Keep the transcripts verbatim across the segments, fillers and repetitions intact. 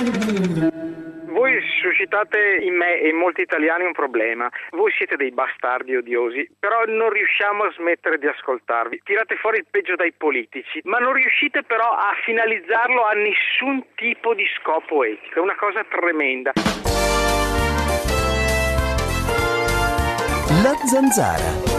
Voi suscitate in me e in molti italiani un problema. Voi siete dei bastardi odiosi, però non riusciamo a smettere di ascoltarvi. Tirate fuori il peggio dai politici, ma non riuscite però a finalizzarlo a nessun tipo di scopo etico. È una cosa tremenda. La Zanzara.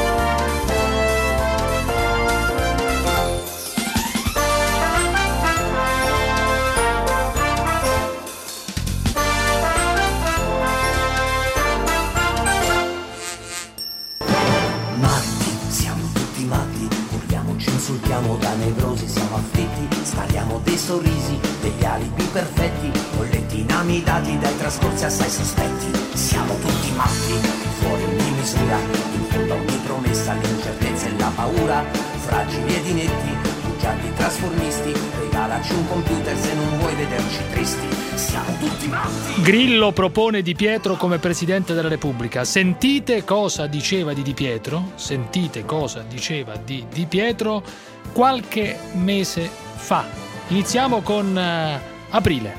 Insultiamo da nevrosi, siamo afflitti, spariamo dei sorrisi, degli alibi perfetti, colletti inamidati dai trascorsi assai sospetti. Siamo tutti matti, fuori ogni misura, in fondo a ogni promessa l'incertezza e la paura, fragili ed inetti, bugiardi trasformisti, regalaci un computer se non vuoi vederci tristi. Siamo tutti matti. Grillo propone Di Pietro come Presidente della Repubblica. Sentite cosa diceva di Di Pietro, sentite cosa diceva di Di Pietro qualche mese fa. Iniziamo con uh, aprile.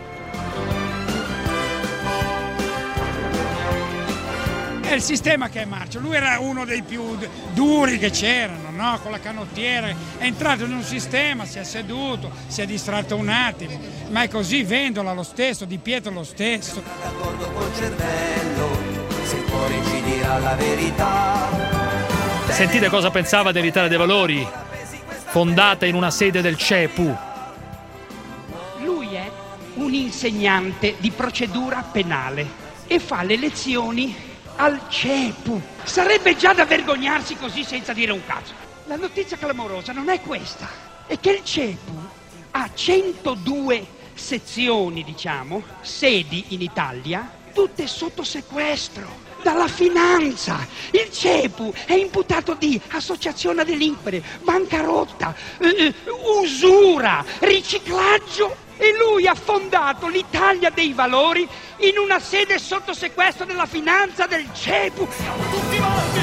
È il sistema che è marcio. Lui era uno dei più duri che c'erano, no? Con la canottiera. È entrato in un sistema, si è seduto, si è distratto un attimo. Ma è così, Vendola lo stesso, Di Pietro lo stesso. D'accordo col cervello, se il cuore ci dirà la verità. Sentite cosa pensava dell'Italia dei Valori, fondata in una sede del C E P U. Lui è un insegnante di procedura penale e fa le lezioni al C E P U. Sarebbe già da vergognarsi così senza dire un cazzo. La notizia clamorosa non è questa, è che il C E P U ha centodue sezioni, diciamo, sedi in Italia, tutte sotto sequestro dalla finanza. Il C E P U è imputato di associazione a delinquere, bancarotta, eh, usura, riciclaggio. E lui ha fondato l'Italia dei Valori in una sede sotto sequestro della finanza del C E P U. Siamo tutti morti!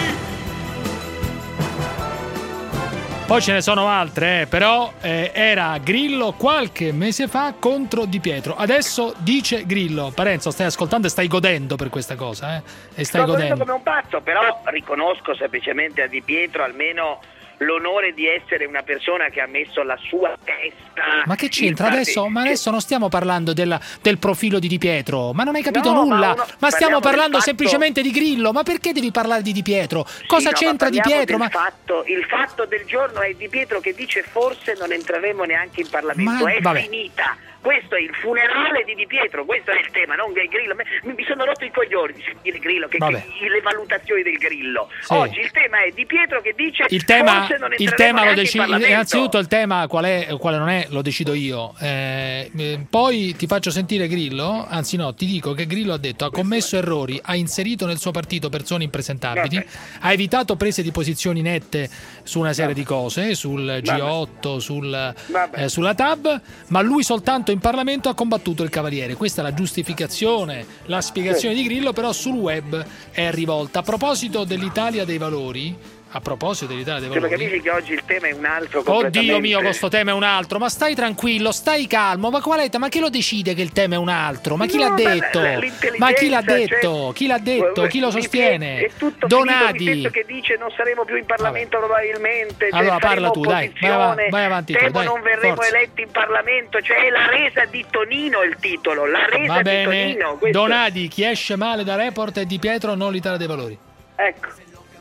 Poi ce ne sono altre, eh, però eh, era Grillo qualche mese fa contro Di Pietro. Adesso dice Grillo. Parenzo, stai ascoltando e stai godendo per questa cosa, eh? E stai Sto godendo come un pazzo, però riconosco semplicemente a Di Pietro almeno l'onore di essere una persona che ha messo la sua testa. Ma che c'entra adesso? Ma adesso non stiamo parlando della, del profilo di Di Pietro, ma non hai capito no, nulla. Ma, uno, ma stiamo parlando fatto... semplicemente di Grillo. Ma perché devi parlare di Di Pietro? Cosa sì, c'entra no, Di Pietro? Ma... Ma... Fatto, il fatto del giorno è Di Pietro che dice forse non entreremo neanche in Parlamento. Ma, è vabbè. finita. Questo è il funerale di Di Pietro, questo è il tema, non che il Grillo. Mi, mi sono rotto i coglioni di sentire Grillo, che, che le valutazioni del Grillo. Sì. Oggi il tema è Di Pietro che dice il tema, forse non il tema lo decide. Innanzitutto il tema qual è, quale non è, lo decido io. Eh, poi ti faccio sentire Grillo, anzi no, ti dico che Grillo ha detto ha commesso errori, ha inserito nel suo partito persone impresentabili, Vabbè. ha evitato prese di posizioni nette su una serie Vabbè. di cose, sul G otto, sul, eh, sulla T A B, ma lui soltanto in Parlamento ha combattuto il Cavaliere. Questa è la giustificazione, la spiegazione di Grillo, però sul web è rivolta. A proposito dell'Italia dei Valori, a proposito dell'Italia dei Valori, perché dici che oggi il tema è un altro oddio mio, questo tema è un altro, ma stai tranquillo, stai calmo, ma qual è? Ma chi lo decide che il tema è un altro? Ma chi no, l'ha detto? Ma chi l'ha detto? Cioè, chi l'ha detto? Chi lo sostiene? È tutto Donati finito, che dice non saremo più in Parlamento Vabbè. probabilmente, cioè allora parla tu, dai, vai, avanti, vai avanti temo tu, dai, non verremo forza. eletti in Parlamento, cioè è la resa di Tonino il titolo, la resa Va di bene. Tonino. Questo... Donati, chi esce male da Report è Di Pietro, non l'Italia dei Valori. Ecco.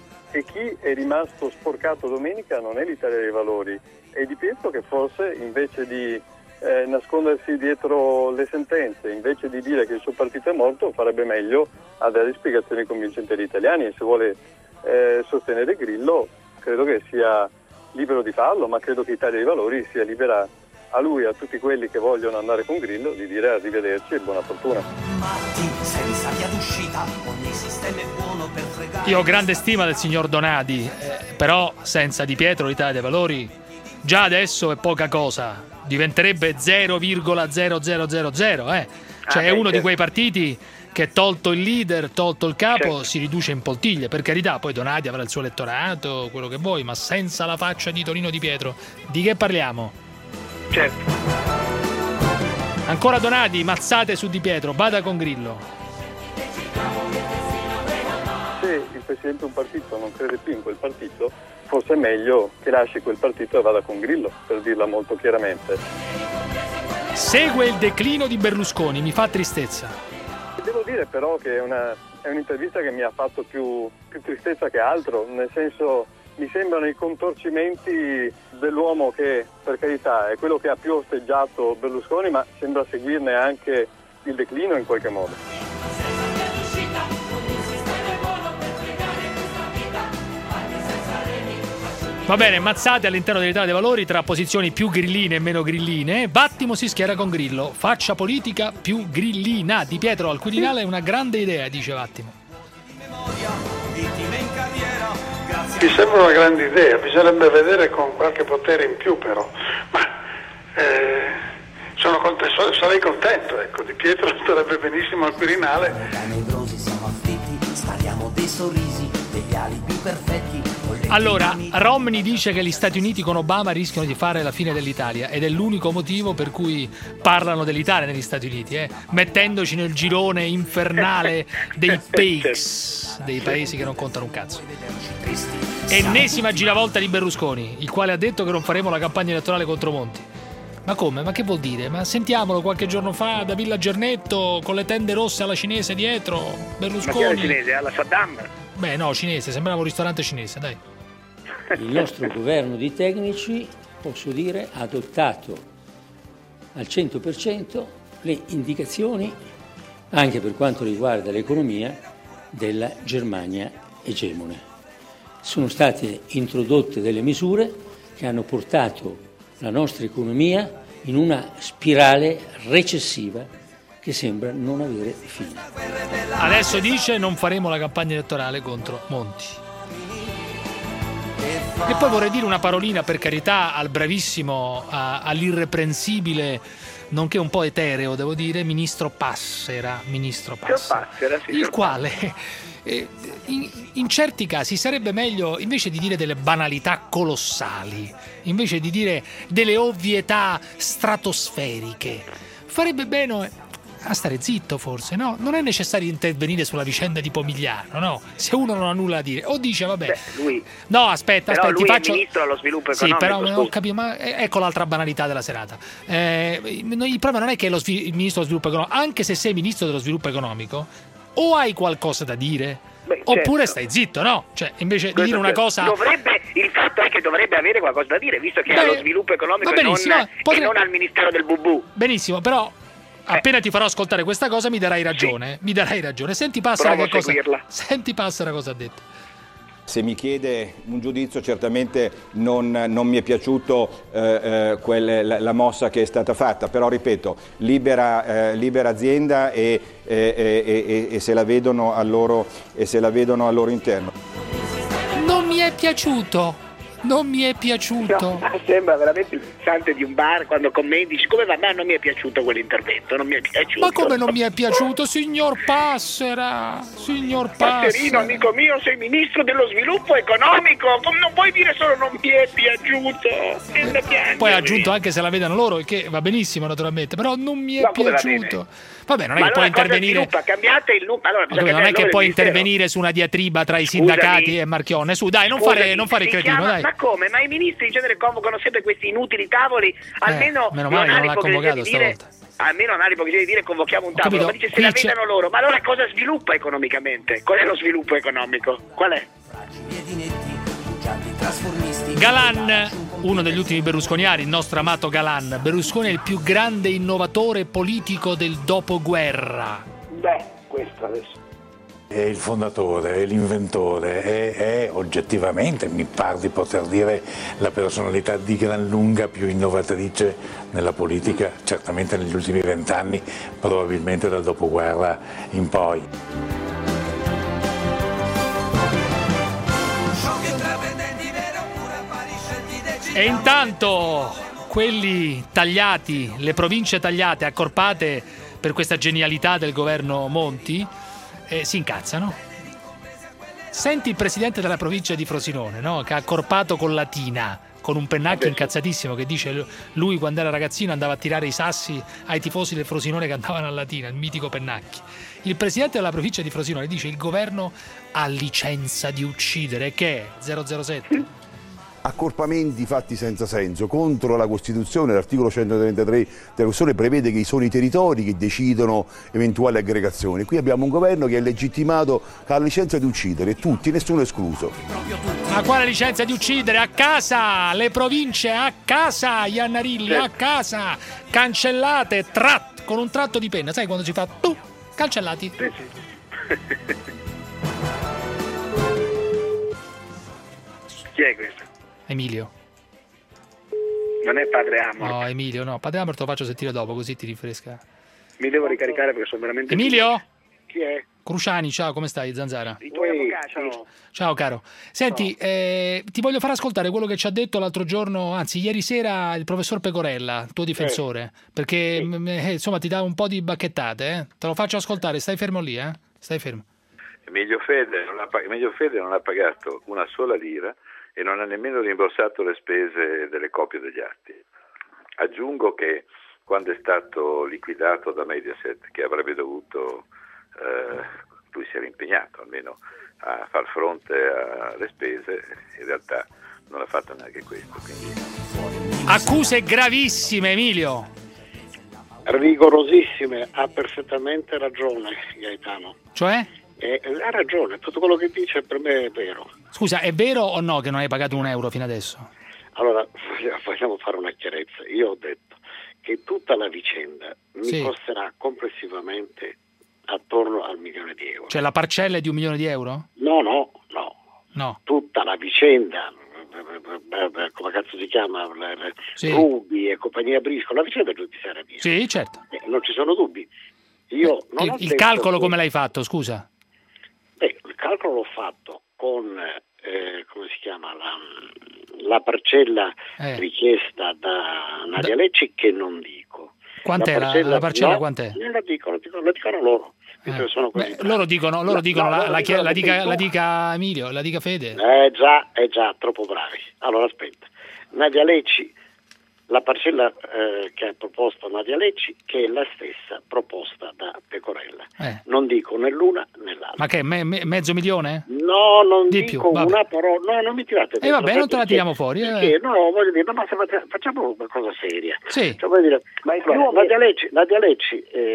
E chi è rimasto sporcato domenica non è l'Italia dei Valori, è Di Pietro che forse invece di eh, nascondersi dietro le sentenze, invece di dire che il suo partito è morto, farebbe meglio a dare spiegazioni convincenti agli italiani, e se vuole eh, sostenere Grillo credo che sia libero di farlo, ma credo che l'Italia dei Valori sia libera a lui e a tutti quelli che vogliono andare con Grillo di dire arrivederci e buona fortuna. Io ho grande stima del signor Donati, eh, però senza Di Pietro l'Italia dei Valori già adesso è poca cosa, diventerebbe zero virgola zero zero zero zero, eh. Cioè ah, è uno certo. di quei partiti che tolto il leader, tolto il capo, certo. si riduce in poltiglie. Per carità, poi Donati avrà il suo elettorato, quello che vuoi, ma senza la faccia di Tonino Di Pietro di che parliamo? Certo. Ancora Donati, mazzate su Di Pietro, vada con Grillo. Se il Presidente di un partito non crede più in quel partito, forse è meglio che lasci quel partito e vada con Grillo, per dirla molto chiaramente. Segue il declino di Berlusconi, mi fa tristezza. Devo dire però che è, una, è un'intervista che mi ha fatto più, più tristezza che altro, nel senso mi sembrano i contorcimenti dell'uomo che, per carità, è quello che ha più osteggiato Berlusconi, ma sembra seguirne anche il declino in qualche modo. Va bene, mazzate all'interno dell'Italia dei Valori tra posizioni più grilline e meno grilline. Vattimo si schiera con Grillo. Faccia politica più grillina. Di Pietro al Quirinale è una grande idea, dice Vattimo. Mi sembra una grande idea, bisognerebbe vedere con qualche potere in più però. Ma eh, sono contento, sarei contento, ecco, Di Pietro starebbe benissimo al Quirinale. Da nevrosi siamo afflitti, spariamo dei sorrisi, degli alibi perfetti. Allora, Romney dice che gli Stati Uniti con Obama rischiano di fare la fine dell'Italia ed è l'unico motivo per cui parlano dell'Italia negli Stati Uniti, eh? mettendoci nel girone infernale dei P I Cs, dei paesi che non contano un cazzo. Ennesima giravolta di Berlusconi, il quale ha detto che non faremo la campagna elettorale contro Monti. Ma come? Ma che vuol dire? Ma sentiamolo qualche giorno fa da Villa Gernetto con le tende rosse alla cinese dietro, Berlusconi. Ma chi era cinese? Alla Saddam? Beh no, cinese, sembrava un ristorante cinese, dai. Il nostro governo di tecnici, posso dire, ha adottato al cento per cento le indicazioni, anche per quanto riguarda l'economia, della Germania egemone. Sono state introdotte delle misure che hanno portato la nostra economia in una spirale recessiva che sembra non avere fine. Adesso dice non faremo la campagna elettorale contro Monti. E poi vorrei dire una parolina, per carità, al bravissimo, a, all'irreprensibile, nonché un po' etereo, devo dire, ministro Passera, ministro Passera, Passera sì, il quale eh, in, in certi casi sarebbe meglio, invece di dire delle banalità colossali, invece di dire delle ovvietà stratosferiche, farebbe bene a stare zitto, forse, no? Non è necessario intervenire sulla vicenda di Pomigliano, no? Se uno non ha nulla da dire, o dice vabbè. Beh, lui... No, aspetta, però aspetta, lui ti faccio. È ministro allo sviluppo sì, economico. Sì, però ho capito, ma ecco l'altra banalità della serata. Eh, il problema non è che è lo svil- il ministro dello sviluppo economico, anche se sei ministro dello sviluppo economico, o hai qualcosa da dire, Beh, oppure certo. stai zitto, no? Cioè, invece Questo di dire una cosa. Dovrebbe, il fatto è che dovrebbe avere qualcosa da dire, visto che Beh, è allo sviluppo economico e non, potrei... e non al ministero del Bubù. Benissimo, però. Appena ti farò ascoltare questa cosa mi darai ragione, sì. mi darai ragione. Senti Passera che cosa. Senti Passera cosa ha detto. Se mi chiede un giudizio, certamente non, non mi è piaciuto eh, eh, quelle, la, la mossa che è stata fatta, però ripeto, libera, eh, libera azienda e, e, e, e, e se la vedono al loro, e se la vedono al loro interno. Non mi è piaciuto. Non mi è piaciuto. No, sembra veramente il pulsante di un bar quando commenti, come va, ma non mi è piaciuto quell'intervento, non mi è piaciuto. Ma come non mi è piaciuto, signor Passera? Signor Passera. Passerino, amico mio, sei ministro dello sviluppo economico, come non puoi dire solo non mi è piaciuto? Piangere, Poi ha aggiunto anche se la vedono loro, che va benissimo naturalmente, però non mi è no, piaciuto. Vabbè, non è ma che allora puoi intervenire. Sviluppa, cambiate il numero. Allora, okay, non è che puoi intervenire su una diatriba tra i sindacati Scusami. e Marchionne. Su, dai, non Scusami, fare, non fare il cretino, chiama, dai. Ma come? Ma i ministri in genere convocano sempre questi inutili tavoli. Almeno eh, meno male non, non l'ha convocato stavolta. Almeno non ha l'ipocrisia di dire convochiamo un tavolo, capito, ma dice se la vedano loro. Ma allora cosa sviluppa economicamente? Qual è lo sviluppo economico? Qual è? Galan, uno degli ultimi berlusconiani, il nostro amato Galan. Berlusconi è il più grande innovatore politico del dopoguerra. Beh, questo adesso. È il fondatore, è l'inventore, è, è oggettivamente, mi pare di poter dire, la personalità di gran lunga più innovatrice nella politica, certamente negli ultimi vent'anni, probabilmente dal dopoguerra in poi. E intanto quelli tagliati, le province tagliate, accorpate per questa genialità del governo Monti, eh, si incazzano. Senti il presidente della provincia di Frosinone, no? Che ha accorpato con Latina, con un Pennacchi incazzatissimo che dice lui quando era ragazzino andava a tirare i sassi ai tifosi del Frosinone che andavano a Latina, il mitico Pennacchi. Il presidente della provincia di Frosinone dice il governo ha licenza di uccidere, che è zero zero sette. Accorpamenti fatti senza senso, contro la Costituzione. L'articolo centotrentatré della Costituzione prevede che sono i territori che decidono eventuali aggregazioni. Qui abbiamo un governo che è legittimato, che ha la licenza di uccidere, tutti, nessuno escluso. Ma quale licenza di uccidere? A casa, le province a casa, Iannarilli, a casa, cancellate, trat, con un tratto di penna, sai quando si fa tu, cancellati. Sì, sì. Chi è questo? Emilio. Non è Padre Amor. No, Emilio, no. Padre Amor te lo faccio sentire dopo, così ti rinfresca. Mi devo ricaricare perché sono veramente... Emilio? Chi è? Cruciani, ciao, come stai, Zanzara? I tuoi avvocati. Ciao. Ciao, caro. Senti, eh, ti voglio far ascoltare quello che ci ha detto l'altro giorno, anzi, ieri sera, il professor Pecorella, tuo difensore, eh. perché, sì. m- insomma, ti dà un po' di bacchettate, eh? Te lo faccio ascoltare, stai fermo lì, eh? Stai fermo. Emilio Fede non ha, Emilio Fede non ha pagato una sola lira e non ha nemmeno rimborsato le spese delle copie degli atti. Aggiungo che quando è stato liquidato da Mediaset, che avrebbe dovuto, eh, lui si era impegnato almeno a far fronte alle spese, in realtà non ha fatto neanche questo. Quindi... Accuse gravissime, Emilio. Rigorosissime, ha perfettamente ragione Gaetano. Cioè? Eh, ha ragione, tutto quello che dice per me è vero. Scusa, è vero o no che non hai pagato un euro fino adesso? Allora, vogliamo fare una chiarezza. Io ho detto che tutta la vicenda mi sì. costerà complessivamente attorno al milione di euro. Cioè la parcella è di un milione di euro? No, no, no. No. Tutta la vicenda, come cazzo si chiama, sì. Rubi e compagnia Brisco, la vicenda è giudiziaria mia. Sì, certo. Eh, non ci sono dubbi. Io non il ho il calcolo che... come l'hai fatto, scusa? Beh, il calcolo l'ho fatto con, eh, come si chiama, la, la parcella eh. richiesta da Nadia da... Lecci, che non dico. Quant'è la parcella? La, la parcella no, quant'è? Non la dico, la dicono, la dicono loro. Eh. Sono così. Beh, loro dicono, loro la, dicono no, la, loro la, dicono la, dica, la dica Emilio, la dica Fede. Eh già, è già, troppo bravi. Allora aspetta, Nadia Lecci, la parcella eh, che ha proposto Nadia Lecci, che è la stessa proposta da Pecorella. Eh. Non dico né l'una né l'altra. Ma che, me, me, mezzo milione? No, non Di dico più, una, però no, non mi tirate dentro. E eh vabbè, non te la tiriamo fuori. Perché, eh. no, voglio dire, no, ma facciamo una cosa seria. Sì. Cioè, voglio dire, ma allora, Nadia Lecci, Nadia Lecci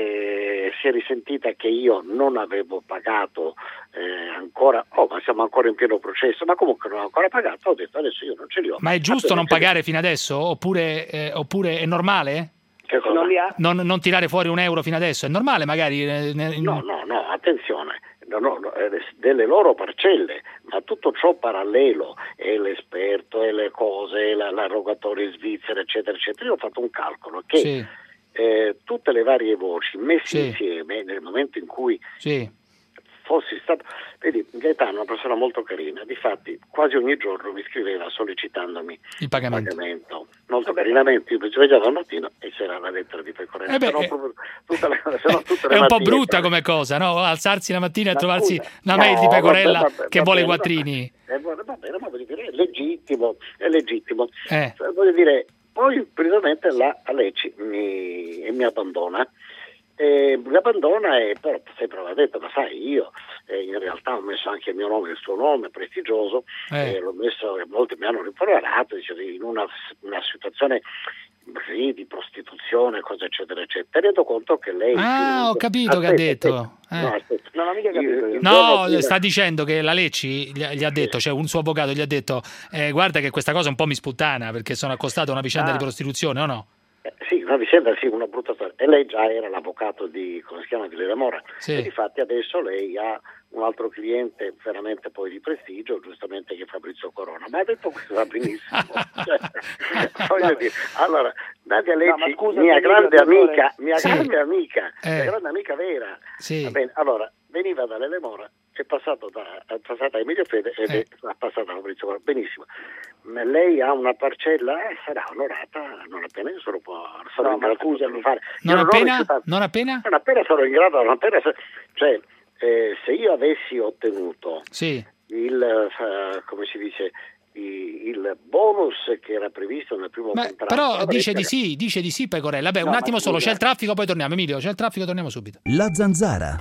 eh, si è risentita che io non avevo pagato eh, ancora, oh, ma siamo ancora in pieno processo, ma comunque non ho ancora pagato, ho detto adesso io non ce li ho. Ma è giusto non pagare fino adesso? Oppure, eh, oppure è normale? Che cosa? Non, li ha? Non, non tirare fuori un euro fino adesso? È normale magari? Eh, in... No, no, no, attenzione. No, no, no, delle loro parcelle, ma tutto ciò parallelo, e l'esperto, e le cose, e la, la rogatoria in Svizzera, eccetera, eccetera. Io ho fatto un calcolo che sì. eh, tutte le varie voci messe sì. insieme nel momento in cui sì. fossi stato... Vedi, Gaetano è una persona molto carina, difatti quasi ogni giorno mi scriveva sollecitandomi il pagamento. Il pagamento. Molto carinamente, io mi svegliavo al mattino e c'era la lettera di Pecorella. Eh beh, no, eh, tutta le, no, tutte le è un po' mattine, brutta però. come cosa, no? Alzarsi la mattina e Ma trovarsi scusa, una mail no, di Pecorella vabbè, vabbè, che vabbè, vuole i vabbè, quattrini. Eh, va bene, ma voglio dire, è legittimo, è legittimo. Eh. Voglio dire, poi improvvisamente la Lecci mi, mi abbandona. Eh, mi abbandona e però sempre aveva detto, ma sai, io eh, in realtà ho messo anche il mio nome e il suo nome prestigioso, eh. eh, l'ho messo, e molti mi hanno rimproverato, dice, in una, una situazione sì, di prostituzione, cose eccetera eccetera. Rendo conto che lei ah ho capito aspetta, che ha detto eh. no, aspetta. non ho mica capito io. No, io, sta dicendo che la Lecci gli, gli ha detto, cioè un suo avvocato gli ha detto eh, guarda che questa cosa un po' mi sputtana perché sono accostato a una vicenda ah. di prostituzione o no? Eh, sì, una vicenda, sì, una brutta storia. E lei già era l'avvocato di, come si chiama, di Lele Mora. Sì. E difatti adesso lei ha un altro cliente veramente poi di prestigio, giustamente, che è Fabrizio Corona. Ma ha detto questo va benissimo. cioè, voglio dire, allora, Nadia Lecci, no, scusa, mia grande amica, mia sì. grande amica, eh. mia grande amica vera. Sì. Va bene, allora, veniva da Lele Mora, è passato da, è passata a Emilio Fede ed eh. è passata a Fabrizio Corona. Benissimo. Ma lei ha una parcella, eh, sarà onorata non appena io sono può sarò no, in grado di fare. Non appena, non, non appena? Non appena sarò in grado, non appena, cioè eh, se io avessi ottenuto sì. il uh, come si dice il bonus che era previsto nel primo Ma, contratto. Però dice di sì, dice di sì Pecorella. Beh, no, un attimo solo, c'è il traffico, poi torniamo. Emilio, c'è il traffico, torniamo subito. La Zanzara.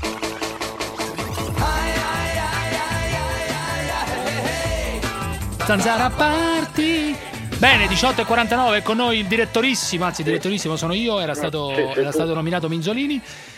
Zanzara party. Bene, diciotto e quarantanove, con noi il direttorissimo, anzi il direttorissimo sono io, era stato, sì, sì, era sì. stato nominato Minzolini.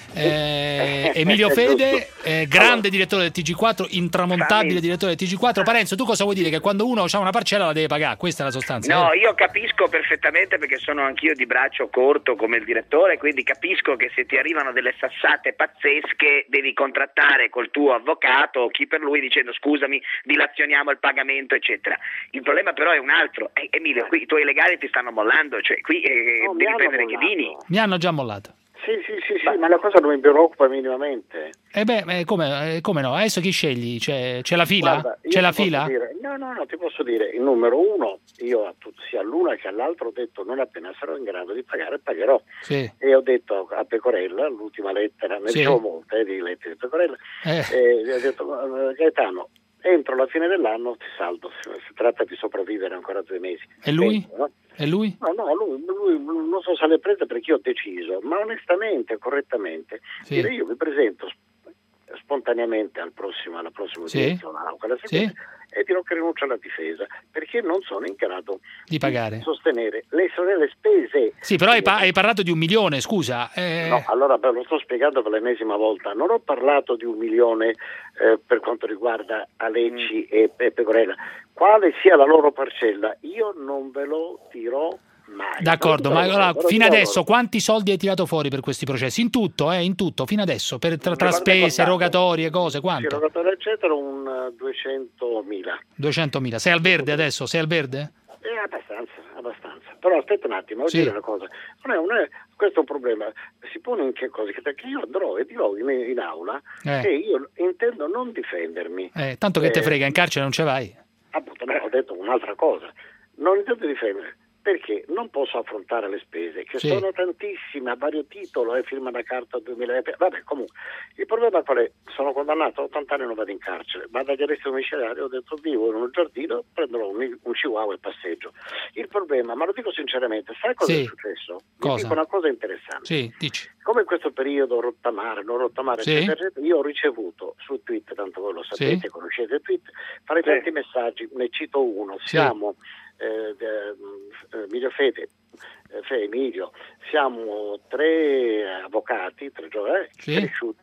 Eh, Emilio Fede, eh, grande direttore del T G quattro, intramontabile direttore del T G quattro. Parenzo, tu cosa vuoi dire? Che quando uno ha una parcella la deve pagare, questa è la sostanza. No, eh? io capisco perfettamente, perché sono anch'io di braccio corto come il direttore, quindi capisco che se ti arrivano delle sassate pazzesche devi contrattare col tuo avvocato o chi per lui dicendo scusami, dilazioniamo il pagamento eccetera. Il problema però è un altro. eh, Emilio, qui i tuoi legali ti stanno mollando, cioè qui eh, no, devi prendere i chilini. Mi hanno già mollato. Sì, sì, sì, sì, ma la cosa non mi preoccupa minimamente. Eh beh, eh, come, eh, come no? Adesso chi scegli? C'è, c'è la fila? Guarda, c'è la fila? Dire, no, no, no, ti posso dire, il numero uno, io a tutti, sia all'una che all'altro ho detto non appena sarò in grado di pagare, pagherò. Sì. E ho detto a Pecorella, l'ultima lettera, ne sì. dicevo molte eh, di lettere di Pecorella, eh. e ho detto Gaetano, entro la fine dell'anno ti saldo, si tratta di sopravvivere ancora due mesi. E lui? Penso, no? E lui? No, no, lui, lui non so se l'è presa perché io ho deciso, ma onestamente, correttamente, sì. dire io mi presento spontaneamente al prossimo, alla prossima sì. direzione, alla seguente, sì. e dirò che rinuncio alla difesa perché non sono in grado di pagare, di sostenere le, le spese. Sì, però hai, pa- hai parlato di un milione, scusa. Eh... No, allora beh, lo sto spiegando per l'ennesima volta. Non ho parlato di un milione eh, per quanto riguarda Alecci mm. e, e Pecorella. Quale sia la loro parcella, io non ve lo dirò mai. D'accordo, ma allora, fino adesso quanti soldi hai tirato fuori per questi processi? In tutto, eh, in tutto, fino adesso, per tra, tra spese, rogatorie, cose, quanto? Rogatorie eccetera, un uh, duecentomila. duecentomila. Sei al verde adesso? Sei al verde? Eh, abbastanza, abbastanza. Però aspetta un attimo, voglio sì. dire una cosa. Non è, non è, questo è un problema. Si pone in che cosa? Che io andrò e dirò in, in aula eh. che io intendo non difendermi. Eh, tanto che eh, te frega, in carcere non ce vai. Appunto, no, ho detto un'altra cosa. Non intendo difendermi. Perché non posso affrontare le spese, che sì. sono tantissime, a vario titolo, e eh, firma da carta duemila euro. Vabbè, comunque, il problema qual è? Sono condannato a ottanta anni e non vado in carcere, vado agli arresti domiciliari, ho detto vivo in un giardino, prenderò un, un chihuahua e passeggio. Il problema, ma lo dico sinceramente, sai cosa sì. è successo? Cosa? Mi dico una cosa interessante. Sì, dici. Come in questo periodo rottamare, non rottamare, sì. eccetera, eccetera, io ho ricevuto su Twitter, tanto voi lo sapete, sì. conoscete Twitter, farei sì. tanti messaggi, ne cito uno, sì. siamo... Eh, eh, Emilio Fede, eh, Fe, Emilio, siamo tre avvocati, tre giovani sì. cresciuti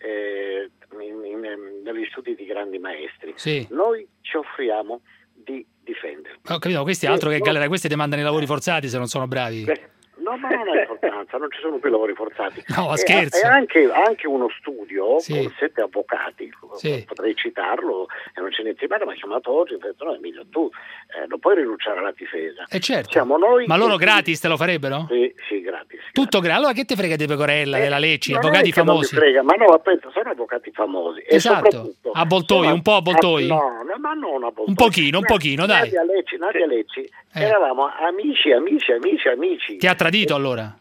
eh, in, in, negli studi di grandi maestri. Sì. Noi ci offriamo di difenderci. Ho capito, questi è altro che galera, questi ti mandano i lavori forzati se non sono bravi. Beh, no, ma non ha importanza, non ci sono più lavori forzati. No, scherzo. E anche, anche uno studio sì. con sette avvocati, sì. potrei citarlo, e non c'è niente di male, mi ha chiamato oggi e mi ha detto no Emilio, tu eh, non puoi rinunciare alla difesa. E certo. Siamo noi ma loro che... gratis te lo farebbero? Sì, sì, gratis. Tutto gratis. Allora che te frega di Pecorella, eh, della Lecci, avvocati famosi? Non mi frega, ma no, aspetta, sono avvocati famosi. Esatto, e a Boltoi, sono... un po' a Boltoi? No, no, ma non a Boltoi. Un pochino, un pochino, dai. Nadia Lecci, Nadia Lecci eh. eravamo amici, amici, amici, amici. Ti ha tradito e... allora?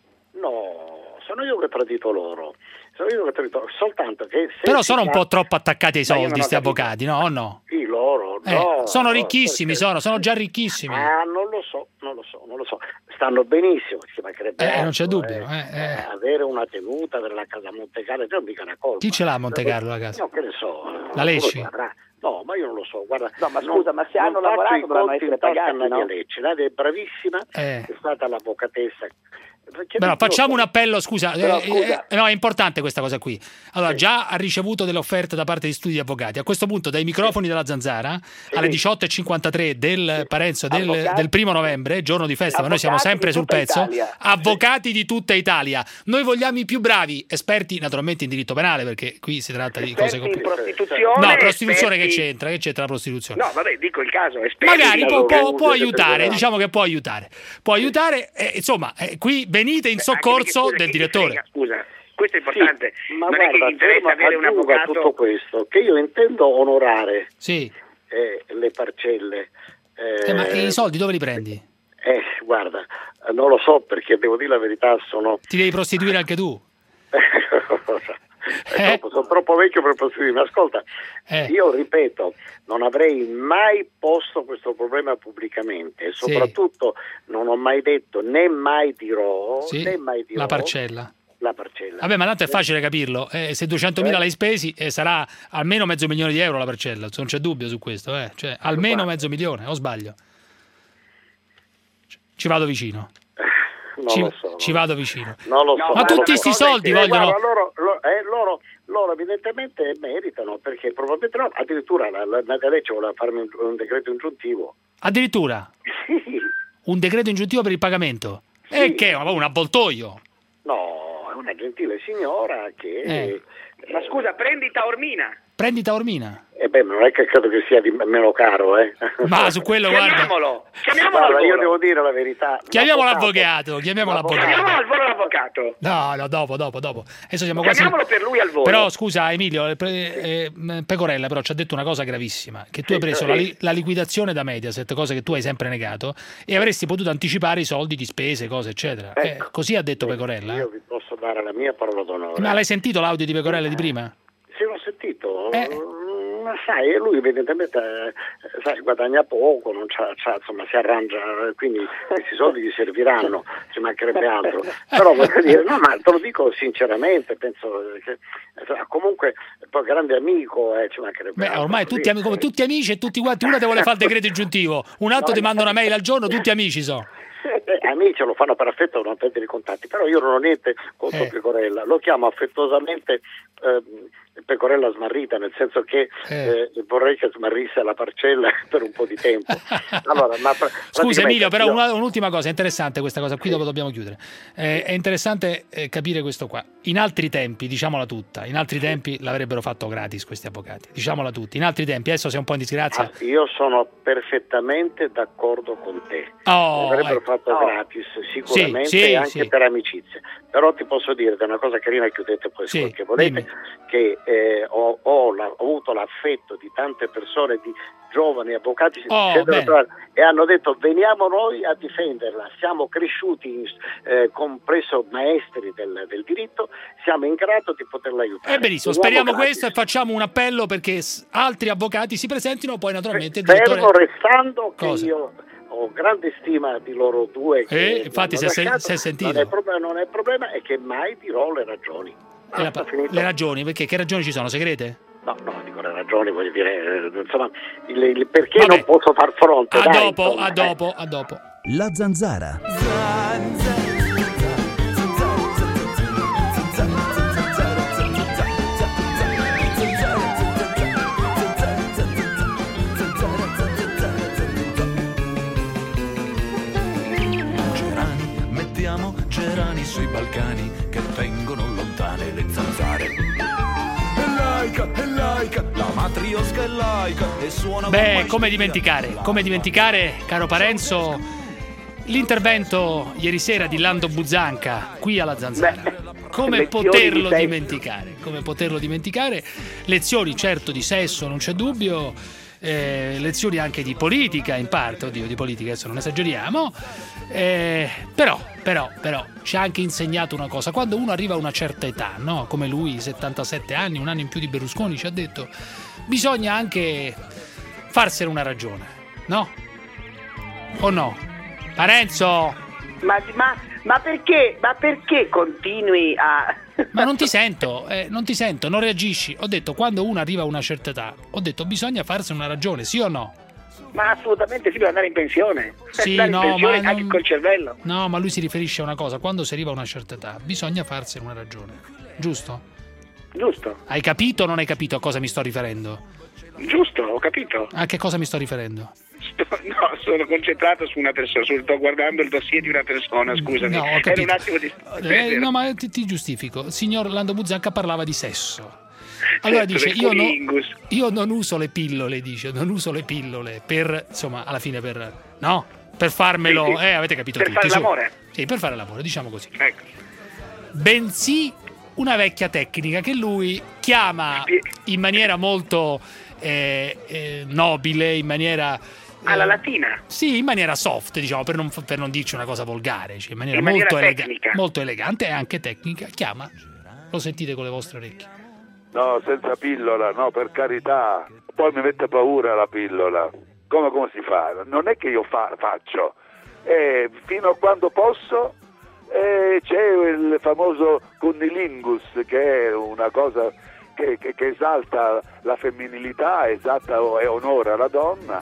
No, sono io che ho tradito loro. Sono io che ho tradito, soltanto che... Però sono un po' troppo attaccati ai soldi, sti avvocati, no o no? Sì, loro, eh, no. Sono ricchissimi, perché... sono, sono già ricchissimi. Ah, non lo so, non lo so, non lo so. Stanno benissimo, ci mancherebbe eh, altro, non c'è dubbio. Eh, eh, eh. Avere una tenuta, avere la casa a Monte Carlo, non mica una colpa. Chi ce l'ha a Monte Carlo la casa? No, che ne so. La Lecci? No, ma io non lo so, guarda. No, ma scusa, non, ma se hanno lavorato dovranno essere pagati, no? Nadia Lecci, Nadia è bravissima, eh. è stata l'avvocatessa. Però facciamo un appello, scusa, Però, eh, scusa. Eh, no, è importante questa cosa qui. Allora, sì. già ha ricevuto delle offerte da parte di studi di avvocati. A questo punto, dai microfoni della Zanzara, sì. alle diciotto e cinquantatré del Parenzo del, del primo novembre, giorno di festa, ma noi siamo sempre sul pezzo, Italia. avvocati sì. di tutta Italia. Noi vogliamo i più bravi, esperti naturalmente in diritto penale, perché qui si tratta di esperti cose complicate. Prostituzione, no, prostituzione esperti... che c'entra? Che c'entra la prostituzione? No, vabbè, dico il caso, esperti. Magari può, può, può aiutare, diciamo che può aiutare. Può aiutare, eh, insomma, eh, qui venite in soccorso scusa, del direttore. Frega, scusa, questo è importante. Sì, ma non guarda, è che interessa avere un avvocato. Tutto questo, che io intendo onorare sì. eh, le parcelle. Eh, eh, ma i soldi dove li prendi? Eh, guarda, non lo so perché devo dire la verità, sono... Ti devi prostituire anche tu? è troppo, sono troppo vecchio per poter dirmi, ascolta, Eh. io ripeto, non avrei mai posto questo problema pubblicamente e soprattutto non ho mai detto, né mai dirò, Sì, né mai dirò la parcella. la parcella. Vabbè, ma tanto è facile capirlo. Eh, se duecentomila Eh. l'hai spesi, eh, sarà almeno mezzo milione di euro la parcella. Non c'è dubbio su questo. Eh. Cioè, almeno mezzo milione, o sbaglio? Ci vado vicino. Non ci, lo so. ci vado vicino. Non lo so. Ma tutti sti soldi eh, vogliono... guarda, loro, lo- eh, loro, loro evidentemente meritano, perché probabilmente no, addirittura la, la Nadia Lecce voleva farmi un, un decreto ingiuntivo. Addirittura un decreto ingiuntivo per il pagamento. E che? Ma un avvoltoio. No, è una gentile signora che... Eh. Ma scusa, prendi Taormina. Prendi Taormina. E beh, non è che credo che sia di meno caro, eh. Ma su quello, guarda... Chiamiamolo, chiamiamolo Guarda, al io volo. devo dire la verità. Chiamiamo L'avvocato- l'avvocato, chiamiamo l'avvocato. Chiamiamolo al volo l'avvocato. No, no, dopo, dopo, dopo. Adesso siamo quasi... Chiamiamolo per lui al volo. Però scusa Emilio, eh, eh, Pecorella però ci ha detto una cosa gravissima, che tu hai preso la, li- la liquidazione da Mediaset, cosa che tu hai sempre negato, e avresti potuto anticipare i soldi di spese, cose eccetera. Ecco. Eh, così ha detto Pecorella. Io vi posso dare la mia parola d'onore. Ma l'hai sentito l'audio di Pecorella di prima? Sì, l'ho sentito. Eh. Mm, Ma sai, lui evidentemente eh, sai, guadagna poco, non c'ha, c'ha, insomma, si arrangia, quindi questi soldi gli serviranno, ci mancherebbe altro. Però voglio dire, no, ma te lo dico sinceramente, penso che eh, comunque poi grande amico, eh, ci mancherebbe Beh, altro. ormai tutti, ami- come tutti amici e tutti quanti, uno ti vuole fare il decreto ingiuntivo, un altro ti manda una mail al giorno, tutti amici so. Eh, amici lo fanno per affetto, non perdere i contatti, però io non ho niente contro Eh. Pecorella, lo chiamo affettuosamente ehm, Pecorella smarrita, nel senso che Eh. eh, vorrei che smarrisse la parcella per un po' di tempo. Allora, ma pra- Scusa praticamente Emilio, però io- una- un'ultima cosa, è interessante questa cosa, qui dopo dobbiamo chiudere. Eh, è interessante eh, capire questo qua. In altri tempi, diciamola tutta, in altri tempi l'avrebbero fatto gratis questi avvocati, diciamola tutti. In altri tempi, adesso sei un po' in disgrazia. Ah, io sono perfettamente d'accordo con te. Oh, L'avrebbero ecco. fatto Oh. gratis sicuramente, Sì, sì, e anche sì. per amicizie. Però ti posso dire che è una cosa carina, chiudete poi Sì, quello che volete, dimmi. che eh, ho, ho la- ho avuto l'affetto di tante persone, di giovani avvocati Oh, scendono bene. tra- e hanno detto veniamo noi a difenderla, siamo cresciuti in- eh, compreso maestri del, del diritto, siamo in grado di poterla aiutare. Eh benissimo, Veniamo speriamo gratis. questo e facciamo un appello perché s- altri avvocati si presentino, poi naturalmente il Fermo direttore... restando che Cosa? io ho grande stima di loro due. Che Eh, mi infatti hanno si è- lasciato. si è sentito. Non è, problema, non è problema, è che mai dirò le ragioni. Eh, la- Basta, finito. le ragioni, perché che ragioni ci sono? Segrete? No, no, dico le ragioni, voglio dire, eh, insomma, il, il perché Vabbè. non posso far fronte. A dai, dopo, insomma, a eh. dopo, a dopo. La zanzara. Gerani, mettiamo gerani sui Balcani che tengono lontane le zanzare. È laica, è laica, la matriosca è laica e suona Beh, con come dimenticare? Come dimenticare, caro Parenzo, l'intervento ieri sera di Lando Buzzanca qui alla Zanzara. Come lezioni poterlo di sesso. dimenticare? Come poterlo dimenticare? Lezioni certo di sesso, non c'è dubbio, eh, lezioni anche di politica in parte, oddio di politica adesso non esageriamo, eh, però, però, però ci ha anche insegnato una cosa, quando uno arriva a una certa età, no? Come lui, settantasette anni, un anno in più di Berlusconi, ci ha detto, bisogna anche farsene una ragione, no? O no? Parenzo! Ma, ma, ma perché? Ma perché continui a... Ma non ti sento, eh, non ti sento, non reagisci. Ho detto, quando uno arriva a una certa età, ho detto, bisogna farsene una ragione, sì o no? Ma assolutamente sì, per andare in pensione. Sì, andare no, in pensione ma anche non- col cervello. No, ma lui si riferisce a una cosa, quando si arriva a una certa età, bisogna farsene una ragione, giusto? Giusto, Hai capito o non hai capito a cosa mi sto riferendo? giusto, ho capito. A che cosa mi sto riferendo? Sto- no, sono concentrato su una persona, su- sto guardando il dossier di una persona, scusami. No, ho Era capito. un attimo di... Eh, no, ma ti, ti giustifico. Il signor Lando Buzzanca parlava di sesso. Allora Certo, dice, del io, no- cunnilingus. io non uso le pillole, dice, non uso le pillole per, insomma, alla fine per, no? Per farmelo, Sì, sì. eh, avete capito Per tutti. fare su. l'amore. Sì, per fare l'amore, diciamo così. Ecco. Bensì una vecchia tecnica che lui chiama in maniera molto eh, eh, nobile, in maniera... Alla eh, latina. Sì, in maniera soft, diciamo, per non, per non dirci una cosa volgare, cioè in maniera, In maniera molto, elega- tecnica. molto elegante e anche tecnica. Chiama, lo sentite con le vostre orecchie. No, senza pillola, no, per carità. Poi mi mette paura la pillola. Come, come si fa? Non è che io fa, faccio. Eh, fino a quando posso eh, c'è il famoso cunnilingus, che è una cosa che, che, che esalta la femminilità, esalta e onora la donna.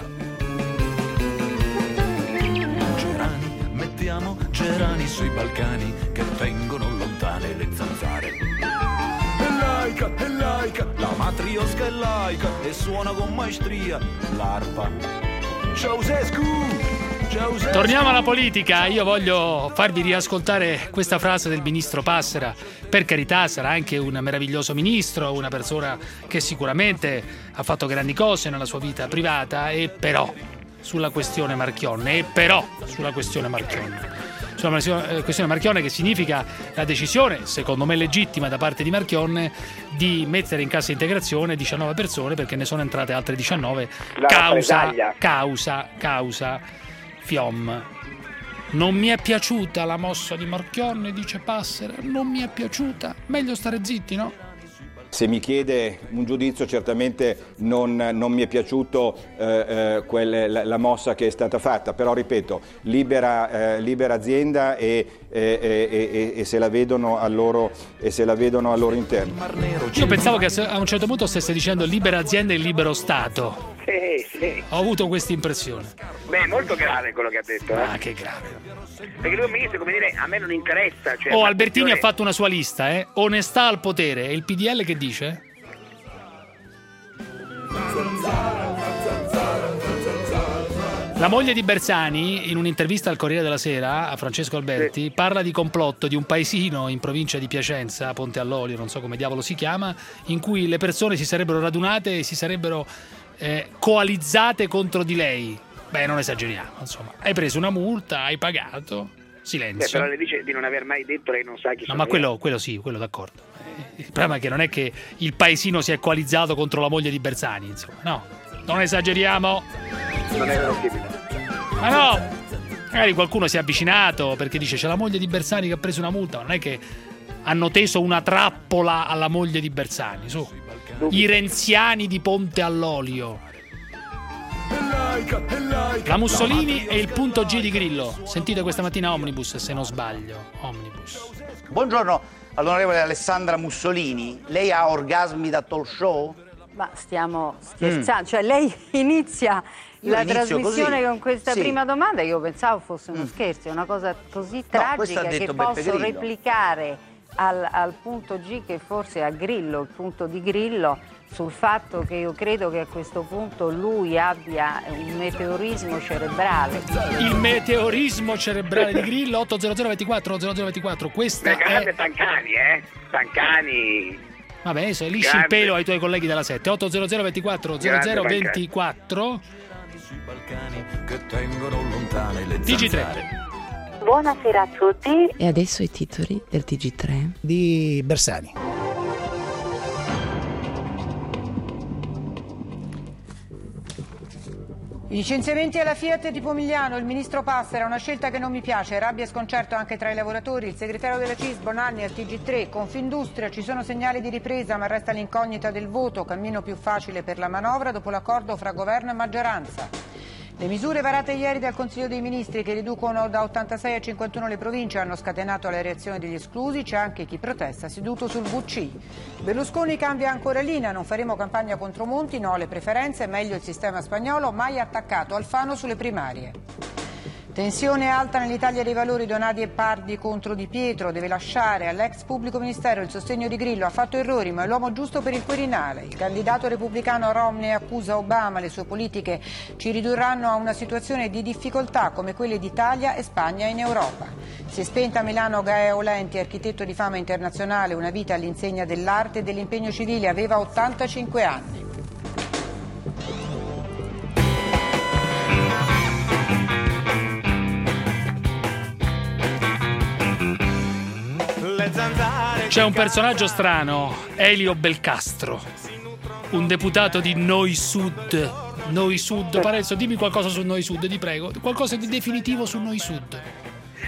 Gerani, mettiamo gerani sui Balcani, che tengono lontane le zanzare. È laica, è laica, la matriosca è laica e suona con maestria l'arpa. Ceausescu! Ceausescu! Torniamo alla politica. Io voglio farvi riascoltare questa frase del ministro Passera. Per carità, sarà anche un meraviglioso ministro, una persona che sicuramente ha fatto grandi cose nella sua vita privata, e però sulla questione Marchionne, e però sulla questione Marchionne. Sulla questione Marchionne, che significa la decisione, secondo me legittima da parte di Marchionne, di mettere in cassa integrazione diciannove persone, perché ne sono entrate altre diciannove causa, causa, causa Fiom. Non mi è piaciuta la mossa di Marchionne, dice Passera, non mi è piaciuta, meglio stare zitti, no? Se mi chiede un giudizio, certamente non, non mi è piaciuto eh, eh, quel, la, la mossa che è stata fatta, però ripeto, libera, eh, libera azienda e, e, e, e, e se la vedono al loro, e se la vedono al loro interno. Io pensavo che a un certo punto stesse dicendo libera azienda e libero Stato. Sì, sì. Ho avuto questa impressione. Beh, è molto grave quello che ha detto. Eh? Ah, che grave. Perché lui è un ministro, come dire, a me non interessa. Cioè, oh, Albertini questione... ha fatto una sua lista, eh? Onestà al potere. E il P D L che dice? La moglie di Bersani, in un'intervista al Corriere della Sera a Francesco Alberti, sì, parla di complotto di un paesino in provincia di Piacenza, Ponte all'Olio, non so come diavolo si chiama, in cui le persone si sarebbero radunate e si sarebbero eh, coalizzate contro di lei. Beh, non esageriamo, insomma. Hai preso una multa, hai pagato, silenzio. Beh, però le dice di non aver mai detto, lei non sa chi no, sono. Ma quello, quello sì, quello d'accordo. Eh, il problema è che non è che il paesino si è coalizzato contro la moglie di Bersani, insomma, no. Non esageriamo. Non è verosimile. Ma no! Magari qualcuno si è avvicinato perché dice c'è la moglie di Bersani che ha preso una multa. Non è che hanno teso una trappola alla moglie di Bersani, su. I renziani di Ponte all'Olio. La Mussolini e il punto G di Grillo. Sentite questa mattina Omnibus, se non sbaglio. Omnibus. Buongiorno all'onorevole Alessandra Mussolini. Lei ha orgasmi da talk show? Ma stiamo scherzando, mm. cioè lei inizia Io la inizio trasmissione così. con questa sì. prima domanda. Io pensavo fosse uno mm. scherzo, è una cosa così tragica no, che posso Grillo. replicare al, al punto G, che forse a Grillo, il punto di Grillo, sul fatto che io credo che a questo punto lui abbia un meteorismo cerebrale. Il meteorismo cerebrale di Grillo. Otto zero zero ventiquattro zero zero ventiquattro. Questa Beh, grande è Tancani, eh? Tancani. Vabbè, se lisci il pelo ai tuoi colleghi della sette. Otto zero zero ventiquattro zero zero ventiquattro. T G tre. Buonasera a tutti. E adesso i titoli del T G tre di Bersani. I licenziamenti alla Fiat di Pomigliano, il ministro Passera, una scelta che non mi piace, rabbia e sconcerto anche tra i lavoratori, il segretario della C I S Bonanni al T G tre, Confindustria, ci sono segnali di ripresa ma resta l'incognita del voto, cammino più facile per la manovra dopo l'accordo fra governo e maggioranza. Le misure varate ieri dal Consiglio dei Ministri che riducono da ottantasei a cinquantuno le province hanno scatenato la reazione degli esclusi, c'è anche chi protesta seduto sul V C. Berlusconi cambia ancora linea, non faremo campagna contro Monti, no alle preferenze, meglio il sistema spagnolo, mai attaccato Alfano sulle primarie. Tensione alta nell'Italia dei Valori, Donati e Pardi contro Di Pietro, deve lasciare all'ex pubblico ministero il sostegno di Grillo, ha fatto errori ma è l'uomo giusto per il Quirinale. Il candidato repubblicano Romney accusa Obama, le sue politiche ci ridurranno a una situazione di difficoltà come quelle d'Italia e Spagna in Europa. Si è spenta a Milano Gaea Olenti, architetto di fama internazionale, una vita all'insegna dell'arte e dell'impegno civile, aveva ottantacinque anni. C'è un personaggio strano, Elio Belcastro, un deputato di Noi Sud. Noi Sud, Parenzo, dimmi qualcosa su Noi Sud, ti prego. Qualcosa di definitivo su Noi Sud.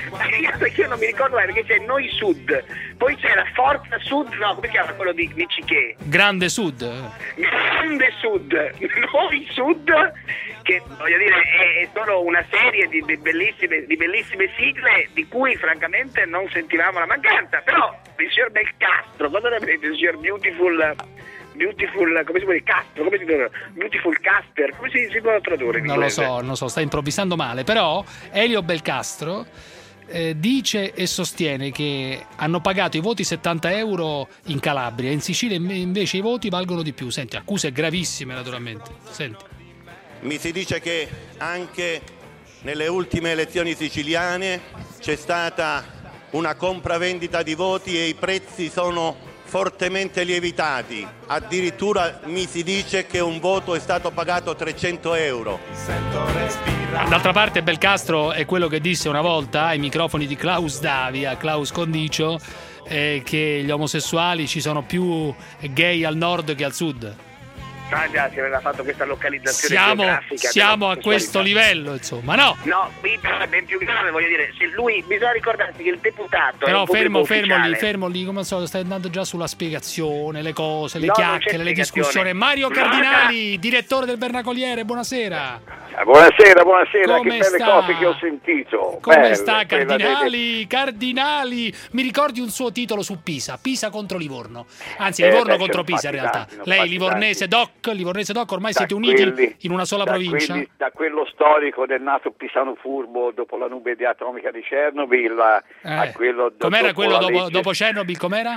perché io non mi ricordo mai, perché c'è Noi Sud, poi c'è la Forza Sud, no, come si chiama quello di, di Ciché? Grande Sud. Grande Sud, Noi Sud, che voglio dire è, è solo una serie di, di bellissime di bellissime sigle di cui francamente non sentivamo la mancanza, però il signor Belcastro, cosa ne pensi, il signor Beautiful Beautiful, come si può dire, Castro, come si dice? Beautiful Caster, come si, si può tradurre in Non lo inglese? so, non lo so, sta improvvisando male, però Elio Belcastro eh, dice e sostiene che hanno pagato i voti settanta euro in Calabria, in Sicilia invece i voti valgono di più. Senti, accuse gravissime naturalmente. Senti. Mi si dice che anche nelle ultime elezioni siciliane c'è stata una compravendita di voti e i prezzi sono fortemente lievitati. Addirittura mi si dice che un voto è stato pagato trecento euro. D'altra parte Belcastro è quello che disse una volta ai microfoni di Klaus Davia, Klaus Condicio, eh, che gli omosessuali ci sono più gay al nord che al sud. Ah già, si aveva fatto questa localizzazione Siamo, geografica. siamo a questo livello, insomma, no? No, qui è ben più grave, voglio dire, se lui, bisogna ricordarsi che il deputato è Però un pubblico fermo, fermo ufficiale. lì, fermo lì, come al solito, stai andando già sulla spiegazione, le cose, le No, non c'è chiacchiere, le spiegazione. discussioni. Mario No, Cardinali, direttore del Bernacoliere, buonasera. Buonasera, buonasera, Come che belle sta? cose che ho sentito. Come Belle, sta quella Cardinali? delle- Cardinali, mi ricordi un suo titolo su Pisa, Pisa contro Livorno. Anzi, Eh, Livorno beh, contro ce ne ho Pisa in fatti realtà. tanti, ne ho Lei fatti livornese doc, livornese doc, ormai Da siete uniti quelli- in una sola da provincia? quelli- da quello storico del nato Pisano Furbo dopo la nube di atomica di Chernobyl a, a Eh, quello do- Com'era dopo quello la dopo, legge- dopo Chernobyl, com'era?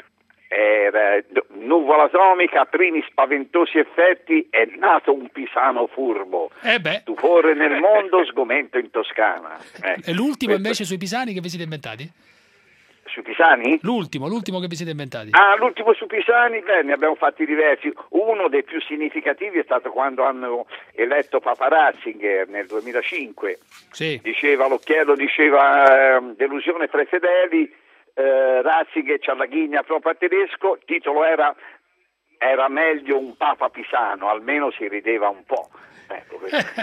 Era do- nuvola atomica, primi spaventosi effetti, è nato un Pisano furbo. Eh beh. Stupore nel mondo, sgomento in Toscana. Eh, E l'ultimo questo- invece sui pisani che vi siete inventati? Sui pisani? L'ultimo, l'ultimo che vi siete inventati. Ah, l'ultimo su Pisani, beh, ne abbiamo fatti diversi. Uno dei più significativi è stato quando hanno eletto Papa Ratzinger nel duemilacinque. Sì. Diceva, l'occhiello diceva eh, delusione tra i fedeli, eh, Ratzinger c'ha la ghigna proprio a tedesco, il titolo era era meglio un Papa Pisano, almeno si rideva un po'. Ecco,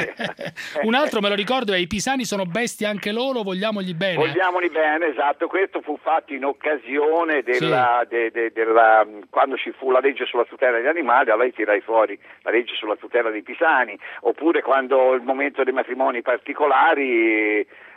Un altro me lo ricordo è i pisani sono bestie anche loro, vogliamogli bene. Vogliamoli bene, esatto, questo fu fatto in occasione della, de, de, della, quando ci fu la legge sulla tutela degli animali, a lei tirai fuori la legge sulla tutela dei pisani, oppure quando il momento dei matrimoni particolari,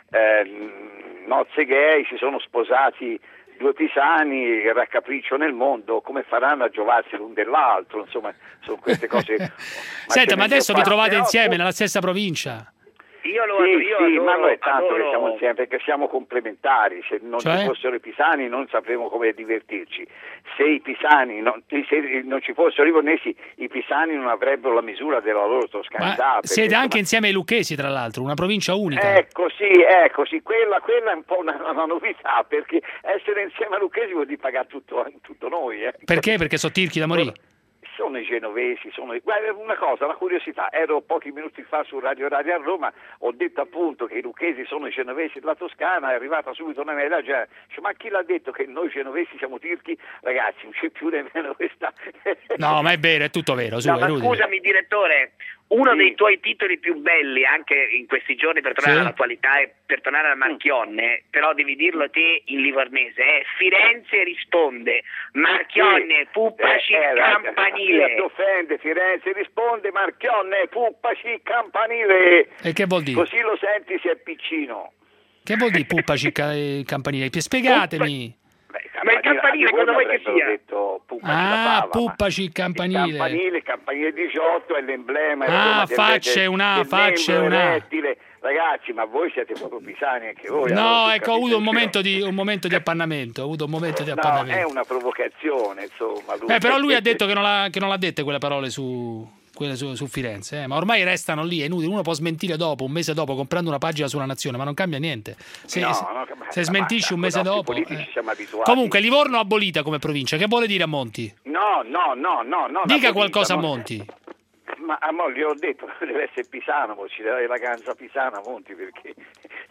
eh, nozze gay, si sono sposati due pisani, raccapriccio nel mondo, come faranno a giovarsi l'un dell'altro, insomma, sono queste cose. Ma Senta, ce ma ne adesso vi fatte, trovate no? insieme nella stessa provincia? Io lo Sì, io sì, adoro, ma non è tanto adoro- che siamo insieme, perché siamo complementari. Se non Cioè? ci fossero i pisani non sapremo come divertirci. Se i pisani non, se non ci fossero i livornesi, i pisani non avrebbero la misura della loro toscanità. Ma perché, siete anche insomma, insieme ai lucchesi, tra l'altro, una provincia unica. Ecco sì, ecco sì, quella, quella è un po' una, una novità, perché essere insieme a Lucchesi vuol dire pagare tutto, tutto noi. Eh. Perché? Perché sono tirchi da morire. Sono i genovesi, sono... Guarda, una cosa, una curiosità, ero pochi minuti fa su Radio Radio a Roma, ho detto appunto che i lucchesi sono i genovesi della Toscana, è arrivata subito una mail, cioè, ma chi l'ha detto che noi genovesi siamo tirchi? Ragazzi, non c'è più nemmeno questa... No, ma è vero, è tutto vero. Su, No, è ma inutile. scusami direttore, uno Sì. dei tuoi titoli più belli anche in questi giorni per tornare Sì. all'attualità e per tornare al Marchionne, però devi dirlo te in livornese, è Firenze risponde, Marchionne, puppaci, Eh, eh, campanile. Chi offende, Firenze risponde, Marchionne, puppaci, campanile. E che vuol dire? Così lo senti se è piccino. Che vuol dire puppa cicca e campanile? Spiegatemi. Ma il campanile cosa vuoi che sia? Detto, puppaci la Ah, fava, ma puppaci il campanile. il campanile, il campanile diciotto è l'emblema. Ah, insomma, del- facce del- una, del facce membro una. erettile. Ragazzi, ma voi siete proprio pisani anche voi. No, allora, ecco, ho avuto un capite? momento di, un momento di appannamento. Ho avuto un momento di No, appannamento. è una provocazione, insomma. Eh, però lui ha detto che non l'ha, che non l'ha dette quelle parole su, quelle su, su Firenze, eh. Ma ormai restano lì, è inutile. Uno può smentire dopo, un mese dopo, comprando una pagina sulla Nazione, ma non cambia niente. Se, No, se- no, se ma- smentisci un ma- mese i nostri dopo. politici eh. siamo abituati. Comunque, Livorno abolita come provincia. Che vuole dire a Monti? No, no, no, no, no. Dica la qualcosa a politica, Monti. Ma a mo, gli ho detto, deve essere Pisano, mo, ci deve la ganza Pisana a Monti, perché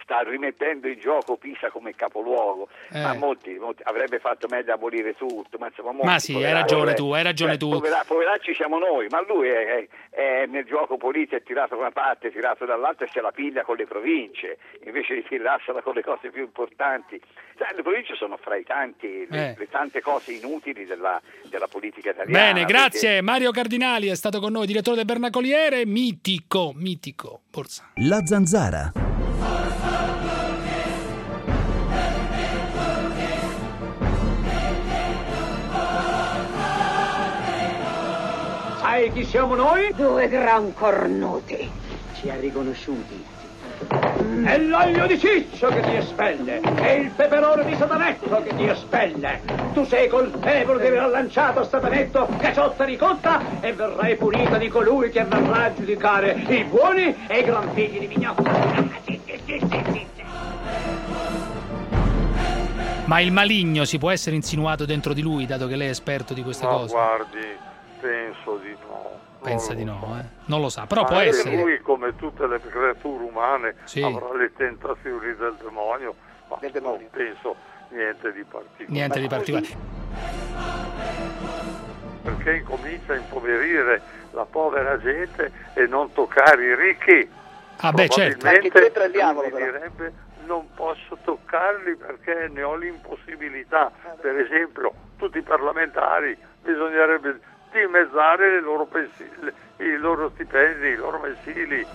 sta rimettendo in gioco Pisa come capoluogo, Eh. ma molti, molti avrebbe fatto meglio abolire tutto, ma insomma molti, Ma sì, hai poveracci, ragione eh, tu, hai ragione eh, tu. povera- poveracci siamo noi, ma lui è, è- è nel gioco politico, è tirato da una parte, è tirato dall'altra e se la piglia con le province, invece di tirarsela con le cose più importanti. Sai, le province sono fra i tanti, le, Eh. le tante cose inutili della, della politica italiana. Bene, grazie. Mario Cardinali è stato con noi, direttore del Bernacoliere, mitico, mitico. Borsa. La Zanzara. Sai chi siamo noi? Due gran cornuti. Ci ha riconosciuti. È l'olio di ciccio che ti espelle, è il peperone di Satanetto che ti espelle. Tu sei colpevole di aver lanciato Satanetto caciotta ricotta e verrai punita di colui che verrà a giudicare i buoni e i gran figli di mignotta. Ma il maligno si può essere insinuato dentro di lui, dato che lei è esperto di queste Ma cose? guardi, penso di no. Pensa di no, eh? Non lo sa, però Ma può anche essere. lui, come tutte le creature umane, Sì. avrà le tentazioni del demonio, ma Del demonio. non penso niente di particolare. Niente di particolare. Perché incomincia a impoverire la povera gente e non toccare i ricchi. Ah beh, certo. Probabilmente Anche c'entra il diavolo, lui però. direbbe non posso toccarli perché ne ho l'impossibilità. Per esempio, tutti i parlamentari bisognerebbe dimezzare le loro pensi- le- i loro stipendi, i loro mensili.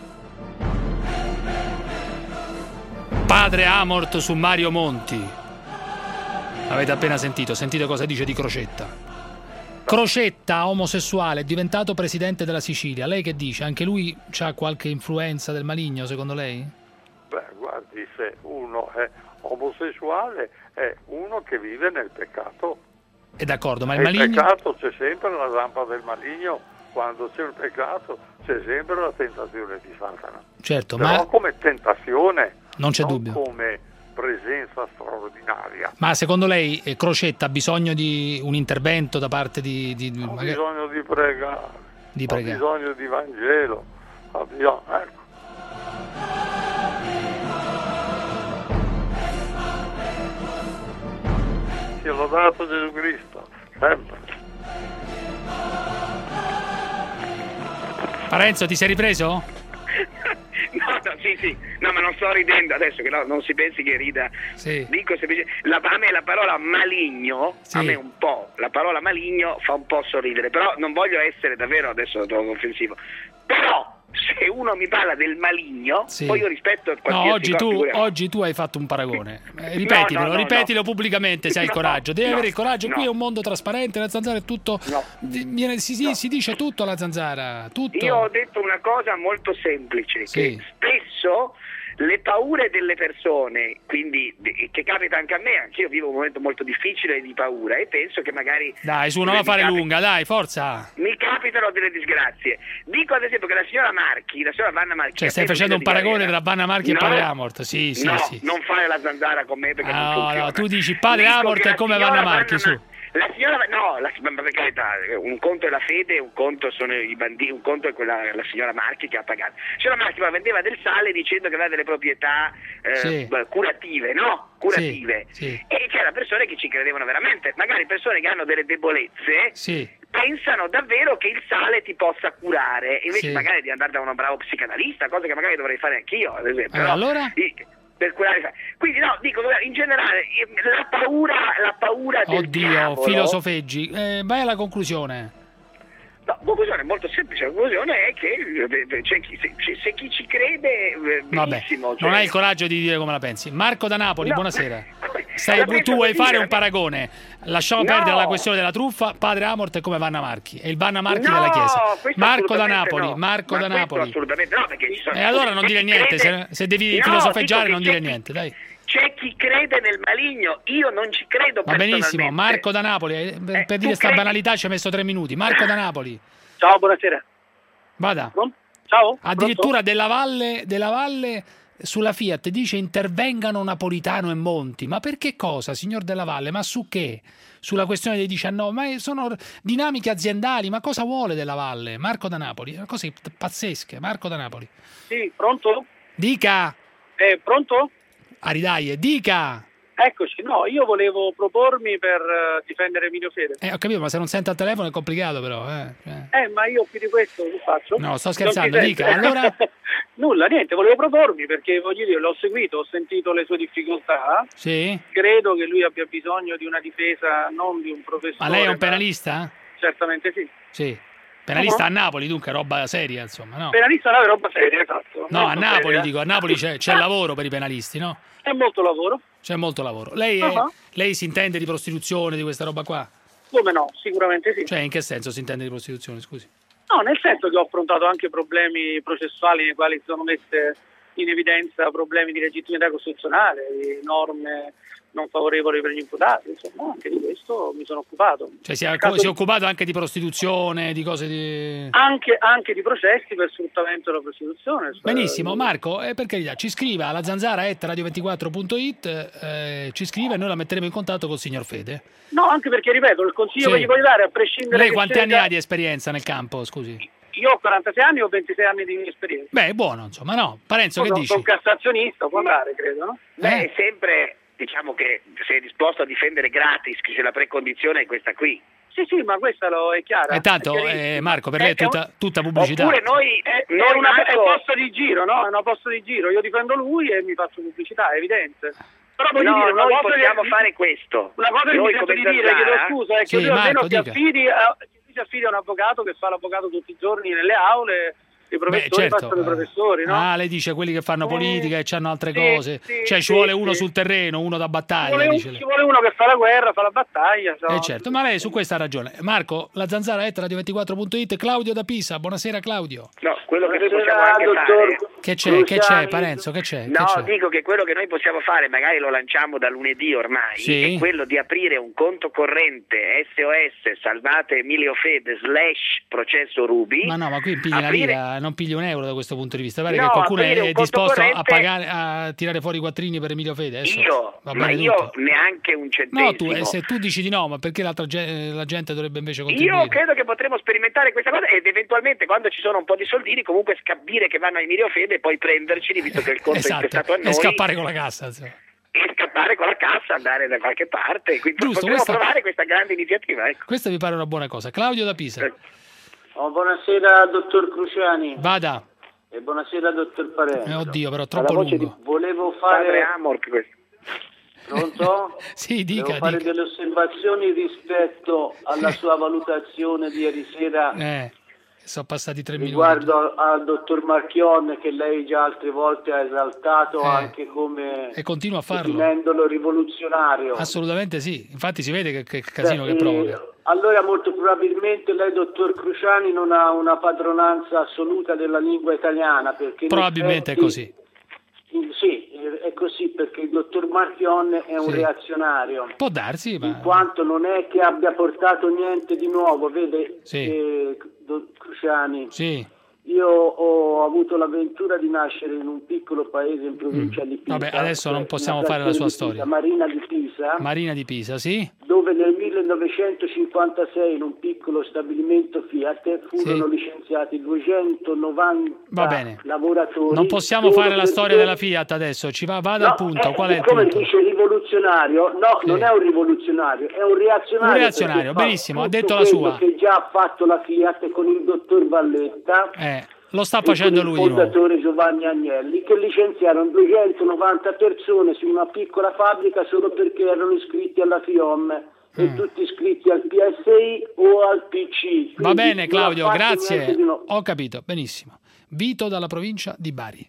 Padre Amort su Mario Monti. Avete appena sentito, sentite cosa dice di Crocetta. Crocetta, omosessuale, è diventato presidente della Sicilia. Lei che dice? Anche lui ha qualche influenza del maligno, secondo lei? Beh, guardi, se uno è omosessuale è uno che vive nel peccato. È d'accordo, ma il E il maligno... peccato c'è sempre la zampa del maligno, quando c'è il peccato c'è sempre la tentazione di Satana. Certo, Però ma come tentazione, non c'è non dubbio. come presenza straordinaria. Ma secondo lei eh, Crocetta ha bisogno di un intervento da parte di... di, Ha magari- bisogno di pregare, Di ha pregare. bisogno di Vangelo, ha bisogno... Ecco. Sia lodato Gesù Cristo, sempre. Parenzo, ti sei ripreso? No, no, sì, sì, no, ma non sto ridendo adesso, che no, non si pensi che rida. Sì. Dico semplicemente, la, a me la parola maligno, Sì. a me un po', la parola maligno fa un po' sorridere, però non voglio essere davvero adesso troppo offensivo. Però se uno mi parla del maligno, Sì. poi io rispetto No, qualsiasi oggi cosa, tu, figuriamo. oggi tu hai fatto un paragone. Eh, ripetilo, no, no, ripetilo no. pubblicamente se hai il No, coraggio. Devi no, avere il coraggio. no. Qui è un mondo trasparente, la zanzara è tutto. di- viene- si, si- si dice tutto alla zanzara. Tutto. Io ho detto una cosa molto semplice, Sì. che spesso le paure delle persone, quindi de- che capita anche a me, anch'io vivo un momento molto difficile di paura e penso che magari Dai, su, non la mi fare capi- lunga, dai, forza. mi capitano delle disgrazie. Dico ad esempio che la signora Marchi, la signora Vanna Marchi, Cioè, ha stai preso facendo un vita di paragone carriera. tra Vanna Marchi e No, Padre Amort. Sì, sì, no, sì. non fare la zanzara con me perché non No, funziona. no, tu dici Padre Dico Amort che è la come signora Vanna Marchi, Vanna su. La signora, no, la, ma per carità, un conto è la fede, un conto sono i bambini, un conto è quella la signora Marchi che ha pagato. La signora Marchi ma vendeva del sale dicendo che aveva delle proprietà eh, Sì. beh, curative, no? Curative. Sì, sì. E c'erano persone che ci credevano veramente, magari persone che hanno delle debolezze. Sì. Pensano davvero che il sale ti possa curare, invece Sì. magari di andare da uno bravo psicanalista, cosa che magari dovrei fare anch'io, ad esempio. Eh, no? allora? I- per curare. Quindi no, dico in generale eh, la paura, la paura del Oddio, diavolo. filosofeggi. Eh, vai alla conclusione. No, la conclusione è molto semplice, la conclusione è che eh, c'è chi, se, se chi ci crede eh, Vabbè, benissimo. non cioè- hai il coraggio di dire come la pensi. Marco da Napoli, No. buonasera. La Stai, penso tu vuoi così, fare la un penso- paragone. Lasciamo No. perdere la questione della truffa. Padre Amort è come Vanna Marchi. È il Vanna Marchi No, della Chiesa. questo Marco da assolutamente Napoli, no. Marco Ma da questo Napoli. assolutamente no, perché ci sono- E allora non c'è dire chi niente. crede- Se, se devi No, filosofeggiare, dico non che dire c'è niente. Dai. C'è chi crede nel maligno, io non ci credo Va benissimo. personalmente. Marco da Napoli. eh, Per, Eh, per tu dire sta credi- banalità ci ha messo tre minuti. Marco da Napoli. Ciao, buonasera. Vada. Ciao. Addirittura della Valle, della Valle sulla Fiat dice intervengano Napolitano e Monti. Ma per che cosa, signor Della Valle? Ma su che? Sulla questione dei diciannove? Ma sono dinamiche aziendali. Ma cosa vuole Della Valle? Marco da Napoli. Cose pazzesche. Marco da Napoli. Sì, pronto? Dica. Eh, pronto? Aridaie, dica! Eccoci, no, io volevo propormi per uh, difendere Emilio Fede. Eh, ho capito, ma se non sente al telefono è complicato però. Eh, eh. eh ma io più di questo che faccio? No, sto scherzando, dica, allora... Nulla, niente, volevo propormi perché, voglio dire, l'ho seguito, ho sentito le sue difficoltà. Sì? Credo che lui abbia bisogno di una difesa, non di un professore. Ma lei è un penalista? Certamente sì. Sì. Penalista uh-huh. a Napoli, dunque, roba seria, insomma, no? Penalista a Napoli, roba seria, esatto. No, a Napoli, seria. dico, a Napoli c'è, c'è lavoro per i penalisti, no? C'è molto lavoro. C'è molto lavoro. Lei, è, uh-huh. lei si intende di prostituzione, di questa roba qua? Come no, sicuramente sì. Cioè, in che senso si intende di prostituzione, scusi? No, nel senso che ho affrontato anche problemi processuali nei quali sono messe in evidenza problemi di legittimità costituzionale, di norme non favorevoli per gli imputati, insomma, anche di questo mi sono occupato. Cioè si è, si è occupato anche di prostituzione, di cose di... Anche, anche di processi per sfruttamento della prostituzione. Benissimo, Marco, eh, per carità, ci scriva alla zanzara chiocciola radio ventiquattro punto it, eh, ci scrive e noi la metteremo in contatto col signor Fede. No, anche perché, ripeto, il consiglio sì. che gli voglio dare, a prescindere... Lei quanti anni da... ha di esperienza nel campo, scusi? Io ho quarantasei anni e ho ventisei anni di esperienza. Beh, è buono, insomma, no? Parenzo, sono, che dici? Sono cassazionista, può andare, credo, no? Beh, è sempre... Diciamo che sei disposto a difendere gratis, che la precondizione è questa qui. Sì, sì, ma questa lo è chiara. E tanto, è eh, Marco, per lei è tutta, tutta pubblicità. Oppure noi... È, noi è, una, Marco... è posto di giro, no? È una posto di giro. Io difendo lui e mi faccio pubblicità, è evidente. Però voglio no, dire, una noi cosa possiamo che, fare questo. Una cosa che noi mi sento di dire, chiedo scusa, è che sì, lui almeno Marco, si affidi, a, si affidi a un avvocato che fa l'avvocato tutti i giorni nelle aule. I professori Beh, certo. passano i professori, no? Ah, lei dice quelli che fanno politica e hanno altre sì, cose. Sì, cioè sì, ci vuole sì. uno sul terreno, uno da battaglia. Ci vuole, dice un, lei. ci vuole uno che fa la guerra, fa la battaglia. So. Eh certo, ma lei su questa ha ragione. Marco, la zanzara chiocciola radio ventiquattro punto it, Claudio da Pisa. Buonasera Claudio. No, quello che noi possiamo anche fare... Che c'è, che c'è, Parenzo, che c'è? No, che c'è? dico che quello che noi possiamo fare, magari lo lanciamo da lunedì ormai, sì. è quello di aprire un conto corrente S O S Salvate Emilio Fede slash processo Ruby. Ma no, ma qui pigli aprire... una lira, non pigli un euro da questo punto di vista. Pare no, che qualcuno è disposto corrente... a pagare, a tirare fuori i quattrini per Emilio Fede. Adesso io, va ma bene io tutto. neanche un centesimo. No, tu, eh, se tu dici di no, ma perché l'altra gente, la gente dovrebbe invece contribuire? Io credo che potremmo sperimentare questa cosa ed eventualmente quando ci sono un po' di soldini comunque scabire che vanno a Emilio Fede e poi prenderceli visto che il conto esatto. è intestato a noi. E scappare con la cassa, insomma. E scappare con la cassa, andare da qualche parte. Quindi Giusto, potremmo questa... provare questa grande iniziativa. Ecco. Questa mi pare una buona cosa. Claudio da Pisa. Eh. Oh, buonasera dottor Cruciani. Vada. E buonasera dottor Parenzo. Eh, oddio, però troppo lungo. Di... Volevo fare... Amor, questo. Pronto? Sì, dica. Devo fare dica. delle osservazioni rispetto alla sua valutazione di ieri sera. Eh, sono passati tre minuti. Riguardo al dottor Marchionne, che lei già altre volte ha esaltato eh. anche come... E continua a farlo. Definendolo rivoluzionario. Assolutamente sì. Infatti si vede che, che casino Beh, che provoca. Allora molto probabilmente lei, dottor Cruciani, non ha una padronanza assoluta della lingua italiana. Perché probabilmente effetti, è così. Sì, è così perché il dottor Marchionne è un sì. reazionario. Può darsi, ma... In quanto non è che abbia portato niente di nuovo, vede, sì. eh, Cruciani. Sì. Io ho avuto l'avventura di nascere in un piccolo paese in provincia mm. di Pisa. Vabbè, adesso non possiamo fare la sua storia. Marina di Pisa. Marina di Pisa, sì. Dove nel millenovecentocinquantasei in un piccolo stabilimento Fiat furono sì. licenziati duecentonovanta Va bene. lavoratori. Non possiamo fare la storia della Fiat adesso, ci va, vada no, al punto. Eh, Qual è il come punto? dice rivoluzionario, no, sì. non è un rivoluzionario, è un reazionario. Un reazionario, benissimo, ha detto la sua. Che già ha fatto la Fiat con il dottor Valletta. Eh. Lo sta facendo lui. Il fondatore Giovanni Agnelli, che licenziarono duecentonovanta persone su una piccola fabbrica solo perché erano iscritti alla FIOM mm. e tutti iscritti al P S I o al P C. Quindi va bene Claudio, grazie. No. Ho capito, benissimo. Vito dalla provincia di Bari.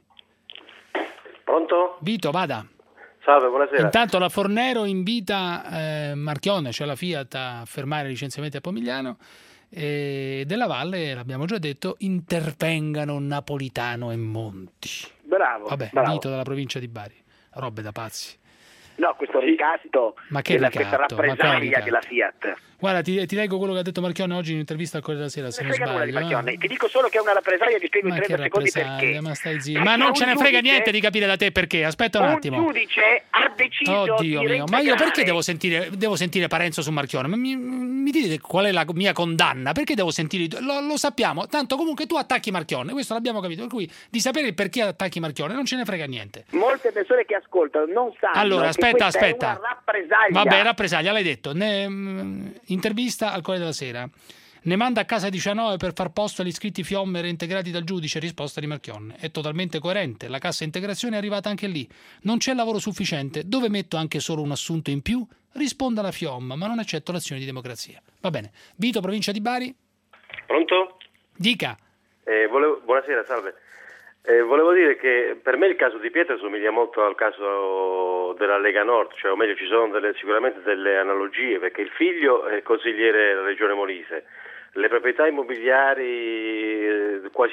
Pronto? Vito, vada. Salve, buonasera. Intanto la Fornero invita eh, Marchionne, cioè la Fiat, a fermare i licenziamenti a Pomigliano. E della Valle, l'abbiamo già detto, intervengano Napolitano e Monti. Bravo. Vabbè, bravo. Vito dalla provincia di Bari, robe da pazzi. No, questo ricatto, ma che della, ricatto, questa rappresaglia della Fiat. Guarda, ti, ti leggo quello che ha detto Marchionne oggi in un'intervista al Corriere della Sera, se non sbaglio. Eh. Ti dico solo che è una rappresaglia, ti spiego in trenta secondi perché. Ma stai zitto. Ma non ce ne frega giudice, niente di capire da te perché. Aspetta un, un attimo. Un giudice ha deciso Oddio di mio, ma io perché devo sentire, devo sentire Parenzo su Marchionne? Mi, mi mi dite qual è la mia condanna? Perché devo sentire? Lo, lo sappiamo, tanto comunque tu attacchi Marchionne, questo l'abbiamo capito, per cui di sapere il perché attacchi Marchionne non ce ne frega niente. Molte persone che ascoltano non sanno allora, aspetta, che aspetta. è una rappresaglia. Vabbè, rappresaglia, l'hai detto. Ne, mh, intervista al Corriere della Sera. Ne manda a casa diciannove per far posto agli iscritti F I O M reintegrati dal giudice, risposta di Marchionne. È totalmente coerente, la cassa integrazione è arrivata anche lì. Non c'è lavoro sufficiente, dove metto anche solo un assunto in più? Risponda la F I O M, ma non accetto l'azione di democrazia. Va bene. Vito, provincia di Bari. Pronto? Dica. Eh, volevo, buonasera, salve. Eh, volevo dire che per me il caso Di Pietro somiglia molto al caso della Lega Nord, cioè o meglio ci sono delle, sicuramente delle analogie, perché il figlio è consigliere della Regione Molise. Le proprietà immobiliari quasi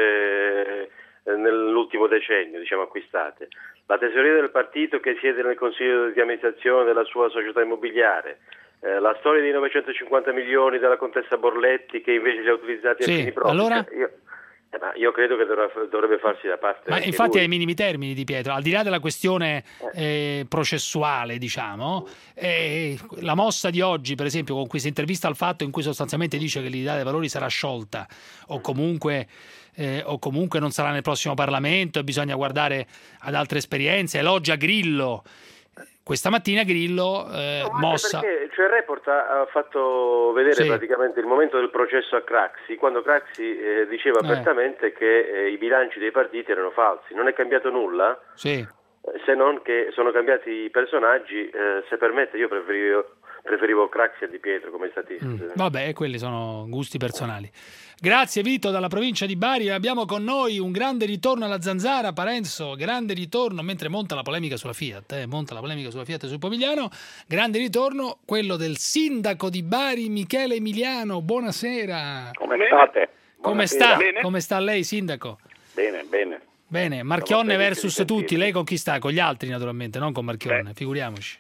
tutte nell'ultimo decennio, diciamo, acquistate. La tesoreria del partito che siede nel consiglio di amministrazione della sua società immobiliare. Eh, la storia dei novecentocinquanta milioni della contessa Borletti che invece li ha utilizzati sì, a fini propri. Allora? Io, eh, ma io credo che dovrà, dovrebbe farsi da parte. Ma infatti lui. ai minimi termini, Di Pietro, al di là della questione eh, processuale, diciamo, eh, la mossa di oggi, per esempio, con questa intervista al Fatto in cui sostanzialmente dice che l'Italia dei Valori sarà sciolta o comunque, eh, o comunque non sarà nel prossimo Parlamento e bisogna guardare ad altre esperienze, elogia Grillo. Questa mattina Grillo eh, no, mossa... Perché, cioè il report ha fatto vedere sì. praticamente il momento del processo a Craxi, quando Craxi eh, diceva eh. apertamente che eh, i bilanci dei partiti erano falsi. Non è cambiato nulla, sì. eh, se non che sono cambiati i personaggi. Eh, se permette, io preferivo, preferivo Craxi a Di Pietro come statista. Mm. Vabbè, quelli sono gusti personali. Grazie Vito dalla provincia di Bari. Abbiamo con noi un grande ritorno alla zanzara, Parenzo, grande ritorno mentre monta la polemica sulla Fiat, eh, monta la polemica sulla Fiat e sul Pomigliano. Grande ritorno quello del sindaco di Bari, Michele Emiliano. Buonasera. Come state? Come sta? Bene. Come sta lei, sindaco? Bene, bene. Bene, Marchionne versus tutti, lei con chi sta? Con gli altri naturalmente, non con Marchionne, eh. figuriamoci.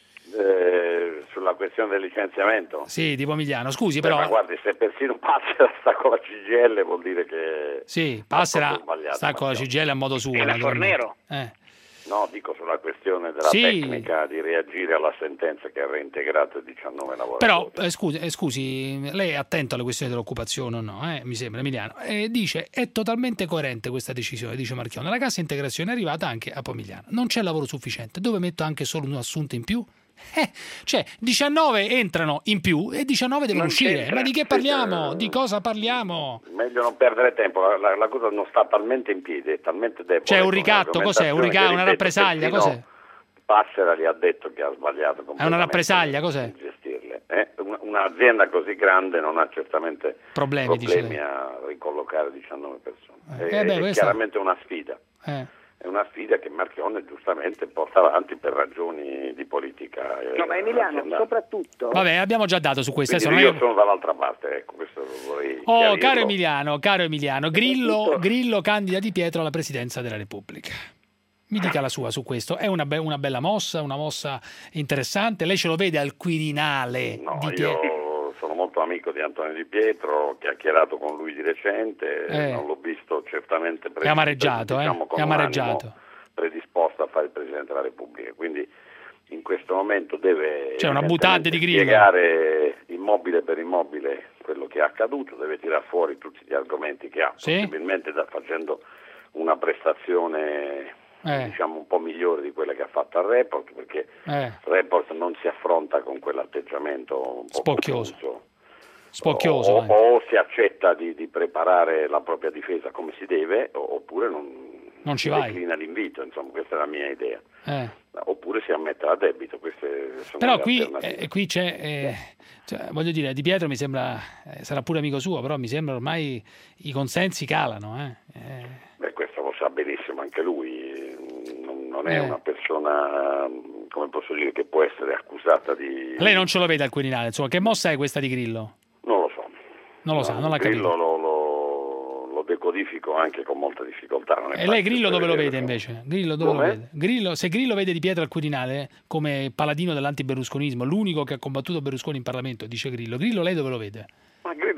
Eh, sulla questione del licenziamento? Sì, di Pomigliano, scusi Beh, però... Ma guardi, se persino Passera sta con la C G I L vuol dire che... Sì, Passera sta con la C G I L a modo suo. E la Fornero? Eh. No, dico sulla questione della sì. tecnica di reagire alla sentenza che ha reintegrato i diciannove lavoratori. Però, eh, scusi, eh, scusi, lei è attento alle questioni dell'occupazione o no? Eh? Mi sembra, Emiliano. Eh, dice, è totalmente coerente questa decisione, dice Marchionne. La cassa integrazione è arrivata anche a Pomigliano. Non c'è lavoro sufficiente. Dove metto anche solo un assunto in più? Eh, cioè, diciannove entrano in più e diciannove devono non uscire. c'entra. Ma di che parliamo? Di cosa parliamo? Meglio non perdere tempo, la, la, la cosa non sta talmente in piedi, è talmente debole. C'è un ricatto, cos'è? Un ricatto, una rappresaglia, cos'è? Passera gli ha detto che ha sbagliato. È una rappresaglia, cos'è? Gestirle. Eh, un'azienda così grande non ha certamente problemi, problemi a ricollocare diciannove persone. Eh, è, eh beh, è questa... chiaramente una sfida. Eh. È una sfida che Marchionne giustamente porta avanti per ragioni di politica. Eh, no, ma Emiliano, aziendale. Soprattutto... Vabbè, abbiamo già dato su questo. Io non è... sono dall'altra parte, ecco, questo vorrei Oh, chiarirlo. caro Emiliano, caro Emiliano, Grillo, Grillo candida Di Pietro alla presidenza della Repubblica. Mi dica la sua su questo. È una, be- una bella mossa, una mossa interessante. Lei ce lo vede al Quirinale? No, di io Pietro? sono molto amico di Antonio Di Pietro, ho chiacchierato con lui di recente, eh. non l'ho visto certamente predisposto. È amareggiato, diciamo, eh? È amareggiato. predisposto a fare il Presidente della Repubblica, quindi in questo momento deve C'è una butade di Grillo. spiegare immobile per immobile quello che è accaduto, deve tirar fuori tutti gli argomenti che ha, sì? possibilmente da, facendo una prestazione eh. diciamo un po' migliore di quella che ha fatto al Report, perché eh. il Report non si affronta con quell'atteggiamento un po' spocchioso, confuso. spocchioso o, eh. o si accetta di, di preparare la propria difesa come si deve, oppure non non ci vai. Declina l'invito, insomma, questa è la mia idea. Eh. Oppure si ammette a debito, queste sono però le qui, alternative. eh, qui c'è, eh, cioè, voglio dire, Di Pietro mi sembra, eh, sarà pure amico suo, però mi sembra ormai i consensi calano. Eh. Eh. Beh, questo lo sa benissimo anche lui, non, non è eh. una persona, come posso dire, che può essere accusata di... Lei non ce lo vede al Quirinale, insomma, che mossa è questa di Grillo? Non lo so. Non lo no, sa, non l'ha Grillo capito. Lo, lo, lo decodifico anche con molta difficoltà. Non è e lei Grillo dove lo vede come... invece? Grillo dove Come? lo vede? Grillo, se Grillo vede Di Pietro al Quirinale come paladino dell'antiberlusconismo, l'unico che ha combattuto Berlusconi in Parlamento, dice Grillo. Grillo lei dove lo vede? Ma Grillo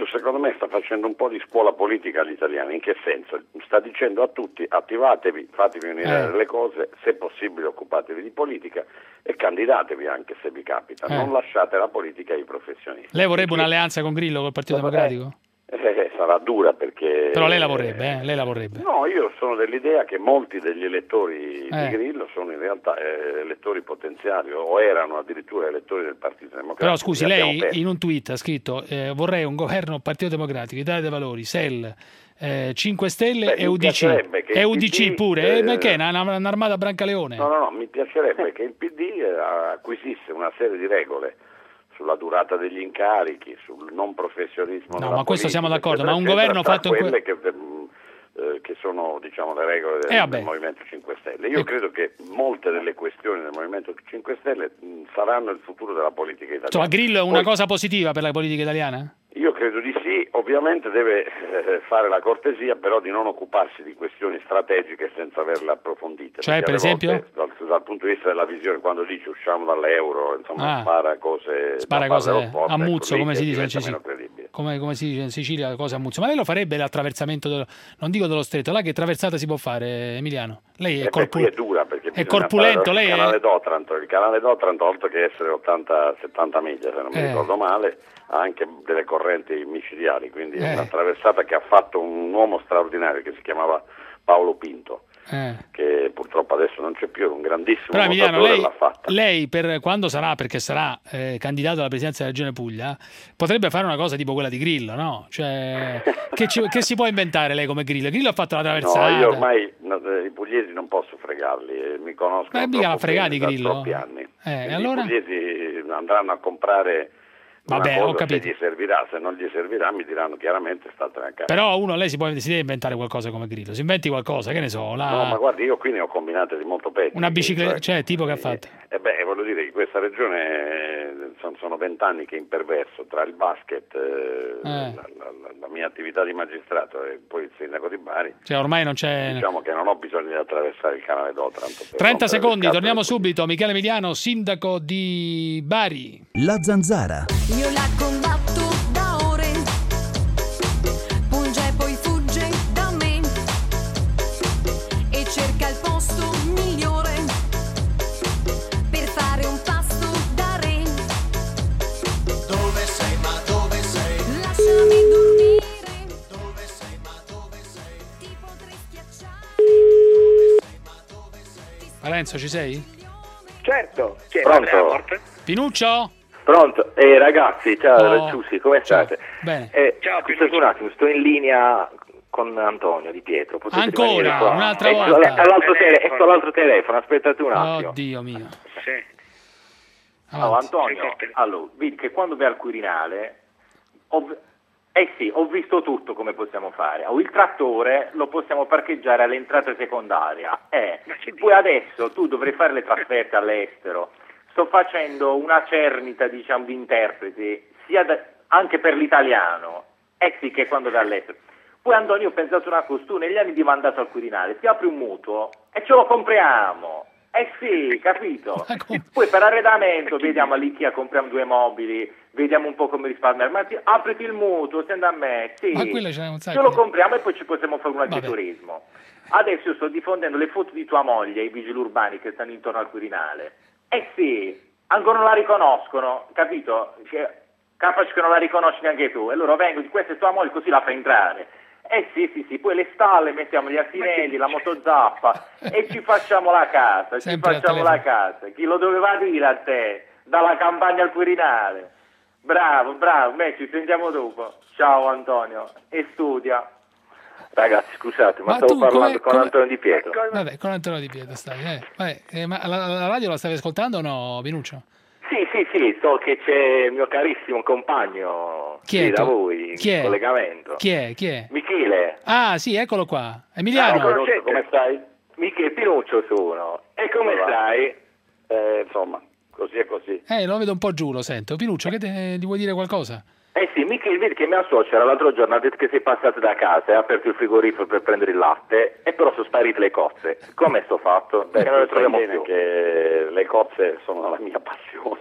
secondo me sta facendo un po' di scuola politica agli italiani. In che senso? Sta dicendo a tutti: attivatevi, fatevi unire Eh. le cose, se possibile occupatevi di politica e candidatevi anche se vi capita, Eh. non lasciate la politica ai professionisti. Lei vorrebbe un'alleanza con Grillo col Partito Democratico? Eh, sarà dura perché... Però lei la vorrebbe, eh? Lei la vorrebbe. No, io sono dell'idea che molti degli elettori Eh. di Grillo sono in realtà eh, elettori potenziali o erano addirittura elettori del Partito Democratico. Però scusi, Li abbiamo lei persi. in un tweet ha scritto eh, vorrei un governo Partito Democratico, Italia dei Valori, S E L, eh, cinque Stelle Beh, e mi U D C. piacerebbe che E il U D C P D, pure, eh, eh, ma che è una- una- un'armata Brancaleone? No, no, no, mi piacerebbe che il P D eh, acquisisse una serie di regole sulla durata degli incarichi, sul non professionismo. No, nella ma questo politica, siamo d'accordo, eccetera, ma un eccetera, governo tra fatto in que- quelle che, mm, eh, che sono diciamo le regole del, Eh, vabbè. del Movimento cinque Stelle. Io Ecco. credo che molte delle questioni del Movimento cinque Stelle mh, saranno il futuro della politica italiana. Insomma, Grillo è una Poi, cosa positiva per la politica italiana? io credo di sì, ovviamente deve eh, fare la cortesia però di non occuparsi di questioni strategiche senza averle approfondite. Cioè, perché per alle volte, esempio? dal, dal punto di vista della visione, quando dice usciamo dall'euro, insomma, Ah. spara cose, Spara da cose palle opposte, a muzzo, ecco, come lì si dice in diventa Sicilia. meno credibile. Come, come si dice in Sicilia, cose a muzzo. Ma lei lo farebbe l'attraversamento, dello, non dico dello stretto, là che traversata si può fare, Emiliano? Lei è, E beh, corpu- qui è dura perché è bisogna corpulento, fare lei il è... canale d'Otranto, il canale d'Otranto oltre che essere ottanta settanta miglia se non mi Eh. ricordo male ha anche delle correnti micidiali, quindi è Eh. una traversata che ha fatto un uomo straordinario che si chiamava Paolo Pinto, Eh. che purtroppo adesso non c'è più, era un grandissimo Però Emiliano, nuotatore, lei, l'ha fatta. lei per quando sarà, perché sarà eh, candidato alla presidenza della Regione Puglia, potrebbe fare una cosa tipo quella di Grillo, no? Cioè, che, ci- che si può inventare lei come Grillo? Grillo ha fatto la traversata. No, io ormai no, eh, i pugliesi non posso fregarli, eh, mi conoscono Ma mica l'ha troppo fregati bene da Grillo? troppi anni. Eh, Quindi allora? I pugliesi andranno a comprare Vabbè, una ho cosa, se capito. gli servirà, se non gli servirà mi diranno chiaramente statene a casa. Però uno, lei si, può, si deve inventare qualcosa come Grillo, si inventi qualcosa, che ne so, la- No, ma guardi, io qui ne ho combinate di molto peggio. una bicicletta, cioè tipo che ha fatto? E beh, voglio dire che questa regione eh, son- sono vent'anni che imperverso tra il basket, eh, Eh. la, la- la- la mia attività di magistrato e poi il sindaco di Bari. Cioè ormai non c'è... Diciamo che non ho bisogno di attraversare il canale d'Otranto. per trenta rompere secondi, le torniamo scatole. subito. Michele Emiliano, sindaco di Bari. La Zanzara. Io la combatto da ore, punge e poi fugge da me e cerca il posto migliore per fare un pasto da re. Dove sei, ma dove sei? Lasciami dormire, Dove sei, ma dove sei? ti potrei schiacciare. Parenzo, ci sei? Certo. Chi è? Pronto? Pinuccio? Pronto? Eh, ragazzi, ciao, Oh. Ciussi, come state? Bene. Eh, scusate un attimo, sto in linea con Antonio Di Pietro. Potete Ancora? rimanere qua? Un'altra Eh, volta? sto all'altro tele- e sto all'altro telefono, aspettate un attimo. Oddio mio. Allora, Antonio, allora, vedi che quando vai al Quirinale, ho, eh sì, ho visto tutto come possiamo fare. Ho il trattore, lo possiamo parcheggiare all'entrata secondaria. Eh, poi adesso tu dovrai fare le trasferte all'estero. Sto facendo una cernita, diciamo, di interpreti, sia da- anche per l'italiano, eh sì, che quando vai all'estero. Poi Antonio, ho pensato una cosa, tu negli anni di mandato al Quirinale, ti apri un mutuo e ce lo compriamo. Eh sì, capito? Poi per arredamento vediamo all'Ikea, compriamo due mobili, vediamo un po' come risparmiare, ma ti, apriti il mutuo, senti a me, sì, Ma quello ce n'è un sacco. ce lo compriamo e poi ci possiamo fare un Vabbè. agriturismo. Adesso io sto diffondendo le foto di tua moglie, i vigili urbani che stanno intorno al Quirinale. Eh sì, ancora non la riconoscono, capito? Cioè, capace che non la riconosci neanche tu, e loro vengono, questa è tua moglie, così la fa entrare. Eh sì, sì, sì, poi le stalle, mettiamo gli astinelli, la motozappa e ci facciamo la casa, Sempre ci facciamo al la casa. Chi lo doveva dire a te? Dalla campagna al Quirinale. Bravo, bravo, me ci sentiamo dopo. Ciao Antonio, e studia. Ragazzi, scusate, ma, Ma stavo tu parlando come- con come- Antonio Di Pietro. Vabbè, con Antonio Di Pietro stai. Eh. Vabbè, eh, ma la, la radio la stavi ascoltando o no, Pinuccio? Sì, sì, sì, so che c'è il mio carissimo compagno Chi qui è da tu? voi, Chi è? in collegamento. Chi è? Chi è? Michele. Ah, sì, eccolo qua. Ah, Emiliano. Pinuccio, come stai? Michele Pinuccio sono. E come Come va? stai? Eh, insomma, così è così. Eh, lo vedo un po' giù, lo sento. Pinuccio, che te, gli vuoi dire qualcosa? Eh sì, Michele, vedi che mia suocera l'altro giorno ha detto che sei passato da casa e ha aperto il frigorifero per prendere il latte e però sono sparite le cozze. Com'è sto fatto? Beh, Che non le troviamo bene più. che le cozze sono la mia passione.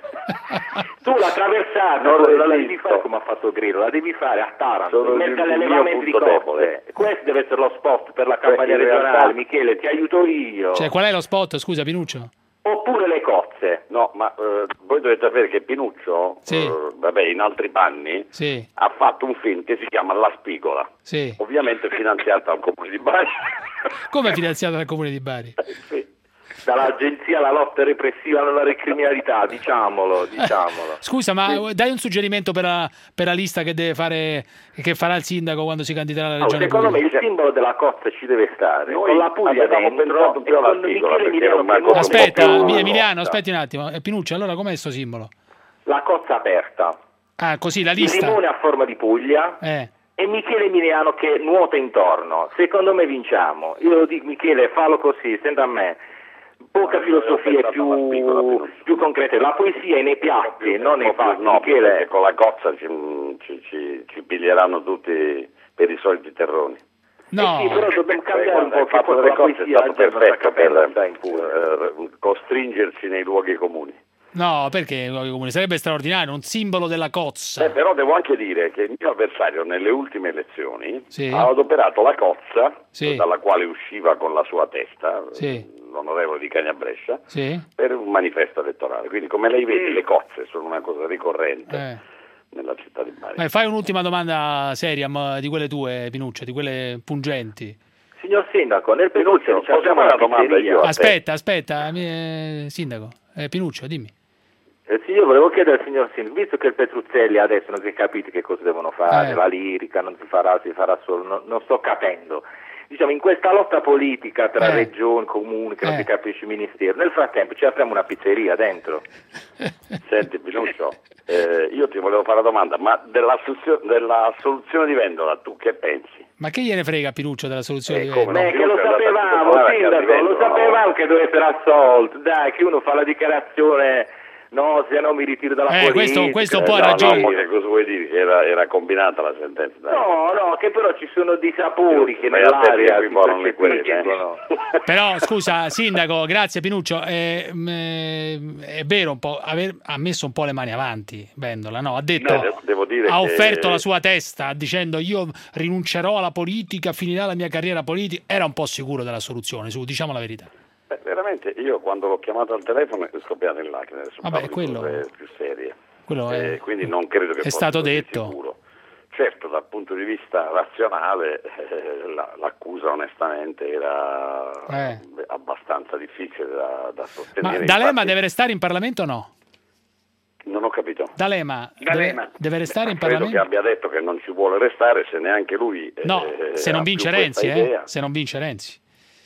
Tu la traversata Non non l'ho la devi visto. fare come ha fatto Grillo, la devi fare a Taranto, Sono in il- mezzo il mio all'allevamento di punto cozze. debole. Questo deve essere lo spot per la campagna in realtà- regionale, Michele, ti aiuto io. Cioè, qual è lo spot? Scusa, Pinuccio. Oppure le cozze. No, ma eh, voi dovete sapere che Pinuccio, Sì. eh, vabbè, in altri panni, Sì, ha fatto un film che si chiama La Spigola, sì. ovviamente finanziato dal Comune di Bari. Come è finanziato dal Comune di Bari? Sì. Dall'agenzia alla lotta repressiva alla criminalità, diciamolo, diciamolo. Scusa, ma dai un suggerimento per la, per la lista che deve fare, che farà il sindaco quando si candiderà alla No, regione secondo me Puglia? il simbolo della cozza ci deve stare, Noi con la Puglia avevamo dentro pensato e più alla con Spigola, Michele perché Emiliano era una che cosa un po' Aspetta, più Mi- Emiliano, lotta. aspetti un attimo. Eh, Pinuccio, allora com'è sto simbolo? la cozza aperta, Ah, così, la il lista. limone a forma di Puglia Eh. e Michele Emiliano che nuota intorno. Secondo me vinciamo. Io lo dico, Michele, fallo così, senta a me. Poca filosofia più, più concreta, la poesia è nei piatti, non nei fatti. No, Michele, perché con la cozza ci, ci, ci, ci piglieranno tutti per i soliti terroni. No. Eh sì, però dobbiamo cambiare un Guarda, po' il fatto delle la cozze è poesia stato la gente non sta perfetto capendo, per sta in Puglia. eh, costringerci nei luoghi comuni. No, perché il luogo comune? Sarebbe straordinario, un simbolo della cozza. Eh, però devo anche dire che il mio avversario nelle ultime elezioni Sì. ha adoperato la cozza, Sì. dalla quale usciva con la sua testa, Sì. l'onorevole di Cagnabrescia, Sì. per un manifesto elettorale. Quindi, come lei vede, le cozze sono una cosa ricorrente Eh. nella città di Bari. Beh, fai un'ultima domanda seria ma di quelle tue, Pinuccio, di quelle pungenti. Signor Sindaco, nel Pinuccio, Penuccio posso fare una domanda io a te? Aspetta, aspetta, mi- sindaco. Eh, Pinuccio, dimmi. Eh, sì, io volevo chiedere al signor Sindaco, visto che il Petruzzelli adesso non si è capito che cosa devono fare, Eh. la lirica non si farà, si farà solo, non, non sto capendo. Diciamo, in questa lotta politica tra Eh. regioni, comuni, che non Eh. si capisce ministero, nel frattempo ci apriamo una pizzeria dentro. Senti, Pinuccio, eh, io ti volevo fare una domanda, ma della, soluzione- della soluzione di Vendola tu che pensi? Ma che gliene frega Pinuccio della soluzione Eh, di come Vendola? no? Beh, che lo Pinuccio è andato a sapevamo, telefonare a Sindaco, Carli lo Vendola, sapevamo che doveva essere assolto. Dai, che uno fa la dichiarazione, no, se no mi ritiro dalla Eh, politica. questo- questo un po' ha No, ragione. no, ma che cosa vuoi dire? Che era, era combinata la sentenza? Dai. No, no, che però ci sono dei sapori che Vai a te nell'aria che si qui le querele, percepiscono. Però scusa, sindaco, grazie Pinuccio. eh, mh, è vero un po', aver, ha messo un po' le mani avanti Vendola, no? Ha detto, No, devo- devo dire ha che- offerto la sua testa dicendo io rinuncerò alla politica, finirà la mia carriera politica. Era un po' sicuro della soluzione, su, diciamo la verità. Beh, veramente, io quando l'ho chiamato al telefono è scoppiato in lacrime. Adesso Vabbè, parlo di quello- cose più serie. Quello è, Eh, quindi non credo che è fosse stato così detto. sicuro. Certo, dal punto di vista razionale eh, la- l'accusa onestamente era Eh. beh, abbastanza difficile da, da Ma sostenere. D'Alema Infatti, deve restare in Parlamento o no? non ho capito. D'Alema, D'Alema. Deve, deve restare in Credo che Parlamento? abbia detto che non ci vuole restare se neanche lui eh, No, se non ha vince più Renzi, questa eh? idea. Se non vince Renzi.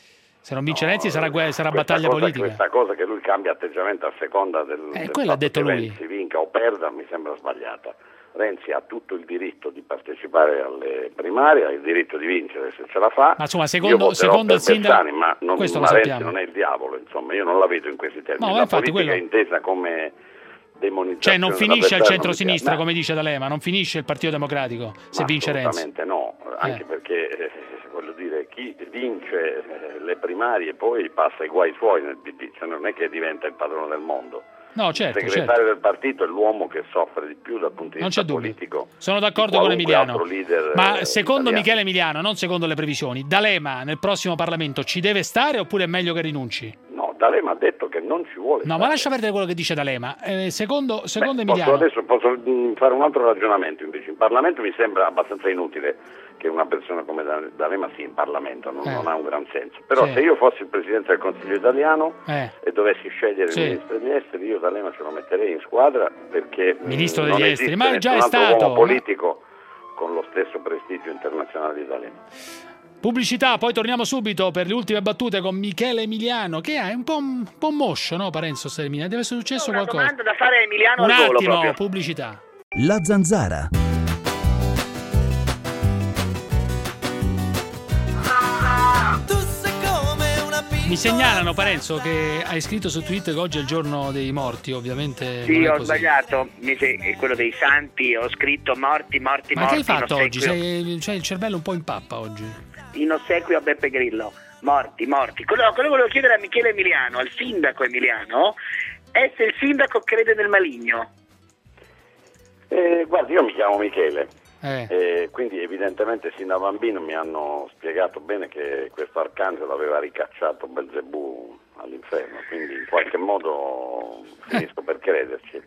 Se non vince No, Renzi sarà, gue- sarà questa battaglia cosa, politica. Questa cosa che lui cambia atteggiamento a seconda del, Eh, del quello ha fatto detto che lui. Renzi vinca o perda mi sembra sbagliata. Renzi ha tutto il diritto di partecipare alle primarie, ha il diritto di vincere se ce la fa. Ma insomma, Io secondo, voterò secondo per il sindaco, Bersani, ma, non, questo ma lo Renzi sappiamo. non è il diavolo, insomma, io non la vedo in questi termini. No, ma la infatti politica quello- è intesa come demonizzazione. Cioè non finisce al dell'avversario, centro-sinistra, non mi come dice D'Alema, non finisce il Partito Democratico se Ma vince Renzi. assolutamente no, anche Eh. perché eh, voglio dire, chi vince eh, le primarie poi passa i guai suoi nel P D, cioè non è che diventa il padrone del mondo. No, certo, il segretario certo. del partito è l'uomo che soffre di più dal punto di Non vista c'è dubbio. politico. Sono d'accordo di con qualunque Emiliano. altro leader, Ma eh, secondo italiano. Michele Emiliano, non secondo le previsioni, D'Alema nel prossimo Parlamento ci deve stare oppure è meglio che rinunci? No, D'Alema ha detto che non ci vuole. No, ma lascia perdere quello che dice D'Alema. Eh, secondo secondo Posso Emiliano, adesso posso mh, fare un altro ragionamento invece. In Parlamento mi sembra abbastanza inutile che una persona come D'Alema sia in Parlamento, non, Eh. non ha un gran senso. Però Sì. se io fossi il Presidente del Consiglio italiano Eh. e dovessi scegliere Sì. il Ministro degli Esteri, io D'Alema ce lo metterei in squadra perché mh, Ministro non degli esiste Esteri, ma già è nessun altro stato, uomo ma- politico con lo stesso prestigio internazionale di D'Alema. pubblicità, poi torniamo subito per le ultime battute con Michele Emiliano, che è un po', un po' moscio, no Parenzo Stermina? Deve essere successo Una qualcosa. domanda da fare a Emiliano Un al volo attimo, proprio. pubblicità. La Zanzara. Tu sei come una pizza Mi segnalano, Parenzo, che hai scritto su Twitter che oggi è il giorno dei morti, ovviamente. Sì, non è ho così. sbagliato, mi se- è quello dei santi, ho scritto morti, morti, Ma morti. che hai fatto in oggi? ossequio- Sei, cioè, il cervello un po' in pappa oggi. In ossequio a Beppe Grillo. Morti, morti. Quello, quello volevo chiedere a Michele Emiliano, al sindaco Emiliano, è se il sindaco crede nel maligno. Eh, guardi, io mi chiamo Michele, eh. Eh, quindi evidentemente sin da bambino mi hanno spiegato bene che questo arcangelo aveva ricacciato Belzebù all'inferno, quindi in qualche modo finisco per crederci.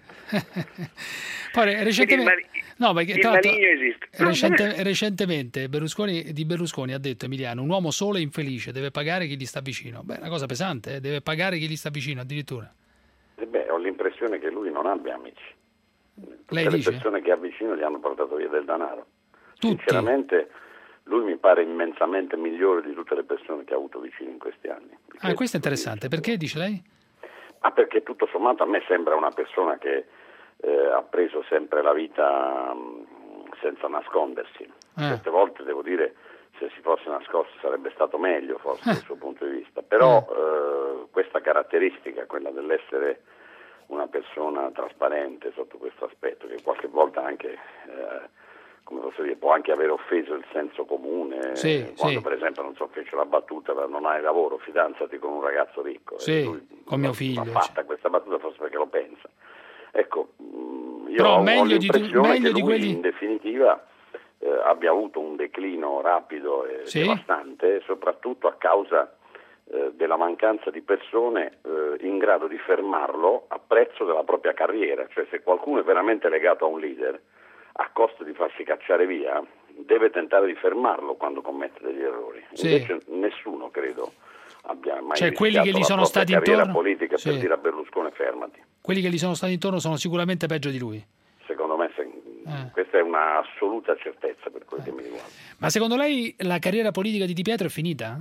Poi recentemente, no, perché, il tra l'altro, maligno esiste. recente- recentemente Berlusconi, di Berlusconi ha detto Emiliano, un uomo solo e infelice deve pagare chi gli sta vicino. Beh, è una cosa pesante, eh? Deve pagare chi gli sta vicino addirittura. E beh, ho l'impressione che lui non abbia amici. Tutte Lei le dice? persone che ha vicino gli hanno portato via del denaro. Tutti? Sinceramente lui mi pare immensamente migliore di tutte le persone che ha avuto vicino in questi anni. Ah, questo è interessante. Perché, dice lei? Ma perché tutto sommato a me sembra una persona che eh, ha preso sempre la vita mh, senza nascondersi. Eh. Certe volte devo dire, se si fosse nascosto sarebbe stato meglio forse dal suo punto di vista, però eh, questa caratteristica, quella dell'essere una persona trasparente sotto questo aspetto, che qualche volta anche eh, come posso dire, può anche aver offeso il senso comune, Sì, quando sì. per esempio non so, fece la battuta per non hai lavoro, fidanzati con un ragazzo ricco. Sì, e lui con mio l'ha- figlio, l'ha fatta questa battuta forse perché lo pensa. Ecco, mh, io Però ho, meglio ho di tu- l'impressione meglio che di lui quelli- in definitiva eh, abbia avuto un declino rapido e Sì. devastante, soprattutto a causa eh, della mancanza di persone eh, in grado di fermarlo a prezzo della propria carriera. Cioè, se qualcuno è veramente legato a un leader, a costo di farsi cacciare via, deve tentare di fermarlo quando commette degli errori. Sì. Invece nessuno, credo, abbia mai Cioè, quelli che rischiato gli la sono propria stati carriera intorno? politica Sì. per dire a Berlusconi fermati. Quelli che gli sono stati intorno sono sicuramente peggio di lui. Secondo me se- Eh. questa è una assoluta certezza per quel che mi riguarda. Ma secondo lei la carriera politica di Di Pietro è finita?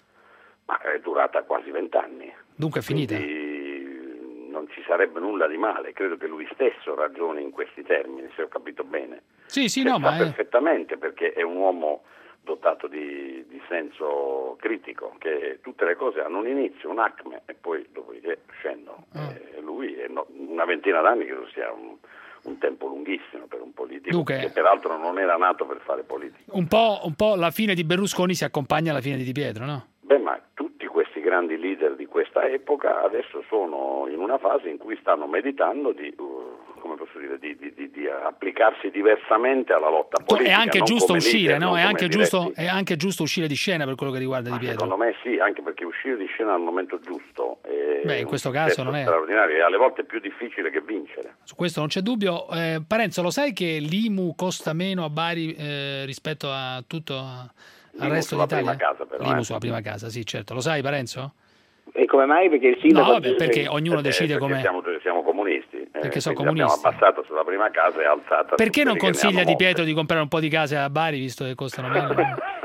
Ma è durata quasi vent'anni. Dunque è finita. Quindi non ci sarebbe nulla di male, credo che lui stesso ragioni in questi termini, se ho capito bene. Sì, sì, Lo no, sa ma è... perfettamente, perché è un uomo dotato di, di senso critico, che tutte le cose hanno un inizio, un acme e poi dopodiché scendono. Ah. E lui è no- una ventina d'anni credo sia un, un tempo lunghissimo per un politico, Dunque- che peraltro non era nato per fare politica. Un po', un po' la fine di Berlusconi si accompagna alla fine di Di Pietro, no? Beh, ma tutti questi grandi leader di questa epoca adesso sono in una fase in cui stanno meditando di, uh, come posso dire, di, di- di- di applicarsi diversamente alla lotta politica. È anche non giusto come uscire, leader, no? non È come anche diretti. giusto, è anche giusto uscire di scena per quello che riguarda Di Pietro. Secondo me sì, anche perché uscire di scena al momento giusto è Beh, in questo un caso successo non è- straordinario e alle volte è più difficile che vincere. Su questo non c'è dubbio. Eh, Parenzo, lo sai che l'I M U costa meno a Bari eh, rispetto a tutto a- al L'I M U resto sulla d'Italia? prima casa, però, L'I M U eh. sulla prima casa, sì, certo. Lo sai, Parenzo? E come mai? Perché il sindaco... No, vabbè, perché ognuno Eh, decide perché come... siamo, siamo comunisti. eh, Perché sono quindi comunisti. Abbiamo abbassato sulla prima casa e alzata Perché su non quelli che ne consiglia hanno Di molte. Pietro di comprare un po' di case a Bari, visto che costano meno?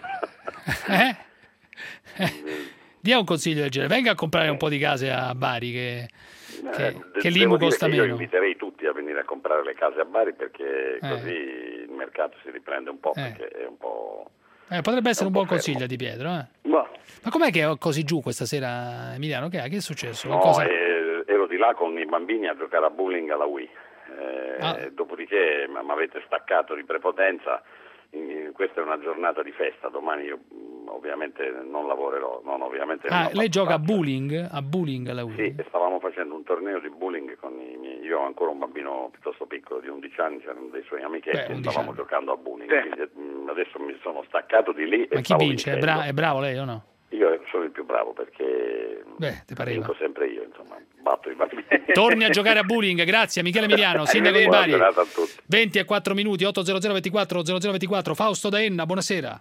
eh? Eh? Dia un consiglio del genere. Venga a comprare un po' di case a Bari, che, che, Eh, de- che l'I M devo U dire costa che io meno. inviterei tutti a venire a comprare le case a Bari perché Eh. così il mercato si riprende un po', Eh. perché è un po'... Eh, potrebbe essere è un un buon po' consiglio fermo. Di Pietro. Eh? Boh. Ma com'è che è così giù questa sera, Emiliano? Che, è? Che è successo? No, Qualcosa- eh, ero di là con i bambini a giocare a bowling alla Wii. Eh, Ah. Dopodiché mi avete staccato di prepotenza. In- questa è una giornata di festa, domani io mh, ovviamente non lavorerò. Non, ovviamente non Ah, ho lei fatto gioca a parte. bowling? A bowling alla Wii? Sì, e stavamo facendo un torneo di bowling con i miei, io ho ancora un bambino piuttosto piccolo di undici anni, c'erano dei suoi amichetti, Beh, e undici stavamo anni. giocando a bowling, quindi mh, adesso mi sono staccato di lì e Ma chi stavo vince? È, vincendo. bra- è bravo lei o no? Io sono il più bravo perché Beh, ti pareva. vinco sempre io, insomma, batto i bambini. Torni a giocare a bowling, grazie Michele Emiliano, sindaco di Buona Bari. serata a tutti. venti e quattro minuti, otto zero zero ventiquattro zero zero ventiquattro. Fausto da Enna, buonasera.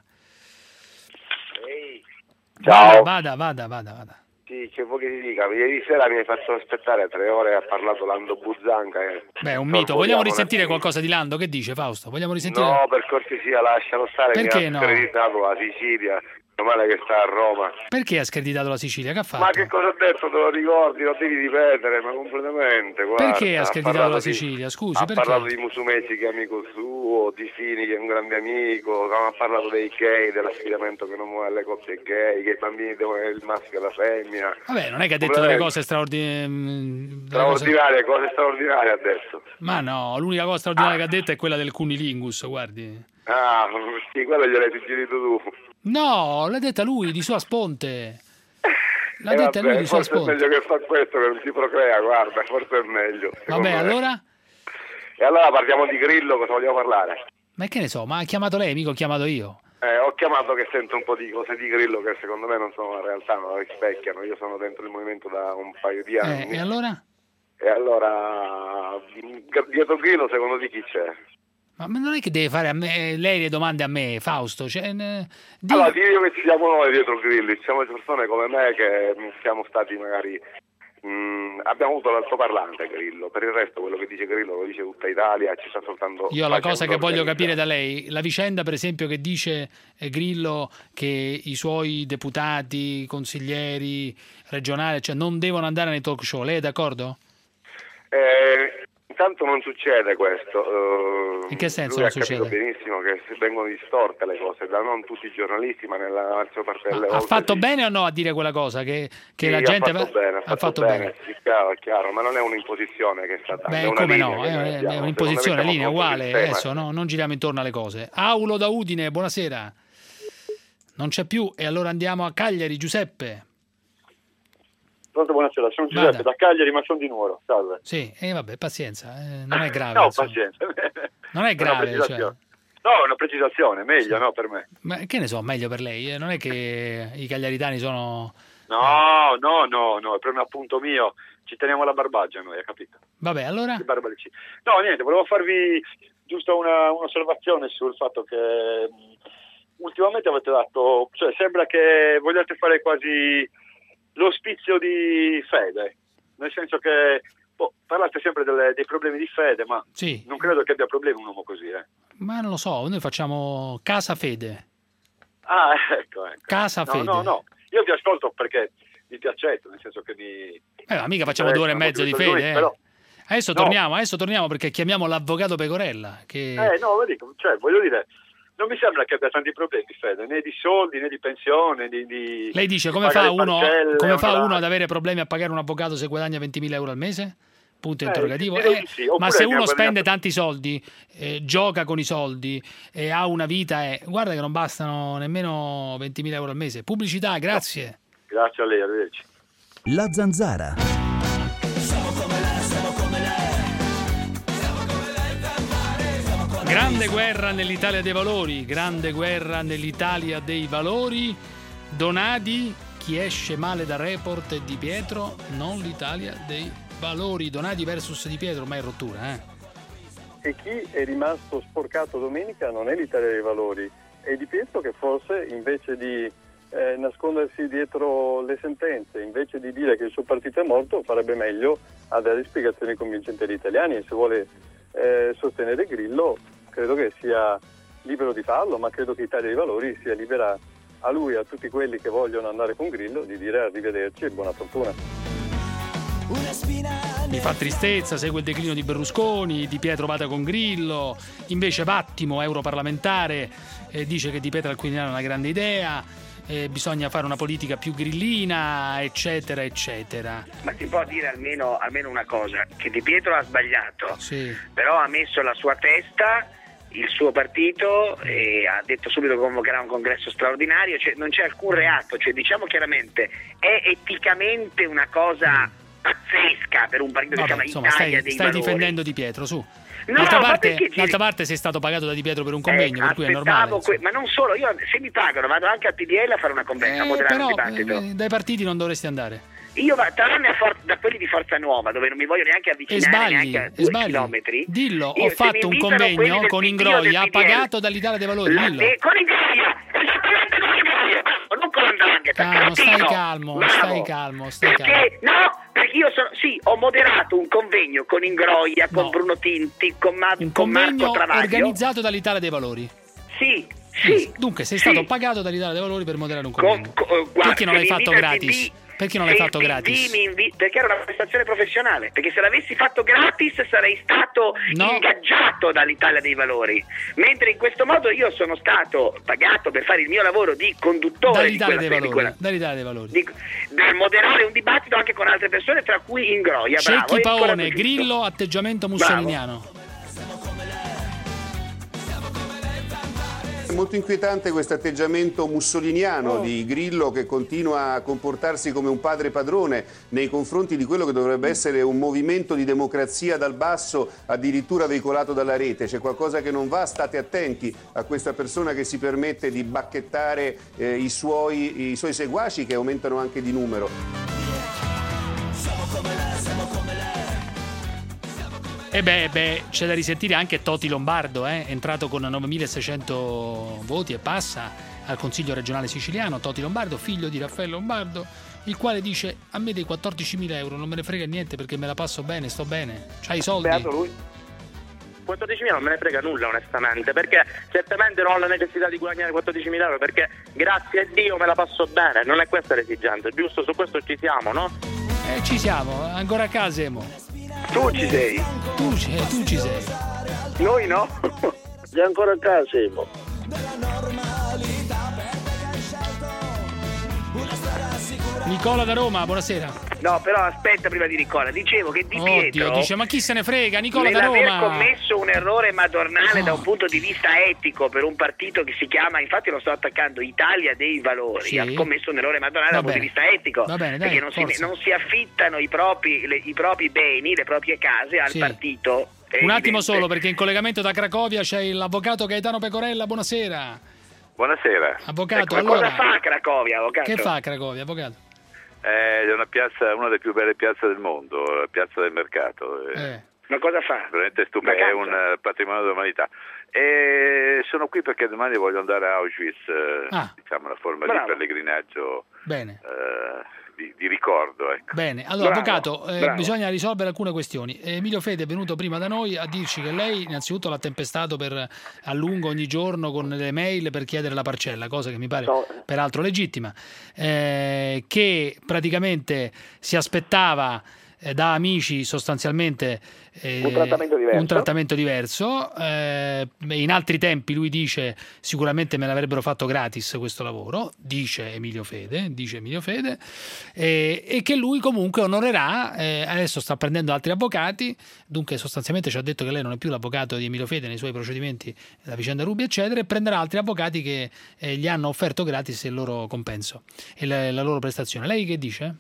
Ciao. Vada, vada, vada, vada. Sì, c'è poco che ti dica, ieri sera mi hai fatto aspettare tre ore e ha parlato Lando Buzzanca. E... Beh, è un mito. Vogliamo risentire qualcosa di Lando? Che dice Fausto? Vogliamo risentire? No, per cortesia, lascialo stare. Perché mi no? ha screditato la Sicilia, meno male che sta a Roma. Perché ha screditato la Sicilia? Che ha fatto? Ma che cosa ha detto? Te lo ricordi? Lo devi ripetere, ma completamente. Guarda, Perché ha screditato parlato la di- Sicilia? Scusi, ha perché? parlato di Musumeci che è amico suo, di Fini che è un grande amico, avevamo parlato dei gay, dell'affidamento che non vuole alle coppie gay, che i bambini devono avere il maschio e la femmina. Vabbè, non è che ha detto delle cose straordinarie. Straordinarie, cose... cose straordinarie adesso. Ma no, l'unica cosa straordinaria ah. che ha detto è quella del cunilingus, guardi. Ah, sì, quello gliel'hai suggerito tu. No, l'ha detta lui, di sua sponte. L'ha eh detta vabbè, lui di sua forse sponte. È meglio che fa questo che non si procrea, guarda, forse è meglio. Vabbè, me. allora? E allora parliamo di Grillo, cosa vogliamo parlare? Ma che ne so, ma ha chiamato lei, mica ho chiamato io. Eh, ho chiamato che sento un po' di cose di Grillo che secondo me non sono la realtà, non la rispecchiano. Io sono dentro il movimento da un paio di anni. Eh, e allora? E allora, dietro Grillo secondo te chi c'è? Ma non è che deve fare a me, lei le domande a me, Fausto. Cioè, ne, di... Allora, ti dico che ci siamo noi dietro Grillo, ci siamo persone come me che siamo stati magari... Mm, abbiamo avuto l'altoparlante Grillo, per il resto quello che dice Grillo lo dice tutta Italia, ci sta soltanto... Io la cosa che voglio capire da lei, la vicenda per esempio che dice eh, Grillo che i suoi deputati, consiglieri regionali, cioè non devono andare nei talk show, lei è d'accordo? Eh, intanto non succede questo. Uh, In che senso lui non ha capito succede? benissimo che vengono distorte le cose, da non tutti i giornalisti, ma nella maggior parte delle Ma volte. ha fatto sì. bene o no a dire quella cosa? Che, che Sì, la gente ha fatto va... bene, ha fatto, ha fatto bene, bene. Sì, chiaro, chiaro, ma non è un'imposizione che è stata. Beh, è una come linea no, che è, noi è abbiamo. un'imposizione, Secondo me linea siamo uguale, contro il adesso sistema. no, non giriamo intorno alle cose. Aulo da Udine, buonasera. Non c'è più e allora andiamo a Cagliari, Giuseppe. Pronto, buonasera, sono Giuseppe Vada. da Cagliari, ma sono di Nuoro. Salve. Sì, e eh, vabbè, pazienza, eh, non è grave. No, insomma. pazienza. Non è grave, Una cioè. No, è una precisazione, meglio, no, per me. Ma che ne so, meglio per lei, eh? Non è che i cagliaritani sono... No, no, no, no, è per un appunto mio. Ci teniamo la barbaggia noi, hai capito? Vabbè, allora? I barbarici. No, niente, volevo farvi giusto una, un'osservazione sul fatto che mh, ultimamente avete dato, cioè sembra che vogliate fare quasi l'ospizio di fede, nel senso che boh, parlate sempre delle, dei problemi di fede, ma sì. Non credo che abbia problemi un uomo così, eh. Ma non lo so, noi facciamo Casa Fede. Ah, ecco, ecco. Casa no, Fede. No, no, io vi ascolto perché vi piacete, nel senso che mi... Eh, ma mica facciamo due ore e mezzo di fede, lui, eh. però... Adesso No. torniamo, adesso torniamo perché chiamiamo l'avvocato Pecorella. Che... Eh, no, vedi, cioè, voglio dire, non mi sembra che abbia tanti problemi, Fede, né di soldi, né di pensione, di... di Lei dice di come pagare fa uno, parcelle, come fa onorari. uno ad avere problemi a pagare un avvocato se guadagna ventimila euro al mese? Punto Eh, interrogativo. direi Eh, di sì, oppure ma se ne ha uno guadagnato- spende tanti soldi, eh, gioca con i soldi e ha una vita, eh, guarda che non bastano nemmeno ventimila euro al mese. Pubblicità, grazie. Grazie a lei, arrivederci. La Zanzara. Grande guerra nell'Italia dei valori, grande guerra nell'Italia dei valori. Donadi, chi esce male da report è Di Pietro, non l'Italia dei valori. Donadi versus Di Pietro, ormai è rottura, eh. E chi è rimasto sporcato domenica non è l'Italia dei Valori, è Di Pietro che forse invece di eh, nascondersi dietro le sentenze, invece di dire che il suo partito è morto, farebbe meglio a dare spiegazioni convincenti agli italiani, e se vuole eh, sostenere Grillo credo che sia libero di farlo, ma credo che Italia dei Valori sia libera a lui e a tutti quelli che vogliono andare con Grillo di dire arrivederci e buona fortuna. Mi fa tristezza, segue il declino di Berlusconi, Di Pietro vada con Grillo, invece Vattimo, europarlamentare, eh, dice che Di Pietro al Quirinale è una grande idea, eh, bisogna fare una politica più grillina, eccetera, eccetera. Ma si può dire almeno, almeno una cosa, che Di Pietro ha sbagliato, Sì. però ha messo la sua testa, il suo partito, e ha detto subito che convocherà un congresso straordinario, cioè non c'è alcun reato, cioè diciamo chiaramente è eticamente una cosa pazzesca per un partito che si Vabbè, chiama insomma, Italia stai, dei stai Valori. difendendo Di Pietro, su. No, D'altra ma parte, perché giri- d'altra parte sei stato pagato da Di Pietro per un convegno, Eh, per cui è normale. aspettavo que- ma non solo, io se mi pagano vado anche al P D L a fare una convenza, a Eh, moderare però un dibattito. eh, dai partiti non dovresti andare. Io va- tranne a For- da quelli di Forza Nuova, dove non mi voglio neanche E avvicinare sbagli, neanche a e due sbagli. chilometri. Dillo, Io, ho se fatto mi un invitano quelli convegno del con P D o Ingroia, del P D L, pagato dall'Italia dei Valori, la- dillo. eh, con Ingroia, esattamente con Ingroia, non con Andrangheta. Calmo, stai capito? calmo, Bravo. stai calmo, stai calmo. Perché, no, perché io sono, sì, ho moderato un convegno con Ingroia, con Bruno Tinti, con, Ma- Un con Marco convegno Travaglio. organizzato dall'Italia dei Valori. Sì, sì. Dunque, sei sì. stato pagato dall'Italia dei Valori per moderare un Con- convegno. co- eh, guarda, Perché non l'hai se mi fatto invita il gratis? P D Perché non l'hai se fatto il gratis? P D mi invi- perché era una prestazione professionale, perché se l'avessi fatto gratis sarei stato No. ingaggiato dall'Italia dei Valori, mentre in questo modo io sono stato pagato per fare il mio lavoro di conduttore di Dall'Italia quella, dei di Valori, quella- dall'Italia dei Valori. di- del moderare un dibattito anche con altre persone, tra cui Ingroia. Bravo, Cecchi hai Paone, ricordato giusto. Grillo, atteggiamento mussoliniano. È molto inquietante questo atteggiamento mussoliniano di Grillo, che continua a comportarsi come un padre padrone nei confronti di quello che dovrebbe essere un movimento di democrazia dal basso, addirittura veicolato dalla rete. C'è qualcosa che non va? State attenti a questa persona che si permette di bacchettare eh, i, suoi, i suoi seguaci, che aumentano anche di numero. E beh, beh, c'è da risentire anche Toti Lombardo, eh? È entrato con novemilaseicento voti e passa al Consiglio regionale siciliano. Toti Lombardo, figlio di Raffaele Lombardo, il quale dice: a me dei quattordicimila euro non me ne frega niente perché me la passo bene, sto bene, c'hai i soldi. Beato lui. quattordicimila non me ne frega nulla onestamente, perché certamente non ho la necessità di guadagnare quattordicimila euro, perché grazie a Dio me la passo bene, non è questa l'esigenza, giusto? Su questo ci siamo, no? Eh, ci siamo, ancora a casa, Emo. Tu ci sei. Tu, ci- tu ci sei. Noi no. Sei ancora a casa, Emo. Nicola da Roma, buonasera. No, però aspetta, prima di Nicola, dicevo che Di Pietro, Oddio, dice, ma chi se ne frega? Nicola da nell'aver Roma. commesso un errore madornale No. da un punto di vista etico per un partito che si chiama, infatti lo sto attaccando, Italia dei Valori, Sì. ha commesso un errore madornale Va da un punto di bene. vista etico, Va bene, dai, perché non si, forza. non si affittano i propri, le- i propri beni, le proprie case al Sì. partito. è Un attimo evidente. solo, perché in collegamento da Cracovia c'è l'avvocato Gaetano Pecorella, buonasera. Buonasera. Avvocato, Ecco, allora... Cosa fa a Cracovia, avvocato? Che fa a Cracovia, avvocato? È una piazza, una delle più belle piazze del mondo, la piazza del mercato. È Eh. Ma cosa fa? veramente stupendo, è un eh, patrimonio dell'umanità. E sono qui perché domani voglio andare a Auschwitz, eh, Ah. diciamo una forma Bravo. di pellegrinaggio Bene. eh, di, di ricordo. Ecco. Bene, allora Bravo, avvocato, eh, bravo. bisogna risolvere alcune questioni. Emilio Fede è venuto prima da noi a dirci che lei innanzitutto l'ha tempestato per, a lungo ogni giorno con le mail per chiedere la parcella, cosa che mi pare No. peraltro legittima, eh, che praticamente si aspettava eh, da amici sostanzialmente eh, Un trattamento diverso. un trattamento diverso. Eh, in altri tempi lui dice sicuramente me l'avrebbero fatto gratis questo lavoro, dice Emilio Fede, dice Emilio Fede eh, e che lui comunque onorerà, eh, adesso sta prendendo altri avvocati, dunque sostanzialmente ci ha detto che lei non è più l'avvocato di Emilio Fede nei suoi procedimenti, la vicenda Rubi eccetera, e prenderà altri avvocati che eh, gli hanno offerto gratis il loro compenso e la, la loro prestazione. Lei che dice?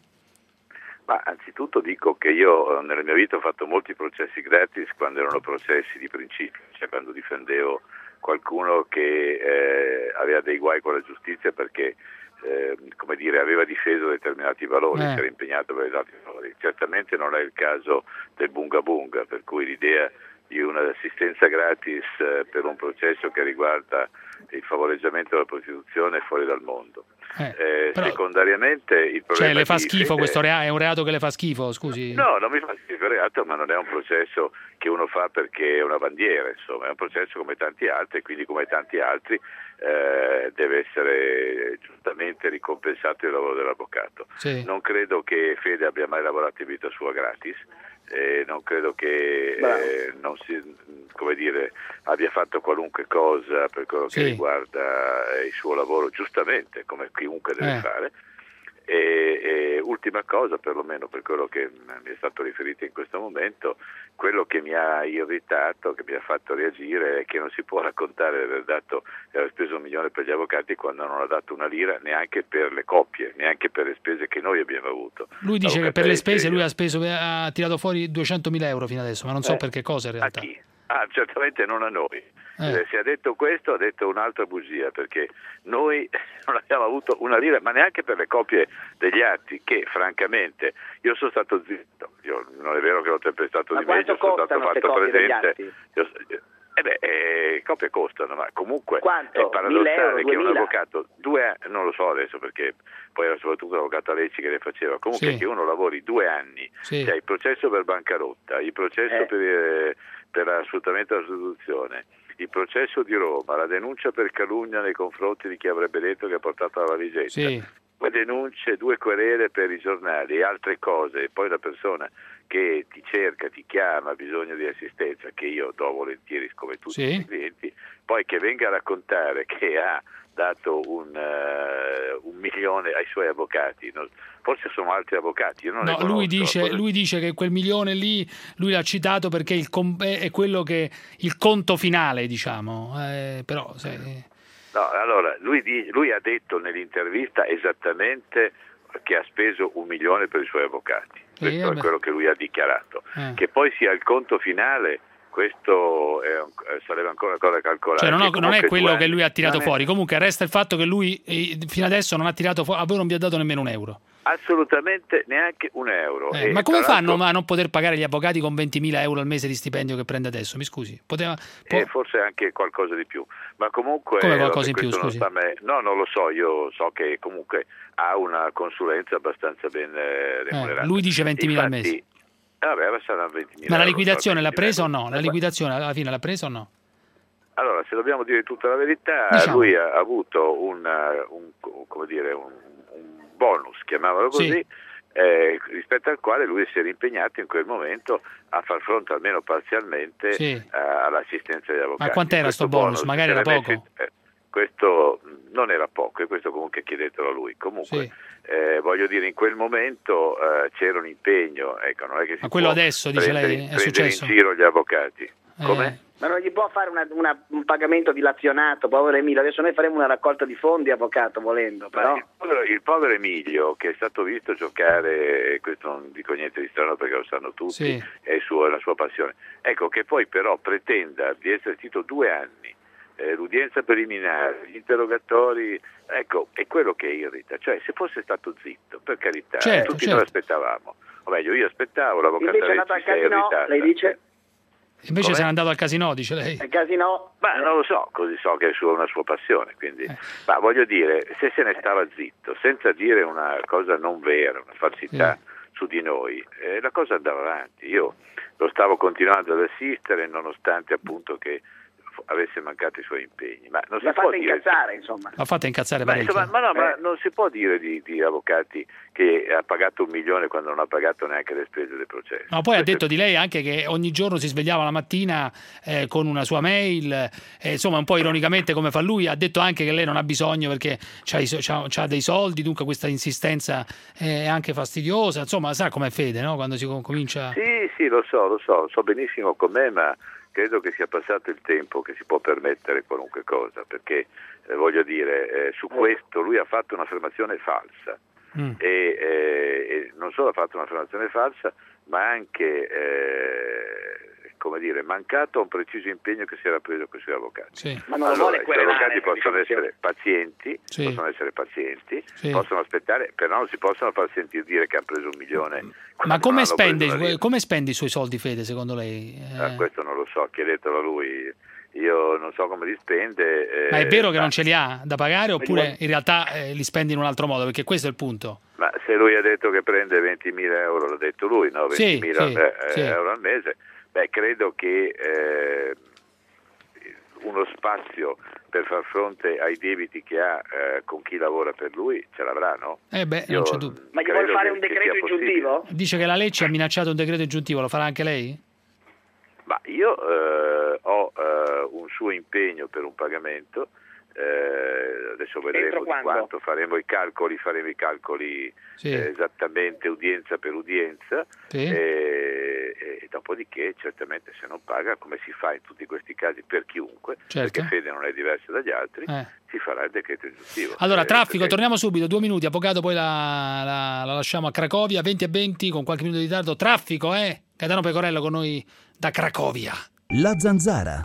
Ma anzitutto dico che io eh, nella mia vita ho fatto molti processi gratis quando erano processi di principio, cioè quando difendevo qualcuno che eh, aveva dei guai con la giustizia perché eh, come dire, aveva difeso determinati valori, Eh. si era impegnato per determinati valori. Certamente non è il caso del bunga bunga, per cui l'idea di un'assistenza gratis eh, per un processo che riguarda il favoreggiamento della prostituzione è fuori dal mondo. Eh, Eh, però- secondariamente il problema Cioè le fa di schifo Fede- questo reato? È un reato che le fa schifo, scusi? No, non mi fa schifo il reato, ma non è un processo che uno fa perché è una bandiera, insomma, è un processo come tanti altri, e quindi come tanti altri eh, deve essere giustamente ricompensato il lavoro dell'avvocato. Sì. Non credo che Fede abbia mai lavorato in vita sua gratis, eh, non credo che Bravo. eh, non si, come dire, abbia fatto qualunque cosa per quello che Sì. riguarda eh, il suo lavoro, giustamente, come chiunque deve Eh. fare. E, e ultima cosa, perlomeno per quello che mi è stato riferito in questo momento, quello che mi ha irritato, che mi ha fatto reagire, è che non si può raccontare di aver dato, di aver speso un milione per gli avvocati quando non ha dato una lira neanche per le coppie, neanche per le spese che noi abbiamo avuto. Lui dice che L'avvocato per le Lecce, spese lui io- ha speso, ha tirato fuori duecentomila euro fino adesso, ma non so Eh. per che cosa in A realtà. chi? Ah, certamente non a noi. Eh. Eh, se ha detto questo ha detto un'altra bugia, perché noi non abbiamo avuto una lira, ma neanche per le copie degli atti, che francamente io sono stato zitto, io, non è vero che l'ho tempestato Ma di meglio, quanto sono stato costano ste fatto copie degli presente. atti? Io- eh beh, eh, copie costano, ma comunque Quanto? è mille paradossale euro, che un duemila? avvocato, due anni, non lo so adesso perché poi era soprattutto l'avvocato Lecci che le faceva, comunque Sì. che uno lavori due anni, Sì. cioè il processo per bancarotta, il processo Eh. per, eh, per sfruttamento della sostituzione, il processo di Roma, la denuncia per calunnia nei confronti di chi avrebbe detto che ha portato la valigenza. Sì. due denunce, due querele per i giornali e altre cose, e poi la persona che ti cerca, ti chiama, ha bisogno di assistenza, che io do volentieri come tutti Sì. i clienti, poi che venga a raccontare che ha dato un, uh, un milione ai suoi avvocati, no? Forse sono altri avvocati, io non ne No, conosco. lui dice, Cosa- lui dice che quel milione lì lui l'ha citato perché il com- è quello che il conto finale, diciamo. Eh, però se- No, allora, lui, di- lui ha detto nell'intervista esattamente che ha speso un milione per i suoi avvocati. Questo vabbè. è quello che lui ha dichiarato. Eh. Che poi sia il conto finale, questo è un- eh, sarebbe ancora una cosa calcolare. cioè non, ho- non è Comunque quello due che anni- lui ha tirato non è- fuori. Comunque resta il fatto che lui eh, fino adesso non ha tirato fuori, a voi non vi ha dato nemmeno un euro. Assolutamente neanche un euro. Eh, E ma come tra fanno l'altro- a non poter pagare gli avvocati con ventimila euro al mese di stipendio che prende adesso? Mi scusi, poteva, può- E forse anche qualcosa di più, ma comunque Come qualcosa vabbè, in più, questo non scusi? sta a me. No, non lo so, io so che comunque ha una consulenza abbastanza ben eh, remunerata. eh, lui dice ventimila al Infatti, mese. eh, vabbè, saranno ventimila Ma la euro, liquidazione l'ha ventimila presa o euro. no? La liquidazione alla fine l'ha presa o no? Allora, se dobbiamo dire tutta la verità, Diciamo. lui ha avuto un, uh, un- come dire, un, un bonus, chiamiamolo così, Sì. eh, rispetto al quale lui si era impegnato in quel momento a far fronte almeno parzialmente Sì. eh, all'assistenza degli avvocati. Ma quant'era Questo sto bonus? Magari era se ne poco? mette- eh, questo non era poco, e questo comunque chiedetelo a lui. Comunque, Sì. eh, voglio dire, in quel momento eh, c'era un impegno, ecco, non è che si Ma quello può adesso, dice prendere, lei, è prendere successo? in giro gli avvocati. Come? Eh, Ma non gli può fare una- una- un pagamento dilazionato, povero Emilio. Adesso noi faremo una raccolta di fondi, avvocato, volendo, Ma però... il, povero, il povero Emilio, che è stato visto giocare, e questo non dico niente di strano perché lo sanno tutti, Sì. è, il suo- è la sua passione, ecco, che poi però pretenda di essere zitto due anni, eh, l'udienza preliminare, gli interrogatori, ecco, è quello che irrita. Cioè, se fosse stato zitto, per carità, Certo, tutti certo. noi aspettavamo, o meglio, io aspettavo, l'avvocato Invece è andato al Renzi si è casino, irritata. lei dice? invece Come? se n'è andato al casino, dice lei. Al casino? Ma non lo so, così so che è sua- una sua passione, quindi, Eh. ma voglio dire, se se ne stava zitto, senza dire una cosa non vera, una falsità su di noi, eh, la cosa andava avanti. Io lo stavo continuando ad assistere, nonostante appunto che f- avesse mancato i suoi impegni. Ma non si La può fate dire... incazzare, insomma. L'ha fatta incazzare Ma, parecchio. insomma, ma no, ma Eh. non si può dire di, di avvocati che ha pagato un milione quando non ha pagato neanche le spese del processo. No, poi ha Questo- detto di lei anche che ogni giorno si svegliava la mattina eh, con una sua mail, eh, insomma un po' ironicamente come fa lui, ha detto anche che lei non ha bisogno perché c'ha, i so- c'ha- c'ha dei soldi, dunque questa insistenza è anche fastidiosa, insomma sa com'è Fede, no? Quando si com- comincia... Sì, sì, lo so, lo so, so benissimo com'è, ma credo che sia passato il tempo che si può permettere qualunque cosa, perché eh, voglio dire, eh, su questo lui ha fatto un'affermazione falsa. Mm. E, eh, e non solo ha fatto un'affermazione falsa, ma anche eh, come dire, mancato a un preciso impegno che si era preso con i suoi avvocati. Sì. Ma non lo Allora, vuole i suoi querelare, avvocati possono diciamo. essere pazienti, Sì. possono essere pazienti, Sì. possono aspettare, però non si possono far sentire dire che hanno preso un milione. Ma quando come non hanno spende, preso una lira. come spende i suoi soldi Fede secondo lei? Eh, Ah, questo non lo so, chiedetelo a lui. Io non so come li spende. eh, ma è vero che ma- non ce li ha da pagare oppure in realtà eh, li spende in un altro modo? Perché questo è il punto. Ma se lui ha detto che prende ventimila euro, l'ha detto lui, no? Sì, ventimila sì, eh, sì. euro al mese, beh, credo che eh, uno spazio per far fronte ai debiti che ha eh, con chi lavora per lui ce l'avrà, no? Eh beh, Io non c'è dubbio. Ma gli credo vuol fare che- un che decreto sia possibile. ingiuntivo? Dice che la Lecce ha minacciato un decreto aggiuntivo, lo farà anche lei? Ma io eh, ho eh, un suo impegno per un pagamento, eh, adesso vedremo Entro di quando? quanto, faremo i calcoli, faremo i calcoli Sì. eh, esattamente udienza per udienza Sì. e, e dopodiché certamente se non paga, come si fa in tutti questi casi per chiunque, Certo. perché Fede non è diversa dagli altri, Eh. si farà il decreto aggiuntivo. Allora, Eh, traffico, perché- torniamo subito, due minuti, avvocato, poi la, la- la lasciamo a Cracovia, venti e venti con qualche minuto di ritardo. Traffico, eh? Gaetano Pecorello con noi da Cracovia. La Zanzara.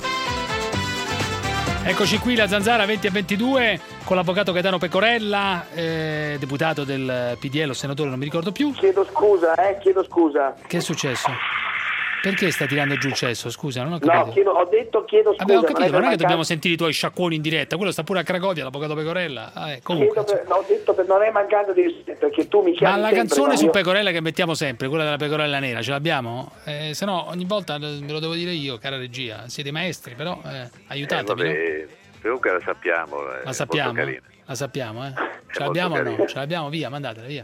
Eccoci qui, la Zanzara venti e ventidue con l'avvocato Gaetano Pecorella, eh, deputato del P D L o senatore, non mi ricordo più. Chiedo scusa, eh, chiedo scusa. Che è successo? Perché sta tirando giù il cesso? Scusa, non ho capito. No, chiedo, ho detto chiedo scusa. Vabbè, ho capito, per non è che mancanza- dobbiamo sentire i tuoi sciacquoni in diretta, quello sta pure a Cracovia, l'avvocato Pecorella. Ah, eh, comunque, Chiedo per- no, ho detto per non è mancanza di rispetto, perché tu mi chiami ma la sempre, canzone ma su io- Pecorella che mettiamo sempre, quella della Pecorella nera, ce l'abbiamo? Eh, se no, ogni volta me lo devo dire io, cara regia. Siete maestri, però eh, eh, aiutatemi, no? vabbè, comunque la sappiamo, è La molto sappiamo, carina. la sappiamo, eh? Ce l'abbiamo o no? Ce l'abbiamo, via, mandatela via.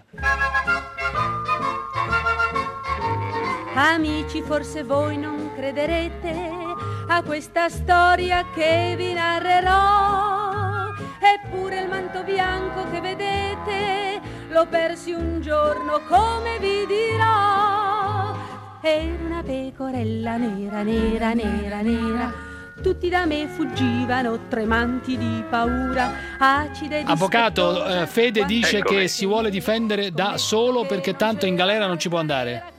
Amici, forse voi non crederete a questa storia che vi narrerò, eppure il manto bianco che vedete l'ho persi un giorno, come vi dirò. Era una pecorella nera, nera, nera, nera, tutti da me fuggivano tremanti di paura, acide di Avvocato, eh, Fede dice Eccomi. che si vuole difendere da solo perché tanto in galera non ci può andare.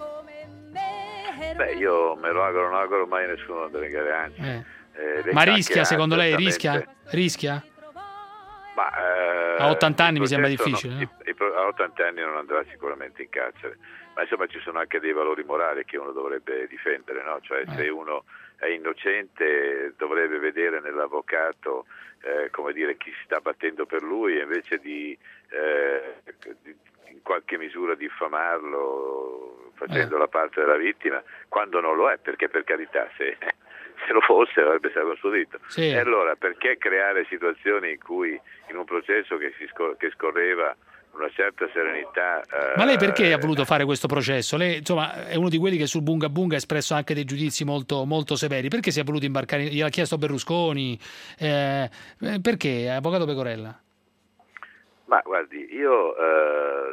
Beh, io me lo auguro, non auguro mai a nessuno andare in galera, anzi. Eh. Eh, Ma rischia, secondo lei, rischia? Rischia? Ma, eh, a ottanta anni mi sembra processo difficile. No, no? i, i, a ottanta anni non andrà sicuramente in carcere, ma insomma ci sono anche dei valori morali che uno dovrebbe difendere, no? Cioè eh. se uno è innocente dovrebbe vedere nell'avvocato eh, come dire, chi si sta battendo per lui, e invece di, eh, di in qualche misura diffamarlo facendo eh. la parte della vittima, quando non lo è, perché per carità se, se lo fosse avrebbe stato custodito. Sì. E allora perché creare situazioni in cui in un processo che, si scor- che scorreva una certa serenità. Eh, Ma lei perché ha voluto fare questo processo? Lei insomma è uno di quelli che sul Bunga Bunga ha espresso anche dei giudizi molto, molto severi. Perché si è voluto imbarcare? Gliel'ha chiesto Berlusconi? Eh, perché, avvocato Pecorella? Ma guardi, io eh,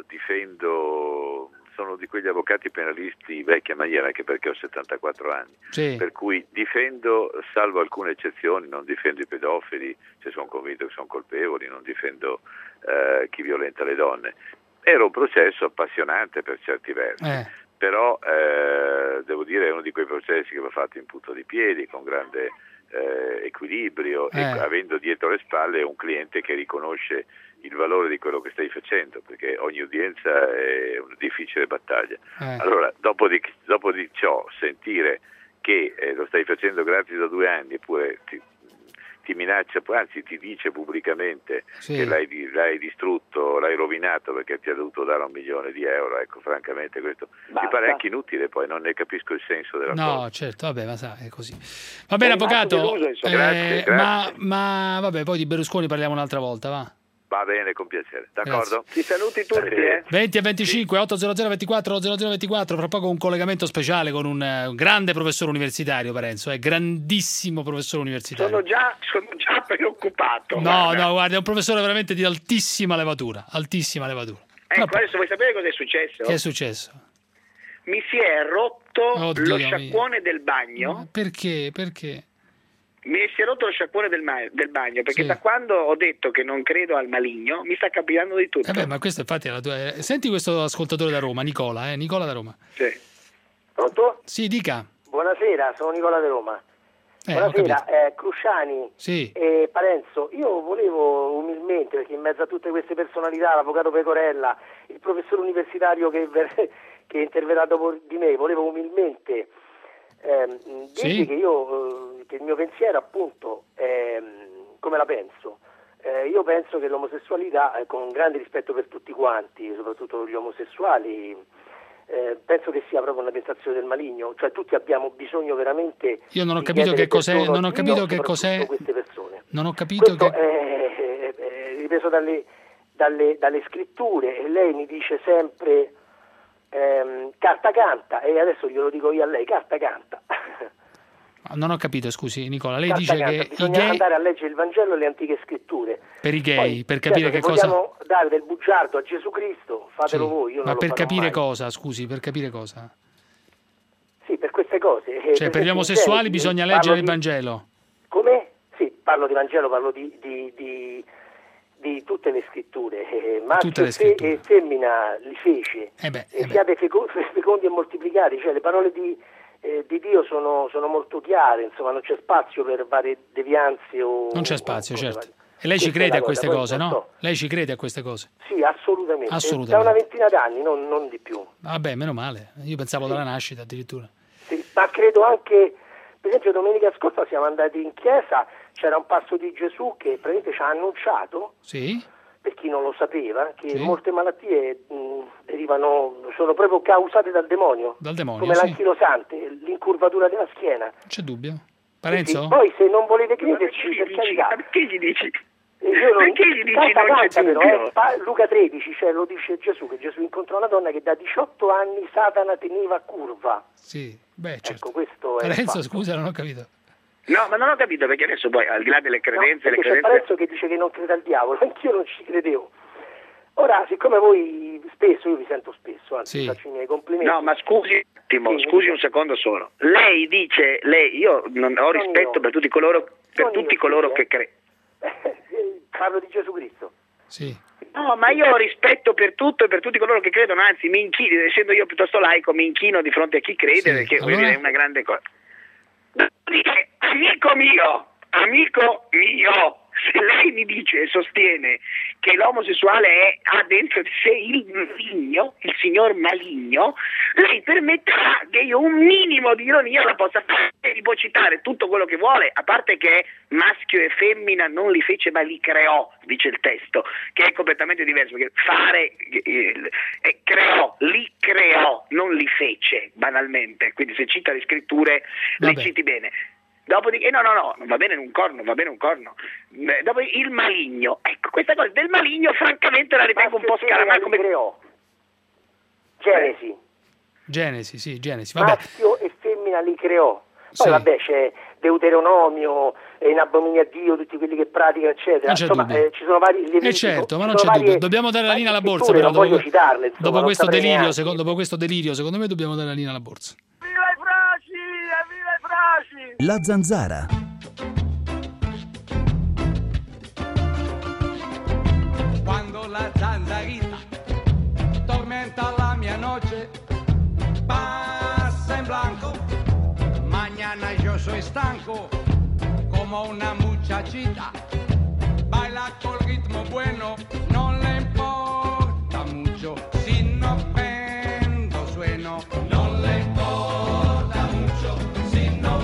difendo, sono di quegli avvocati penalisti vecchia maniera, anche perché ho settantaquattro anni, sì. Per cui difendo, salvo alcune eccezioni, non difendo i pedofili, se sono convinto che sono colpevoli, non difendo eh, chi violenta le donne. Era un processo appassionante per certi versi, eh. però eh, devo dire è uno di quei processi che va fatto in punta di piedi, con grande eh, equilibrio, eh. e avendo dietro le spalle un cliente che riconosce il valore di quello che stai facendo, perché ogni udienza è una difficile battaglia. Eh. Allora, dopo di, dopo di ciò, sentire che eh, lo stai facendo gratis da due anni, eppure ti, ti minaccia, anzi ti dice pubblicamente sì. che l'hai, l'hai distrutto, l'hai rovinato perché ti ha dovuto dare un milione di euro, ecco, francamente questo Basta. mi pare anche inutile, poi non ne capisco il senso della no, cosa. No, certo, vabbè, ma sa, è così. Va bene, avvocato, deluso, eh, grazie, grazie. Ma, ma vabbè, poi di Berlusconi parliamo un'altra volta, va? Va bene, con piacere, d'accordo? Ti saluti tutti, eh? venti e venticinque, ottocento ventiquattro zero zero ventiquattro, fra poco un collegamento speciale con un, un grande professore universitario, Parenzo, è grandissimo professore universitario. Sono già, sono già preoccupato. No, guarda. no, guarda, è un professore veramente di altissima levatura, altissima levatura. Ecco, Però, adesso vuoi sapere cosa è successo? Che è successo? Mi si è rotto Oddio lo sciacquone mio. del bagno. Ma perché? Perché? Mi si è rotto lo sciacquone del, ma- del bagno, perché sì. da quando ho detto che non credo al maligno mi sta capitando di tutto. Eh beh, ma questo infatti è la tua... Senti questo ascoltatore da Roma, Nicola, eh? Nicola da Roma. Sì. Pronto? Sì, dica. Buonasera, sono Nicola da Roma. Eh, Buonasera, eh, Cruciani sì. e Parenzo, io volevo umilmente, perché in mezzo a tutte queste personalità, l'avvocato Pecorella, il professore universitario che, che interverrà dopo di me, volevo umilmente ehm, dirvi sì. che io... che il mio pensiero appunto è come la penso. Eh, io penso che l'omosessualità, eh, con grande rispetto per tutti quanti, soprattutto gli omosessuali, eh, penso che sia proprio una tentazione del maligno, cioè tutti abbiamo bisogno veramente. Io non ho capito che cos'è, non ho capito che cos'è. Queste persone. Non ho capito Questo che è, è, è ripreso dalle, dalle, dalle scritture, e lei mi dice sempre ehm, carta canta, e adesso glielo dico io a lei, carta canta. Non ho capito, scusi Nicola, lei Carta dice canta. che bisogna i gay... andare a leggere il Vangelo e le antiche scritture per i gay, Poi, per capire certo, che cosa vogliamo dare del bugiardo a Gesù Cristo, fatelo sì. voi, io non ma lo per farò capire mai. cosa, scusi, per capire cosa? Sì, per queste cose. Cioè per, per gli omosessuali bisogna leggere il di... Vangelo. Come? Sì, parlo di Vangelo, parlo di, di, di, di tutte le scritture. Eh, maschio le scritture. e femmina li fece. Eh beh, e eh siate feco- fecondi e moltiplicati, cioè le parole di, eh, di Dio sono, sono molto chiare, insomma non c'è spazio per varie devianze o... Non c'è spazio, o certo. varie. E lei ci Questa crede a cosa, queste poi cose, no? so. Lei ci crede a queste cose? Sì, assolutamente. Assolutamente. Da una ventina d'anni, non, non di più. Vabbè, meno male. Io pensavo sì. dalla nascita addirittura. Sì, ma credo anche, per esempio domenica scorsa siamo andati in chiesa, c'era un passo di Gesù che praticamente ci ha annunciato, sì. per chi non lo sapeva, che sì. molte malattie mh, derivano, sono proprio causate dal demonio. Dal demonio, come sì. l'anchilosante, l'incurvatura della schiena. C'è dubbio? Parenzo? Sì, poi se non volete crederci, per carità. Perché gli dici? Io non... Perché gli dici canta, non c'è canta, però, dubbio? eh, pa- Luca tredici, cioè, lo dice Gesù, che Gesù incontrò una donna che da diciotto anni Satana teneva curva. Sì, beh, certo. Ecco, questo è il Parenzo, fatto. scusa, non ho capito. No, ma non ho capito perché adesso poi, al di là delle credenze, No, le perché c'è credenze... Parenzo che dice che non crede al diavolo, anch'io non ci credevo. Ora, siccome voi spesso, io vi sento spesso, anzi Sì. faccio i miei complimenti. No, ma scusi un attimo, Sì, scusi un secondo solo. Lei dice, lei, io non ho rispetto io. per tutti coloro, per Non tutti io, coloro sì, che eh. credono. Parlo di Gesù Cristo. Sì. No, ma io ho rispetto per tutto e per tutti coloro che credono, anzi mi inchino, essendo io piuttosto laico, mi inchino di fronte a chi crede, Sì, perché voglio allora- dire, è una grande cosa. Dopodiché, amico mio, amico mio, se lei mi dice e sostiene che l'omosessuale è, ha dentro di sé il maligno, il signor maligno, lei permetterà che io un minimo di ironia la possa fare e li può citare tutto quello che vuole, a parte che maschio e femmina non li fece ma li creò, dice il testo, che è completamente diverso, perché fare eh, eh, creò, li creò, non li fece banalmente, quindi se cita le scritture le Vabbè. citi bene. Dopodiché, no, no, no, non va bene un corno, va bene un corno. Eh, Dopo il maligno, ecco, questa cosa del maligno, francamente la ritengo un po' scaramella come creò. Genesi. Genesi, sì, Genesi. Vabbè. Maschio e femmina li creò. Poi Sì. vabbè c'è Deuteronomio, e in abominio a Dio, tutti quelli che praticano, eccetera. Non c'è Insomma, dubbio. eh, ci sono vari Levitico, Eh certo, ma ci non sono c'è varie- dubbio. Dobbiamo dare la linea alla borsa. scritture, Però, non voglio dopo, citarle, insomma, dopo non questo saprei delirio, neanche. secondo, dopo questo delirio, secondo me dobbiamo dare la linea alla borsa. La Zanzara. Cuando la zanzarita tormenta la mia noche, pasa en blanco. Mañana yo soy estanco como una muchachita. Baila con ritmo bueno, no le importa mucho si no prendo sueno. No le importa mucho si no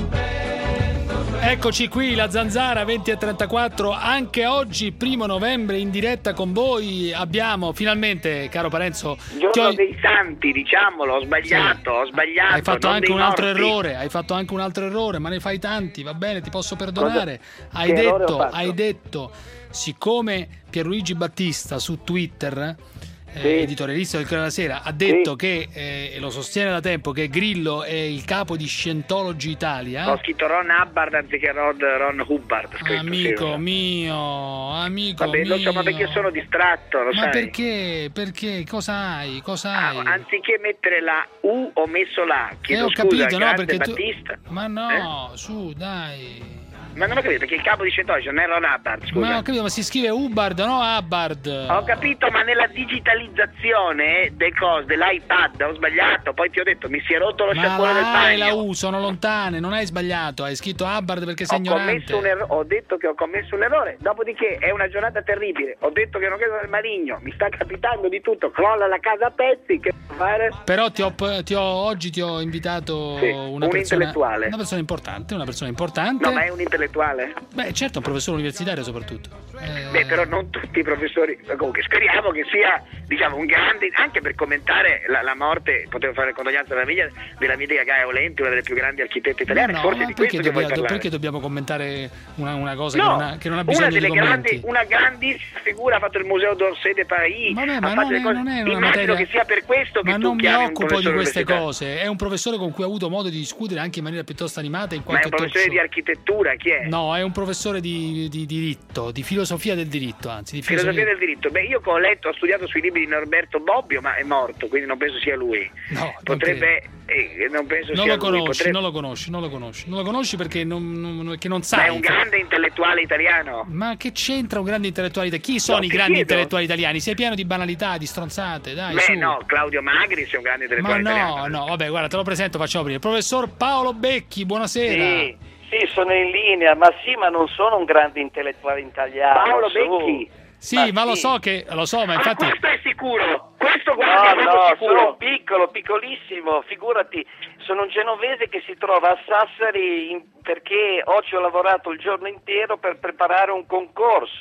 prendo sueno. Eccoci qui, la Zanzara venti e trentaquattro, anche oggi, primo novembre, in diretta con voi. Abbiamo finalmente, caro Parenzo, ti giorno ho- dei santi, diciamolo, ho sbagliato, ho sbagliato. hai fatto non anche dei un altro morti. errore, hai fatto anche un altro errore, ma ne fai tanti, va bene, ti posso perdonare. Hai Che errore ho detto, fatto? hai detto, siccome Pierluigi Battista su Twitter, eh, Sì. editorialista del Corriere della Sera, ha detto che, eh, e lo sostiene da tempo, che Grillo è il capo di Scientology Italia. Ho scritto Ron Hubbard anziché Ron, Ron Hubbard. scritto, Amico sì. mio, amico Vabbè, lo so, ma mio. perché sono distratto, lo Ma sai. perché? Perché? Cosa hai? Cosa hai? Ah, anziché mettere la U ho messo la. Eh, Chiedo ho scusa, capito, no, grande perché tu... Battista. Ma no, su, dai. Ma non ho capito, perché il capo di Scientology non è Ron Hubbard, scusa. Ma ho capito, ma si scrive Hubbard, no Hubbard. Ho capito, ma nella digitalizzazione del cos, dell'iPad ho sbagliato, poi ti ho detto mi si è rotto lo Ma sciacquone del la A e la bagno. U sono lontane, non hai sbagliato, hai scritto Hubbard perché sei Ho ignorante. commesso un errore, ho detto che ho commesso un errore, dopodiché è una giornata terribile, ho detto che non credo nel maligno, mi sta capitando di tutto, crolla la casa a pezzi, che fare? Però ti ho, ti ho- oggi ti ho invitato Sì, una un persona, intellettuale. una persona importante, una persona importante. No, ma è un intellettuale? Beh, certo, un professore universitario soprattutto. Eh, Beh, però non tutti i professori, comunque speriamo che sia, diciamo, un grande, anche per commentare la, la morte, potevo fare condoglianza alla famiglia della mitica Gaia Olenti, una delle più grandi architette italiane, no, forse ma di perché, questo che vuoi dobbiamo, parlare. perché dobbiamo commentare una, una cosa No, che, non ha, che non ha bisogno una delle di commenti? grandi, una grandissima figura, ha fatto il Museo d'Orsay de Paris, Vabbè, ha ma fatto non le è, cose. non è una Immagino materia... che sia per questo che ma tu non mi chiami un occupo di professore queste universitario. cose. È un professore con cui ho avuto modo di discutere anche in maniera piuttosto animata in Ma è qualche un talk professore show. di architettura, chi è? No, è un professore di, di diritto, di filosofia del diritto, anzi, di filosofia, Filosofia del diritto. Beh, io che ho letto, ho studiato sui libri di Norberto Bobbio, ma è morto, quindi non penso sia lui. No, non Potrebbe, eh, non penso Non sia lo lui. conosci, potrebbe- non lo conosci, non lo conosci. Non lo conosci perché non, non, che non Ma sai. è un grande intellettuale italiano. Ma che c'entra un grande intellettuale italiano? Chi sono No, i ti grandi chiedo. intellettuali italiani? Sei pieno di banalità, di stronzate, dai, Beh, su. no, Claudio Magris è un grande Ma intellettuale no, italiano. no, vabbè, guarda, te lo presento, facciamo prima. Il professor Paolo Becchi, buonasera. Sì, sì, sono in linea, ma sì, ma non sono un grande intellettuale italiano. Paolo su. Becchi? Sì, Ma ma lo sì. so che lo so, ma Ma infatti questo è sicuro? Questo guarda, No, è no, proprio sono sicuro. piccolo, piccolissimo, figurati, sono un genovese che si trova a Sassari in- perché oggi ho lavorato il giorno intero per preparare un concorso.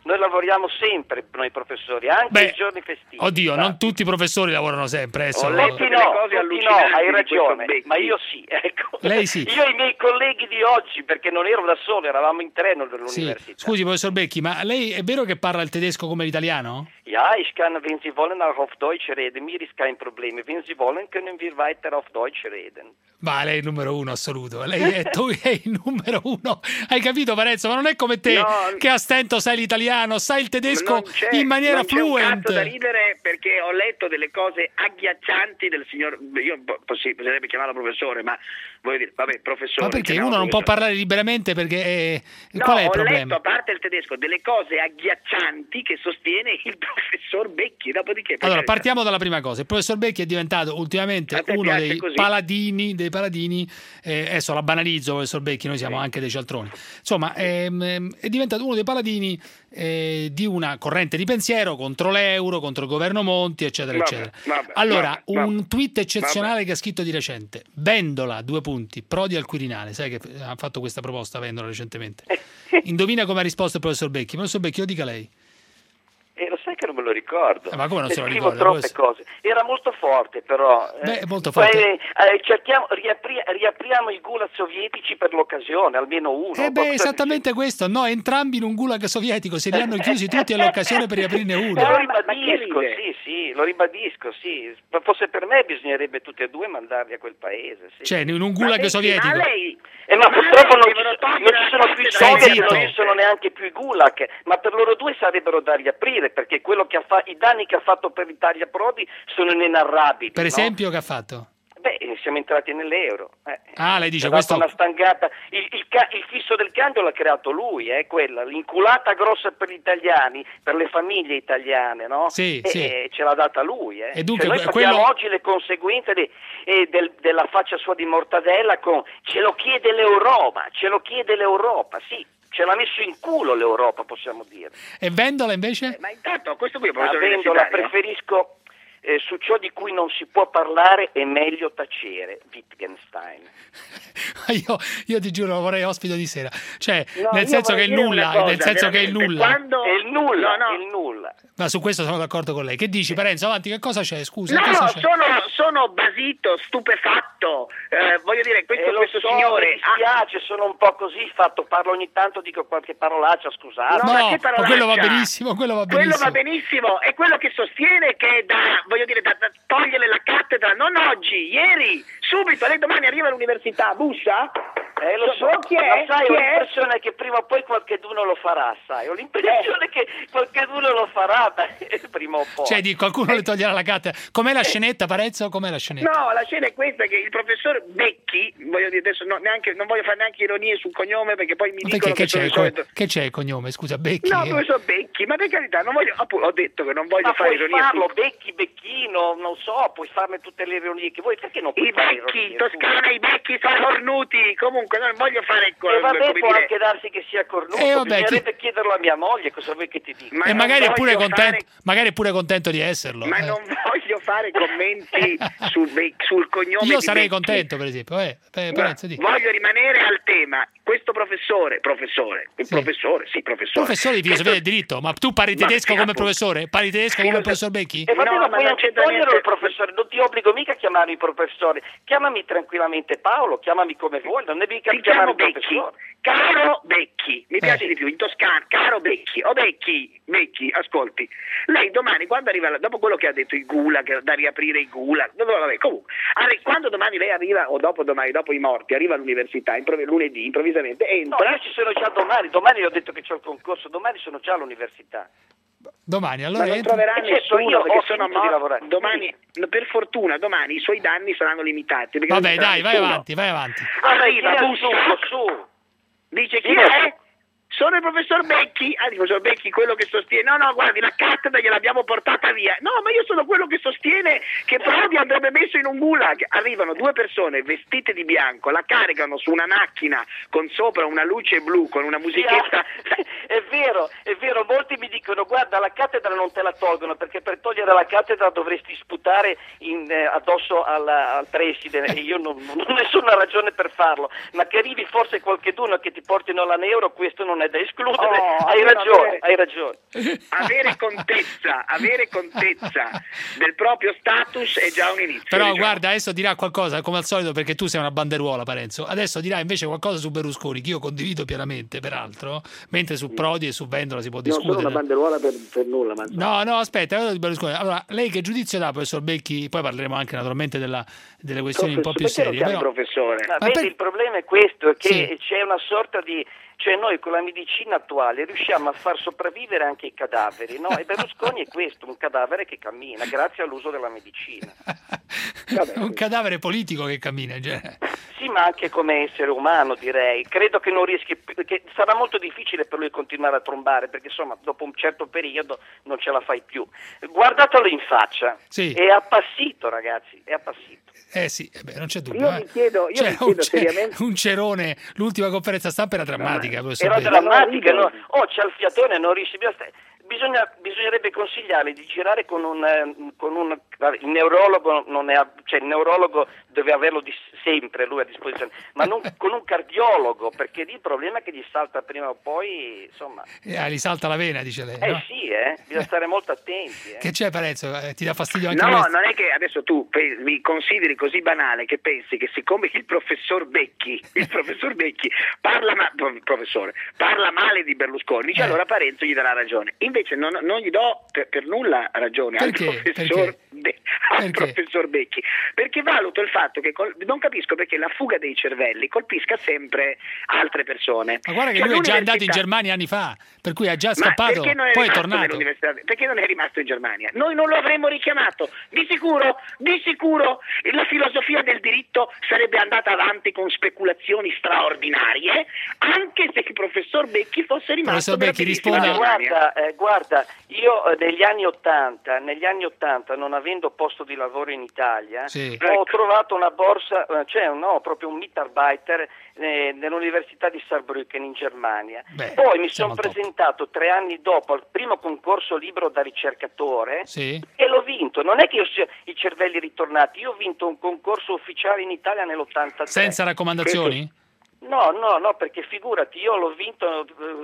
noi lavoriamo sempre, noi professori, anche Beh, i giorni festivi. Oddio, non tutti i professori lavorano sempre. Eh, Ho sono- letto tutti no, tutti no, hai ragione, ma io sì, ecco. Lei sì. Io e i miei colleghi di oggi, perché non ero da solo, eravamo in treno Sì. dell'università. Scusi, professor Becchi, ma lei è vero che parla il tedesco come l'italiano? Ja, ich kann, wenn Sie wollen, auch auf Deutsch reden. Mir ist kein Problem. Wenn Sie wollen, können wir weiter auf Deutsch reden. Ma lei è il numero uno assoluto. Lei è, tu è il numero uno. Hai capito, Parenzo? Ma non è come te No. che a stento sai l'italiano, sai il tedesco Non c'è- in maniera non c'è un fluent. cazzo da ridere perché ho letto delle cose agghiaccianti del signor, io possi- potrebbe chiamarlo professore, ma voglio dire, vabbè, professore. Ma perché chiamiamolo uno non può professore. parlare liberamente perché è... No, qual è il ho problema? letto, a parte il tedesco, delle cose agghiaccianti che sostiene il professor Becchi, dopodiché... per Allora, carità. partiamo dalla prima cosa. Il professor Becchi è diventato ultimamente A te uno piace dei così? paladini, dei paladini, eh, adesso la banalizzo, professor Becchi, noi siamo anche dei cialtroni. Insomma, ehm, è diventato uno dei paladini eh, di una corrente di pensiero contro l'euro, contro il governo Monti, eccetera, Vabbè, eccetera. vabbè, allora, vabbè, un vabbè. tweet eccezionale che ha scritto di recente. Vendola, due punti, Prodi al Quirinale. Sai che ha fatto questa proposta Vendola recentemente. Indovina come ha risposto il professor Becchi? Professor Becchi, lo dica lei. E lo sai che non me lo ricordo. Eh, ma come non Ne se lo scrivo ricorda? troppe Professor? cose. Era molto forte, però. eh. Beh, molto Poi, forte. eh, cerchiamo, riapri- riapriamo i gulag sovietici per l'occasione, almeno uno. Eh beh, esattamente questo. No, entrambi in un gulag sovietico, se li hanno chiusi tutti è l'occasione per riaprirne Eh, lo uno. ribadisco, sì, sì, lo ribadisco, sì. Ma fosse per me bisognerebbe tutti e due mandarli a quel paese, sì. Cioè, in un gulag Ma sovietico. Ma lei... Eh, ma purtroppo non ci, non ci sono più i Stai soviet, zitto. non ci sono neanche più i gulag, ma per loro due sarebbero da riaprire, perché quello che ha fa- i danni che ha fatto per l'Italia Prodi sono inenarrabili. Per no? esempio, che ha fatto? Beh, siamo entrati nell'euro. Eh. Ah, lei dice Ci ha dato questo... una stangata. Il, il ca- il fisso del cambio l'ha creato lui, eh, quella, l'inculata grossa per gli italiani, per le famiglie italiane, no? Sì, e, sì. e ce l'ha data lui. Eh. E dunque, Cioè, noi quello- paghiamo oggi le conseguenze de- e del- della faccia sua di mortadella con ce lo chiede l'Europa, ce lo chiede l'Europa, sì. Ce l'ha messo in culo l'Europa, possiamo dire. E Vendola invece? Ma intanto questo qui è un Ma professore Vendola universitario. preferisco eh, su ciò di cui non si può parlare è meglio tacere, Wittgenstein. Io, io ti giuro, lo vorrei ospite di sera. Cioè, No, nel io senso che vorrei è il dire nulla, una cosa, nel senso che è il veramente, nulla. quando- È il nulla, No, no. è il nulla. Ma su questo sono d'accordo con lei. Che dici, Parenzo? Avanti, che cosa c'è? Scusa, No, che cosa no, c'è? sono, sono basito, stupefatto. Eh, voglio dire, questo, Eh, lo questo so, signore... mi dispiace, sono un po' così fatto, parlo ogni tanto, dico qualche parolaccia, scusate. No, ma no, che ma parolaccia? quello va benissimo, quello va Quello benissimo. va benissimo, è quello che sostiene che da, voglio dire, da, da togliere la cattedra, non oggi, ieri, subito, lei domani arriva all'università, buscia? Eh, lo so, chi è? ma sai, Chi ho è? l'impressione che prima o poi qualcheduno lo farà, sai, ho l'impressione che qualcheduno lo farà, beh, prima o poi. Cioè, di qualcuno le toglierà la cattedra. Com'è la scenetta, Parenzo? Com'è la scenetta? No, la scena è questa, che il professor Becchi, voglio dire, adesso no, neanche, non voglio fare neanche ironie sul cognome perché poi mi Ma dicono perché che che sono c'è, il co- solito... che c'è il cognome? Scusa, Becchi? No, professor Becchi, ma per carità, non voglio, appunto, ho detto che non voglio Ma fare puoi ironie farlo, sul... Becchi, Becchino, non so, puoi farne tutte le ironie che vuoi, perché non puoi I fare becchi, ironie? Toscana, i becchi sono cornuti, comunque non voglio fare... co- E vabbè, come può dire- anche darsi che sia cornuto, Eh, vabbè, bisognerebbe chiederlo a mia moglie, cosa vuoi che ti dica? E non magari è, pure voglio contento, fare- magari è pure contento di esserlo. Ma eh. non voglio fare commenti sul, be- sul cognome Io di sarei Becchi. contento, per esempio. Eh, eh, Parenzo, di. Voglio rimanere al tema. Questo professore, professore, il Sì. professore, sì, professore. Professore di filosofia del diritto, ma tu parli Ma tedesco sì, come appunto. professore? Parli tedesco come il professor Becchi? E vabbè, No, ma ma puoi non anche c'entra toglierlo niente. il professore, non ti obbligo mica a chiamarmi professore, chiamami tranquillamente Paolo, chiamami come vuoi, non devi mica Ti chiamo chiamarmi Becchi, professore. caro Becchi, mi piace Eh. di più, in toscano, caro Becchi, o Becchi, Becchi, ascolti, lei domani quando arriva, la- dopo quello che ha detto i gulag, da riaprire i gulag, no, no, vabbè, comunque, arri- quando domani lei arriva, o dopo domani, dopo i morti, arriva all'università, improvvi- lunedì, improvvisamente, No, entra, io ci sono già domani, domani ho detto che c'ho il concorso, domani sono già all'università. Domani, ma allora non entra. troverà E certo, nessuno io perché ho sono finito di lavorare. morti, domani, per fortuna, domani i suoi danni saranno limitati. perché Vabbè, non ci sarà dai, vai nessuno. avanti, vai avanti. Arriva, Vabbè, bussa, su, su. dice chi Sì, è? Sono il professor Becchi. Ah, dico, professor Becchi, quello che sostiene. No, no, guardi, la cattedra gliel'abbiamo portata via. No, ma io sono quello che sostiene che Prodi andrebbe messo in un gulag. Arrivano due persone vestite di bianco, la caricano su una macchina con sopra una luce blu, con una musichetta. Sì, è vero, è vero, molti mi dicono guarda la cattedra non te la tolgono perché per togliere la cattedra dovresti sputare in, eh, addosso al, al preside e io non, non ho nessuna ragione per farlo, ma che arrivi forse qualcheduno che ti portino la neuro, questo non è è da escludere, Oh, hai allora, ragione, avere- hai ragione. Avere contezza, avere contezza del proprio status è già un inizio. Però diciamo. guarda, adesso dirà qualcosa come al solito, perché tu sei una banderuola, Parenzo. Adesso dirà invece qualcosa su Berlusconi, che io condivido pienamente, peraltro, mentre su Prodi e su Vendola si può Non sono discutere. una banderuola per, per nulla, ma No, no, aspetta, allora di Berlusconi. Allora, lei che giudizio dà, professor Becchi? Poi parleremo anche naturalmente della- delle questioni un po' più Perché lo serie. chiami Però... professore? Ma Ma vedi, per- il problema è questo, è che Sì. c'è una sorta di... Cioè noi con la medicina attuale riusciamo a far sopravvivere anche i cadaveri, no? E Berlusconi è questo, un cadavere che cammina, grazie all'uso della medicina. un cadavere politico che cammina in genere. Sì, ma anche come essere umano, direi. Credo che non rischi, che sarà molto difficile per lui continuare a trombare, perché insomma dopo un certo periodo non ce la fai più. Guardatelo in faccia, Sì. è appassito, ragazzi, è appassito. Eh sì, eh beh, non c'è dubbio. Io eh. mi chiedo- io Cioè, mi chiedo un, ce- seriamente- un cerone, l'ultima conferenza stampa era drammatica, professor Era Becchi. drammatica, no? Oh, c'è il fiatone, non riesci più a stare. Bisogna, bisognerebbe consigliargli di girare con un, eh, con un il neurologo, non è, cioè il neurologo deve averlo di, sempre lui a disposizione, ma non con un cardiologo, perché lì il problema è che gli salta prima o poi, insomma. Eh, gli salta la vena, dice lei. Eh no? sì, eh, bisogna stare molto attenti. Eh. Che c'è, Parenzo? Eh, ti dà fastidio anche No, questo? non è che adesso tu pe- mi consideri così banale che pensi che siccome il professor Becchi, il professor Becchi parla, ma- pro- professore, parla male di Berlusconi, dice Eh. allora Parenzo gli darà ragione. Invece non, non gli do per, per nulla ragione Perché? al professor Perché? Be- al Perché? professor Becchi, perché valuto il fatto che col- non capisco perché la fuga dei cervelli colpisca sempre altre persone. Ma guarda che Cioè, lui è già andato in l'università- Germania anni fa, per cui ha già Ma scappato, perché non è poi è rimasto tornato. nell'università? Perché non è rimasto in Germania? Noi non lo avremmo richiamato. Di sicuro, di sicuro la filosofia del diritto sarebbe andata avanti con speculazioni straordinarie, anche se il professor Becchi fosse rimasto Professor Becchi, nella bellissima risponda- Germania. Guarda, eh, guarda, io eh, negli anni ottanta, negli anni ottanta, non avendo posto di lavoro in Italia, Sì. ho Ecco. trovato una borsa, eh, cioè no, proprio un Mitarbeiter eh, nell'Università di Saarbrücken in Germania. Beh, Poi mi siamo sono al top. presentato tre anni dopo al primo concorso libero da ricercatore Sì. e l'ho vinto. Non è che io sia i cervelli ritornati, io ho vinto un concorso ufficiale in Italia nell'ottantatré. Senza raccomandazioni? No, no, no, perché figurati, io l'ho vinto,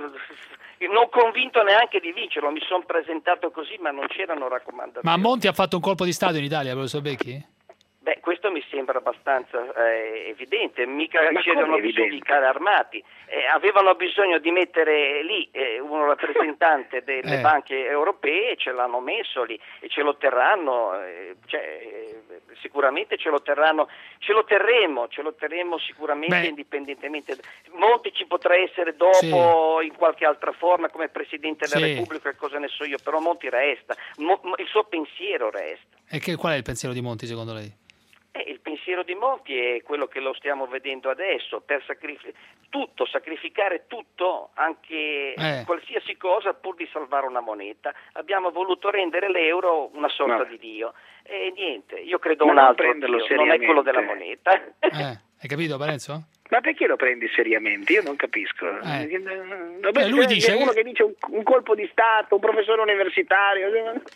eh, non convinto neanche di vincerlo, mi sono presentato così, ma non c'erano raccomandazioni. Ma Monti ha fatto un colpo di Stato in Italia, professor Becchi? Beh, questo mi sembra abbastanza eh, evidente, mica Ma c'erano come bisogno evidente? di carri armati, eh, avevano bisogno di mettere lì eh, uno rappresentante delle Eh. banche europee e ce l'hanno messo lì e ce lo terranno, eh, cioè, eh, sicuramente ce lo terranno, ce lo terremo, ce lo terremo sicuramente Beh. indipendentemente. Monti ci potrà essere dopo in qualche altra forma come Presidente della Sì. Repubblica, cosa ne so io, però Monti resta, Mo- il suo pensiero resta. E che, qual è il pensiero di Monti secondo lei? Eh, il pensiero di Monti è quello che lo stiamo vedendo adesso, per sacrifi- tutto, sacrificare tutto, anche Eh. qualsiasi cosa pur di salvare una moneta. Abbiamo voluto rendere l'euro una sorta Vabbè. di Dio. E niente, io credo Ma un non altro prenderlo Dio, non è quello seriamente. della moneta. Eh, hai capito, Parenzo? Ma perché lo prendi seriamente? Io non capisco. Eh. Vabbè, Eh, lui c'è dice uno che- che dice un, un colpo di Stato, un professore universitario.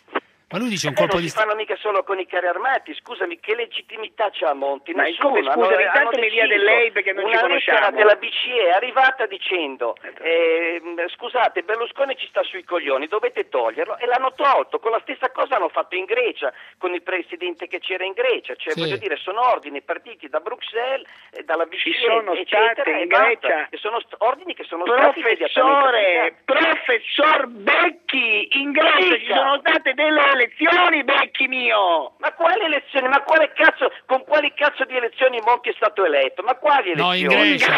Ma lui dice un Eh, colpo non di si Stato. fanno mica solo con i carri armati, scusami, che legittimità c'ha Monti? Ma Nessuna. come, scusami, Hanno- intanto hanno mi dia del deciso. lei perché non ci Una conosciamo. lettera della B C E è arrivata dicendo eh, scusate, Berlusconi ci sta sui coglioni, dovete toglierlo, e l'hanno tolto. Con la stessa cosa hanno fatto in Grecia, con il presidente che c'era in Grecia, cioè Sì. voglio dire, sono ordini partiti da Bruxelles, eh, dalla B C E, Ci sono eccetera, state in e basta. Grecia- E sono st- ordini che sono stati immediatamente Professore, applicati. professor Becchi, in Grecia ci sono state delle elezioni, Becchi mio. Ma quali elezioni? Ma quale cazzo, con quali cazzo di elezioni Monti è stato eletto? Ma quali No, elezioni? in Grecia.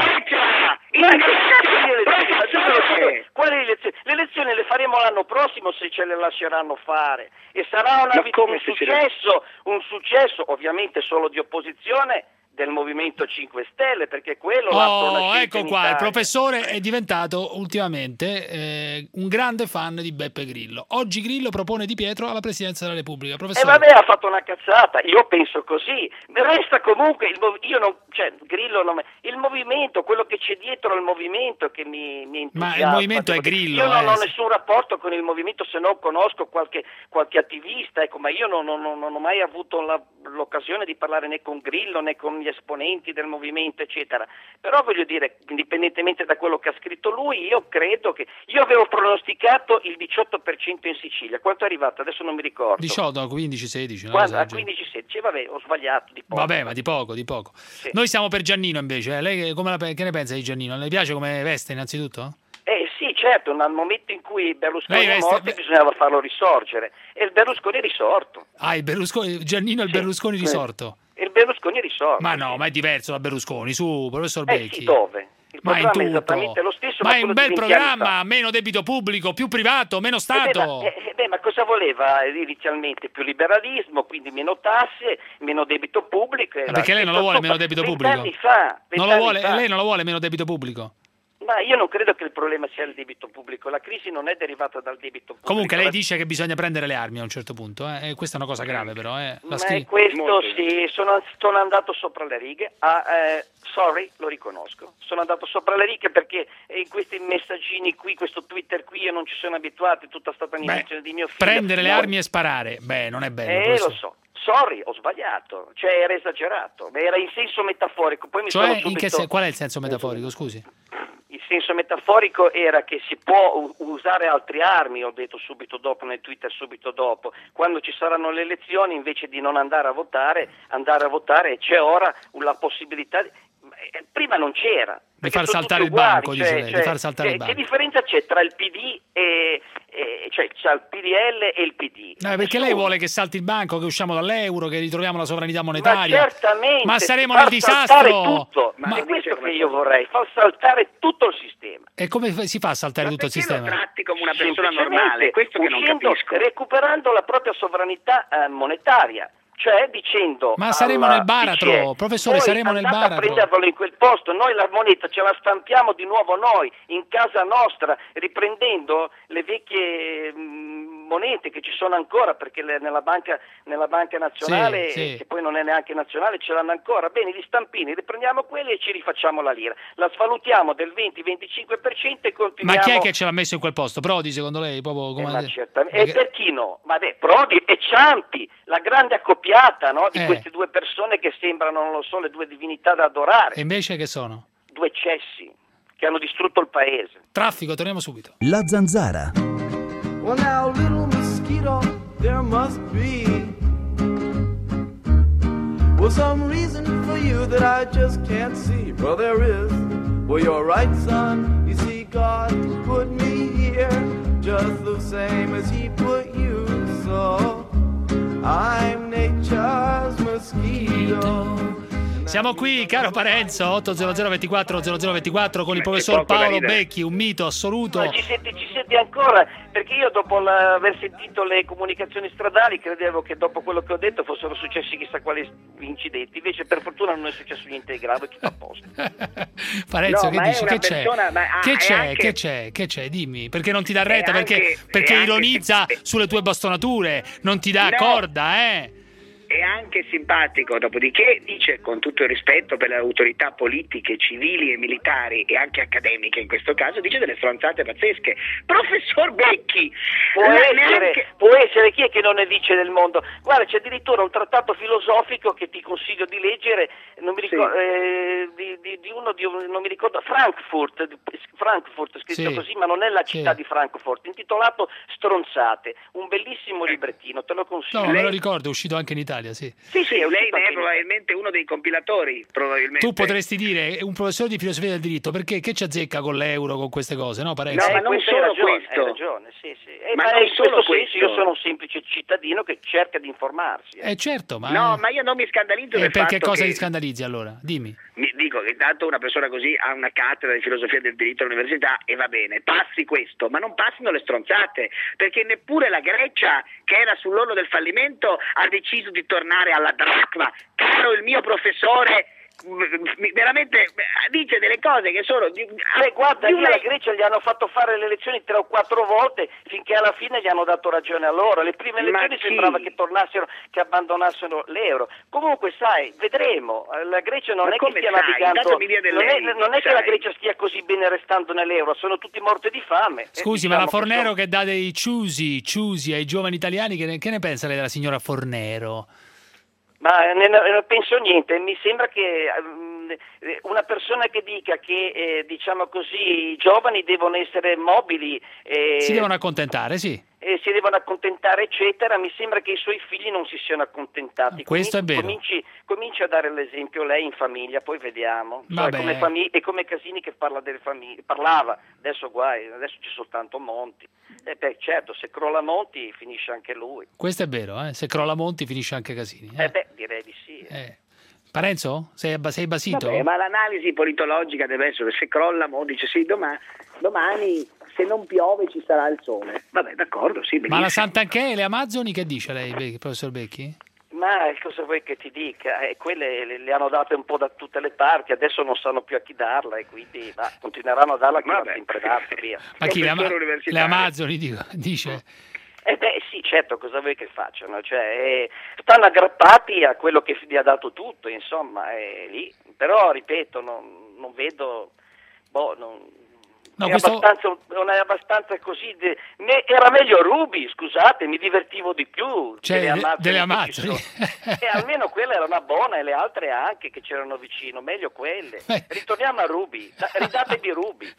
In Ma che Grecia, cazzo di elezioni? Ma professore. quali elezioni? Le elezioni le faremo l'anno prossimo se ce le lasceranno fare e sarà una Ma vit- come un se ce le- successo, un successo ovviamente solo di opposizione del Movimento cinque Stelle, perché quello l'ha fatto una Oh, scelta ecco in qua, il Italia. professore è diventato ultimamente eh, un grande fan di Beppe Grillo. Oggi Grillo propone Di Pietro alla Presidenza della Repubblica. E Professore, vabbè, ha fatto una cazzata, io penso così. Resta comunque il mov- io non, cioè, Grillo non, il movimento, quello che c'è dietro al movimento che mi, mi ma entusiasma. il movimento è Perché Grillo. Io non eh. ho nessun rapporto con il movimento, se non conosco qualche, qualche attivista, ecco, ma io non, non- non- non ho mai avuto la- l'occasione di parlare né con Grillo né con gli esponenti del movimento, eccetera. Però voglio dire, indipendentemente da quello che ha scritto lui, io credo che... Io avevo pronosticato il diciotto per cento in Sicilia. Quanto è arrivato? Adesso non mi ricordo. diciotto, quindici, sedici. No? Quando, a quindici sedici, vabbè, ho sbagliato di poco. Vabbè, ma di poco, di poco. Sì. Noi siamo per Giannino invece. Eh. Lei come la, che ne pensa di Giannino? Le piace come veste innanzitutto? Eh sì, certo, nel momento in cui Berlusconi Lei è veste- morto bisognava farlo risorgere. E il Berlusconi è risorto. Ah, il Berlusconi, Giannino è il Sì, Berlusconi sì. risorto. Il Berlusconi è risorto. Ma no, ma è diverso da Berlusconi, su, professor Eh Becchi. sì, dove? Il Ma in programma è tutto. esattamente lo stesso, Ma ma è un quello di bel venti anni programma, meno debito pubblico, più privato, meno fa. Eh beh, Stato. ma, eh, beh, ma cosa voleva inizialmente? Più liberalismo, quindi meno tasse, meno debito pubblico. Eh, perché lei non lo vuole meno debito pubblico? Vent'anni fa. Non lo vent'anni vuole, fa. lei non lo vuole meno debito pubblico? Ma io non credo che il problema sia il debito pubblico, la crisi non è derivata dal debito pubblico. Comunque lei La- dice che bisogna prendere le armi a un certo punto, eh? E questa è una cosa grave però. Eh? La Ma scri- è questo Molto. sì, sono, sono andato sopra le righe, ah, eh, sorry, lo riconosco, sono andato sopra le righe perché in questi messaggini qui, questo Twitter qui, io non ci sono abituato, è tutta stata un'invenzione di mio figlio. Prendere le No, armi e sparare, beh, non è bello. Eh, professor. lo so, sorry, ho sbagliato, cioè era esagerato, era in senso metaforico, poi mi sono Cioè, in subito... che sen- qual è il senso metaforico, scusi? Il senso metaforico era che si può u- usare altre armi, ho detto subito dopo nel Twitter, subito dopo, quando ci saranno le elezioni invece di non andare a votare, andare a votare, c'è ora la possibilità, di... eh, prima non c'era. Di perché far sono saltare il tutti uguali, banco, cioè- dice lei, di cioè, far saltare che, il banco. Che differenza c'è tra il P D e, e cioè c'è il P D L e il P D? No, perché Nessuno. lei vuole che salti il banco, che usciamo dall'euro, che ritroviamo la sovranità monetaria. Ma certamente, Ma saremo far nel saltare disastro. tutto. Ma- è questo che io vorrei, far saltare tutto il sistema. E come fa- si fa a saltare tutto il sistema? tratti come una persona Semplicemente normale, questo che non uscendo, capisco. recuperando la propria sovranità eh, monetaria, cioè dicendo Ma saremo alla nel baratro, B C E, professore, voi saremo nel andate baratro. a prendervelo in quel posto, noi la moneta ce la stampiamo di nuovo noi, in casa nostra, riprendendo le vecchie mh, monete che ci sono ancora, perché le- nella banca, nella banca nazionale, Sì, sì. che poi non è neanche nazionale, ce l'hanno ancora. Bene, gli stampini, riprendiamo quelli e ci rifacciamo la lira. La svalutiamo del venti venticinque per cento e continuiamo... Ma chi è che ce l'ha messo in quel posto? Prodi, secondo lei? Proprio come... Eh, ma certamente. Perché- E per chi no? Ma beh, Prodi e Ciampi, la grande accoppiata, no, di Eh. queste due persone che sembrano, non lo so, le due divinità da adorare, E invece che sono? due cessi che hanno distrutto il paese. Traffico, torniamo subito. La Zanzara. Well, now, little mosquito, there must be well some reason for you that I just can't see. Well, there is. Well, you're right, son. You see, God put me here just the same as He put you. So I'm nature's mosquito. Siamo qui, caro Parenzo, otto zero zero ventiquattro zero zero ventiquattro con il C'è professor poco da Paolo ridere. Becchi, un mito assoluto. Ma ci senti, ci senti ancora? Perché io dopo la- aver sentito le comunicazioni stradali credevo che dopo quello che ho detto fossero successi chissà quali incidenti, invece per fortuna non è successo niente di grave, tutto a posto. Parenzo, No, che ma è dici? una Che c'è? persona- ma- ah, Che è c'è? anche- Che c'è? Che c'è? Dimmi, perché non ti dà retta, È perché, anche- perché è anche- ironizza sulle tue bastonature, non ti dà No. corda, eh? È anche simpatico, dopodiché dice con tutto il rispetto per le autorità politiche, civili e militari e anche accademiche in questo caso, dice delle stronzate pazzesche. Professor Becchi, Può la- essere, neanche- può essere, chi è che non ne dice del mondo? Guarda, c'è addirittura un trattato filosofico che ti consiglio di leggere, non mi ricordo, eh, di, di- di uno di un- non mi ricordo, Frankfurt, Frankfurt scritto Sì. così, ma non è la città Sì. di Frankfurt, intitolato Stronzate, un bellissimo librettino, te lo consiglio. No, me lo ricordo, è uscito anche in Italia, sì. Sì, sì, è lei uscito ne è anche- probabilmente uno dei compilatori, probabilmente. Tu potresti dire, un professore di filosofia del diritto, perché che ci azzecca con l'euro, con queste cose, no Parenzo? No, ma Eh, non questo solo hai ragione, questo. hai ragione, sì, sì. Eh, Ma ma non in questo solo senso questo. io sono un semplice cittadino che cerca di informarsi. eh. Eh certo, ma... No, ma io non mi scandalizzo E del perché fatto cosa che... ti scandalizzi allora? Dimmi. Mi dico che intanto una persona così ha una cattedra di filosofia del diritto all'università e va bene, passi questo, ma non passino le stronzate, perché neppure la Grecia, che era sull'orlo del fallimento, ha deciso di tornare alla dracma. Caro il mio professore, m- veramente dice delle cose che sono di, Beh, guarda, di lì una- alla Grecia gli hanno fatto fare le elezioni tre o quattro volte finché alla fine gli hanno dato ragione a loro. Le prime Ma elezioni sì. sembrava che tornassero, che abbandonassero l'euro. Comunque, sai, vedremo. La Grecia non Ma è che come stia sai? navigando. Intanto mi dia del Non è, lei, non è che sai. la Grecia stia così bene restando nell'euro, sono tutti morti di fame. Scusi, Eh, ma la diciamo Fornero sono- che dà dei ciusi, ciusi ai giovani italiani, che ne, che ne pensa lei della signora Fornero? Ma ne, ne penso niente, mi sembra che um, una persona che dica che eh, diciamo così i giovani devono essere mobili eh, si devono accontentare, sì. Eh, si devono accontentare eccetera, mi sembra che i suoi figli non si siano accontentati. Questo cominci, è vero. Cominci, cominci a dare l'esempio lei in famiglia, poi vediamo. So, è, Vabbè. come famig- è come Casini che parla delle famiglie, parlava, adesso guai, adesso c'è soltanto Monti. Eh beh, certo, se crolla Monti finisce anche lui. Questo è vero, eh? Se crolla Monti finisce anche Casini. Eh? Eh beh, direi di sì. Eh. Parenzo? Sei, sei basito? Vabbè, ma l'analisi politologica deve essere, se crolla Mo dice sì, domani, domani se non piove ci sarà il sole. Vabbè, d'accordo, sì, benissimo. Ma la Sant'Anché e le Amazzoni che dice lei, Be- professor Becchi? Ma cosa vuoi che ti dica? Eh, quelle le, le hanno date un po' da tutte le parti, adesso non sanno più a chi darla e quindi va, continueranno a darla a chi l'ha sempre data, via. Ma chi? Le, Ama- le Amazzoni dico, dice? Eh beh sì, certo, cosa vuoi che facciano? Cioè, eh, stanno aggrappati a quello che gli ha dato tutto, insomma, è lì. Però, ripeto, non, non vedo... Boh, non... No, è questo... abbastanza, non è abbastanza così. De... Me... Era meglio Ruby, scusate, mi divertivo di più. Cioè, delle Amazzoni. delle Amazzoni. E almeno quella era una buona e le altre anche che c'erano vicino, meglio quelle. Beh. Ritorniamo a Ruby, da... ridatevi Ruby.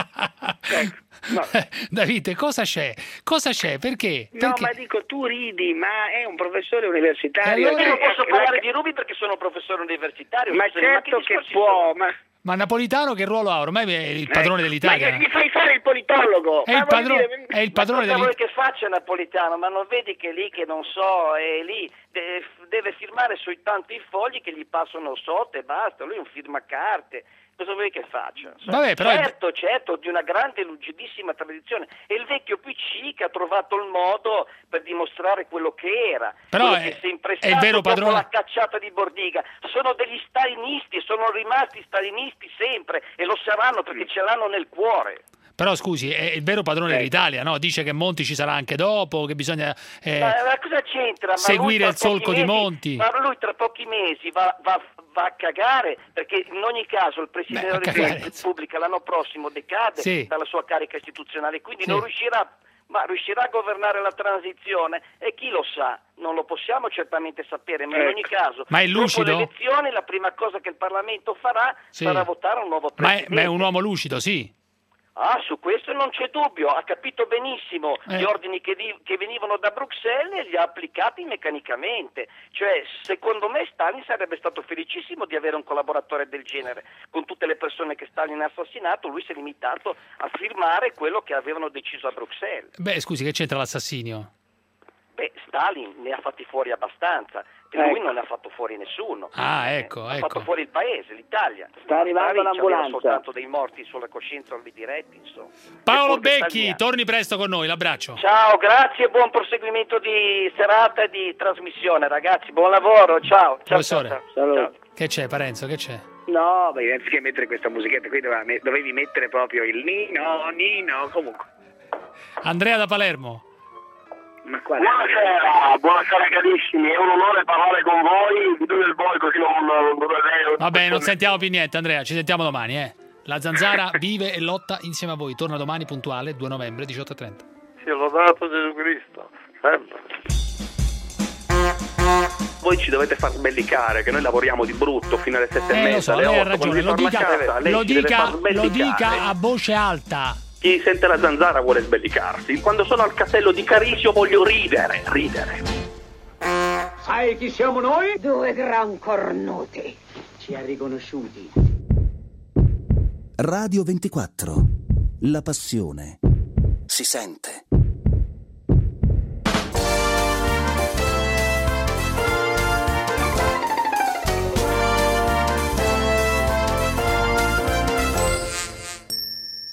No. Davide, cosa c'è? Cosa c'è? Perché? No, Perché? ma dico, tu ridi, ma è un professore universitario. Io non posso Eh, parlare la- di Ruby perché sono professore universitario. Ma Scusa, certo che che discorsi può, sono? ma... Ma Napolitano che ruolo ha? Ormai è il padrone Eh, dell'Italia. Ma gli fai fare il politologo. È Ma il, vuol padro- dire- è il padrone Ma cosa vuoi dell'Italia. che faccia Napolitano? Ma non vedi che lì, che non so, è lì, deve, deve firmare sui tanti fogli che gli passano sotto e basta, lui è un firmacarte. Cosa vuoi che faccia? Vabbè, però è- certo, certo, di una grande, lucidissima tradizione. E il vecchio P C che ha trovato il modo per dimostrare quello che era. Però quello è- che è sempre è il stato vero dopo padrone- la cacciata di Bordiga. Sono degli stalinisti, sono rimasti stalinisti sempre e lo saranno perché ce l'hanno nel cuore. Però scusi, è il vero padrone dell'Italia, no? Dice che Monti ci sarà anche dopo, che bisogna eh, Ma, ma cosa c'entra? Ma seguire lui il tra pochi solco di mesi- Monti. Ma lui tra pochi mesi va, va- va a cagare, perché in ogni caso il Presidente Beh, a della cagare. Repubblica l'anno prossimo decade Sì. dalla sua carica istituzionale, quindi Sì. non riuscirà, ma riuscirà a governare la transizione e chi lo sa? Non lo possiamo certamente sapere, ma in Ecco. ogni caso Ma è dopo lucido? le elezioni la prima cosa che il Parlamento farà Sì. sarà votare un nuovo Ma è, Presidente. ma è un uomo lucido, sì. Ah, su questo non c'è dubbio, ha capito benissimo Eh. gli ordini che, di- che venivano da Bruxelles e li ha applicati meccanicamente. Cioè, secondo me Stalin sarebbe stato felicissimo di avere un collaboratore del genere. Con tutte le persone che Stalin ha assassinato, lui si è limitato a firmare quello che avevano deciso a Bruxelles. Beh, scusi, che c'entra l'assassinio? Beh, Stalin ne ha fatti fuori abbastanza, e Ecco. lui non ne ha fatto fuori nessuno. Ah, ecco, Ha ecco. fatto fuori il paese, l'Italia. Sta arrivando Stalin c'aveva l'ambulanza. soltanto dei morti sulla coscienza o diretti, insomma. Paolo E poi Becchi, Stalin- torni presto con noi, l'abbraccio. Ciao, grazie e buon proseguimento di serata e di trasmissione, ragazzi. Buon lavoro, ciao. Ciao, Professore, ciao, ciao. Ciao. che c'è, Parenzo, che c'è? No, Beh, anziché mettere questa musichetta qui doveva me- dovevi mettere proprio il Nino, Nino, comunque. Andrea da Palermo. Ma quale? Buonasera, buonasera carissimi, è un onore parlare con voi, vi do del voi così non, non dovete... Vabbè, non sentiamo più niente, Andrea, ci sentiamo domani, eh. La Zanzara vive e lotta insieme a voi. Torna domani puntuale, due novembre, diciotto e trenta. Sia lodato Gesù Cristo, sempre. Voi ci dovete far sbellicare che noi lavoriamo di brutto fino alle sette e Eh, lo mezza, so, alle lei ha otto, ragione, quando lo si torna dica, a casa, lei lo ci deve dica, far lo sbellicare. dica a voce alta. Chi sente la Zanzara vuole sbellicarsi. Quando sono al castello di Carisio voglio ridere, ridere. Sai chi siamo noi? Due gran cornuti. Ci ha riconosciuti. Radio ventiquattro. La passione si sente.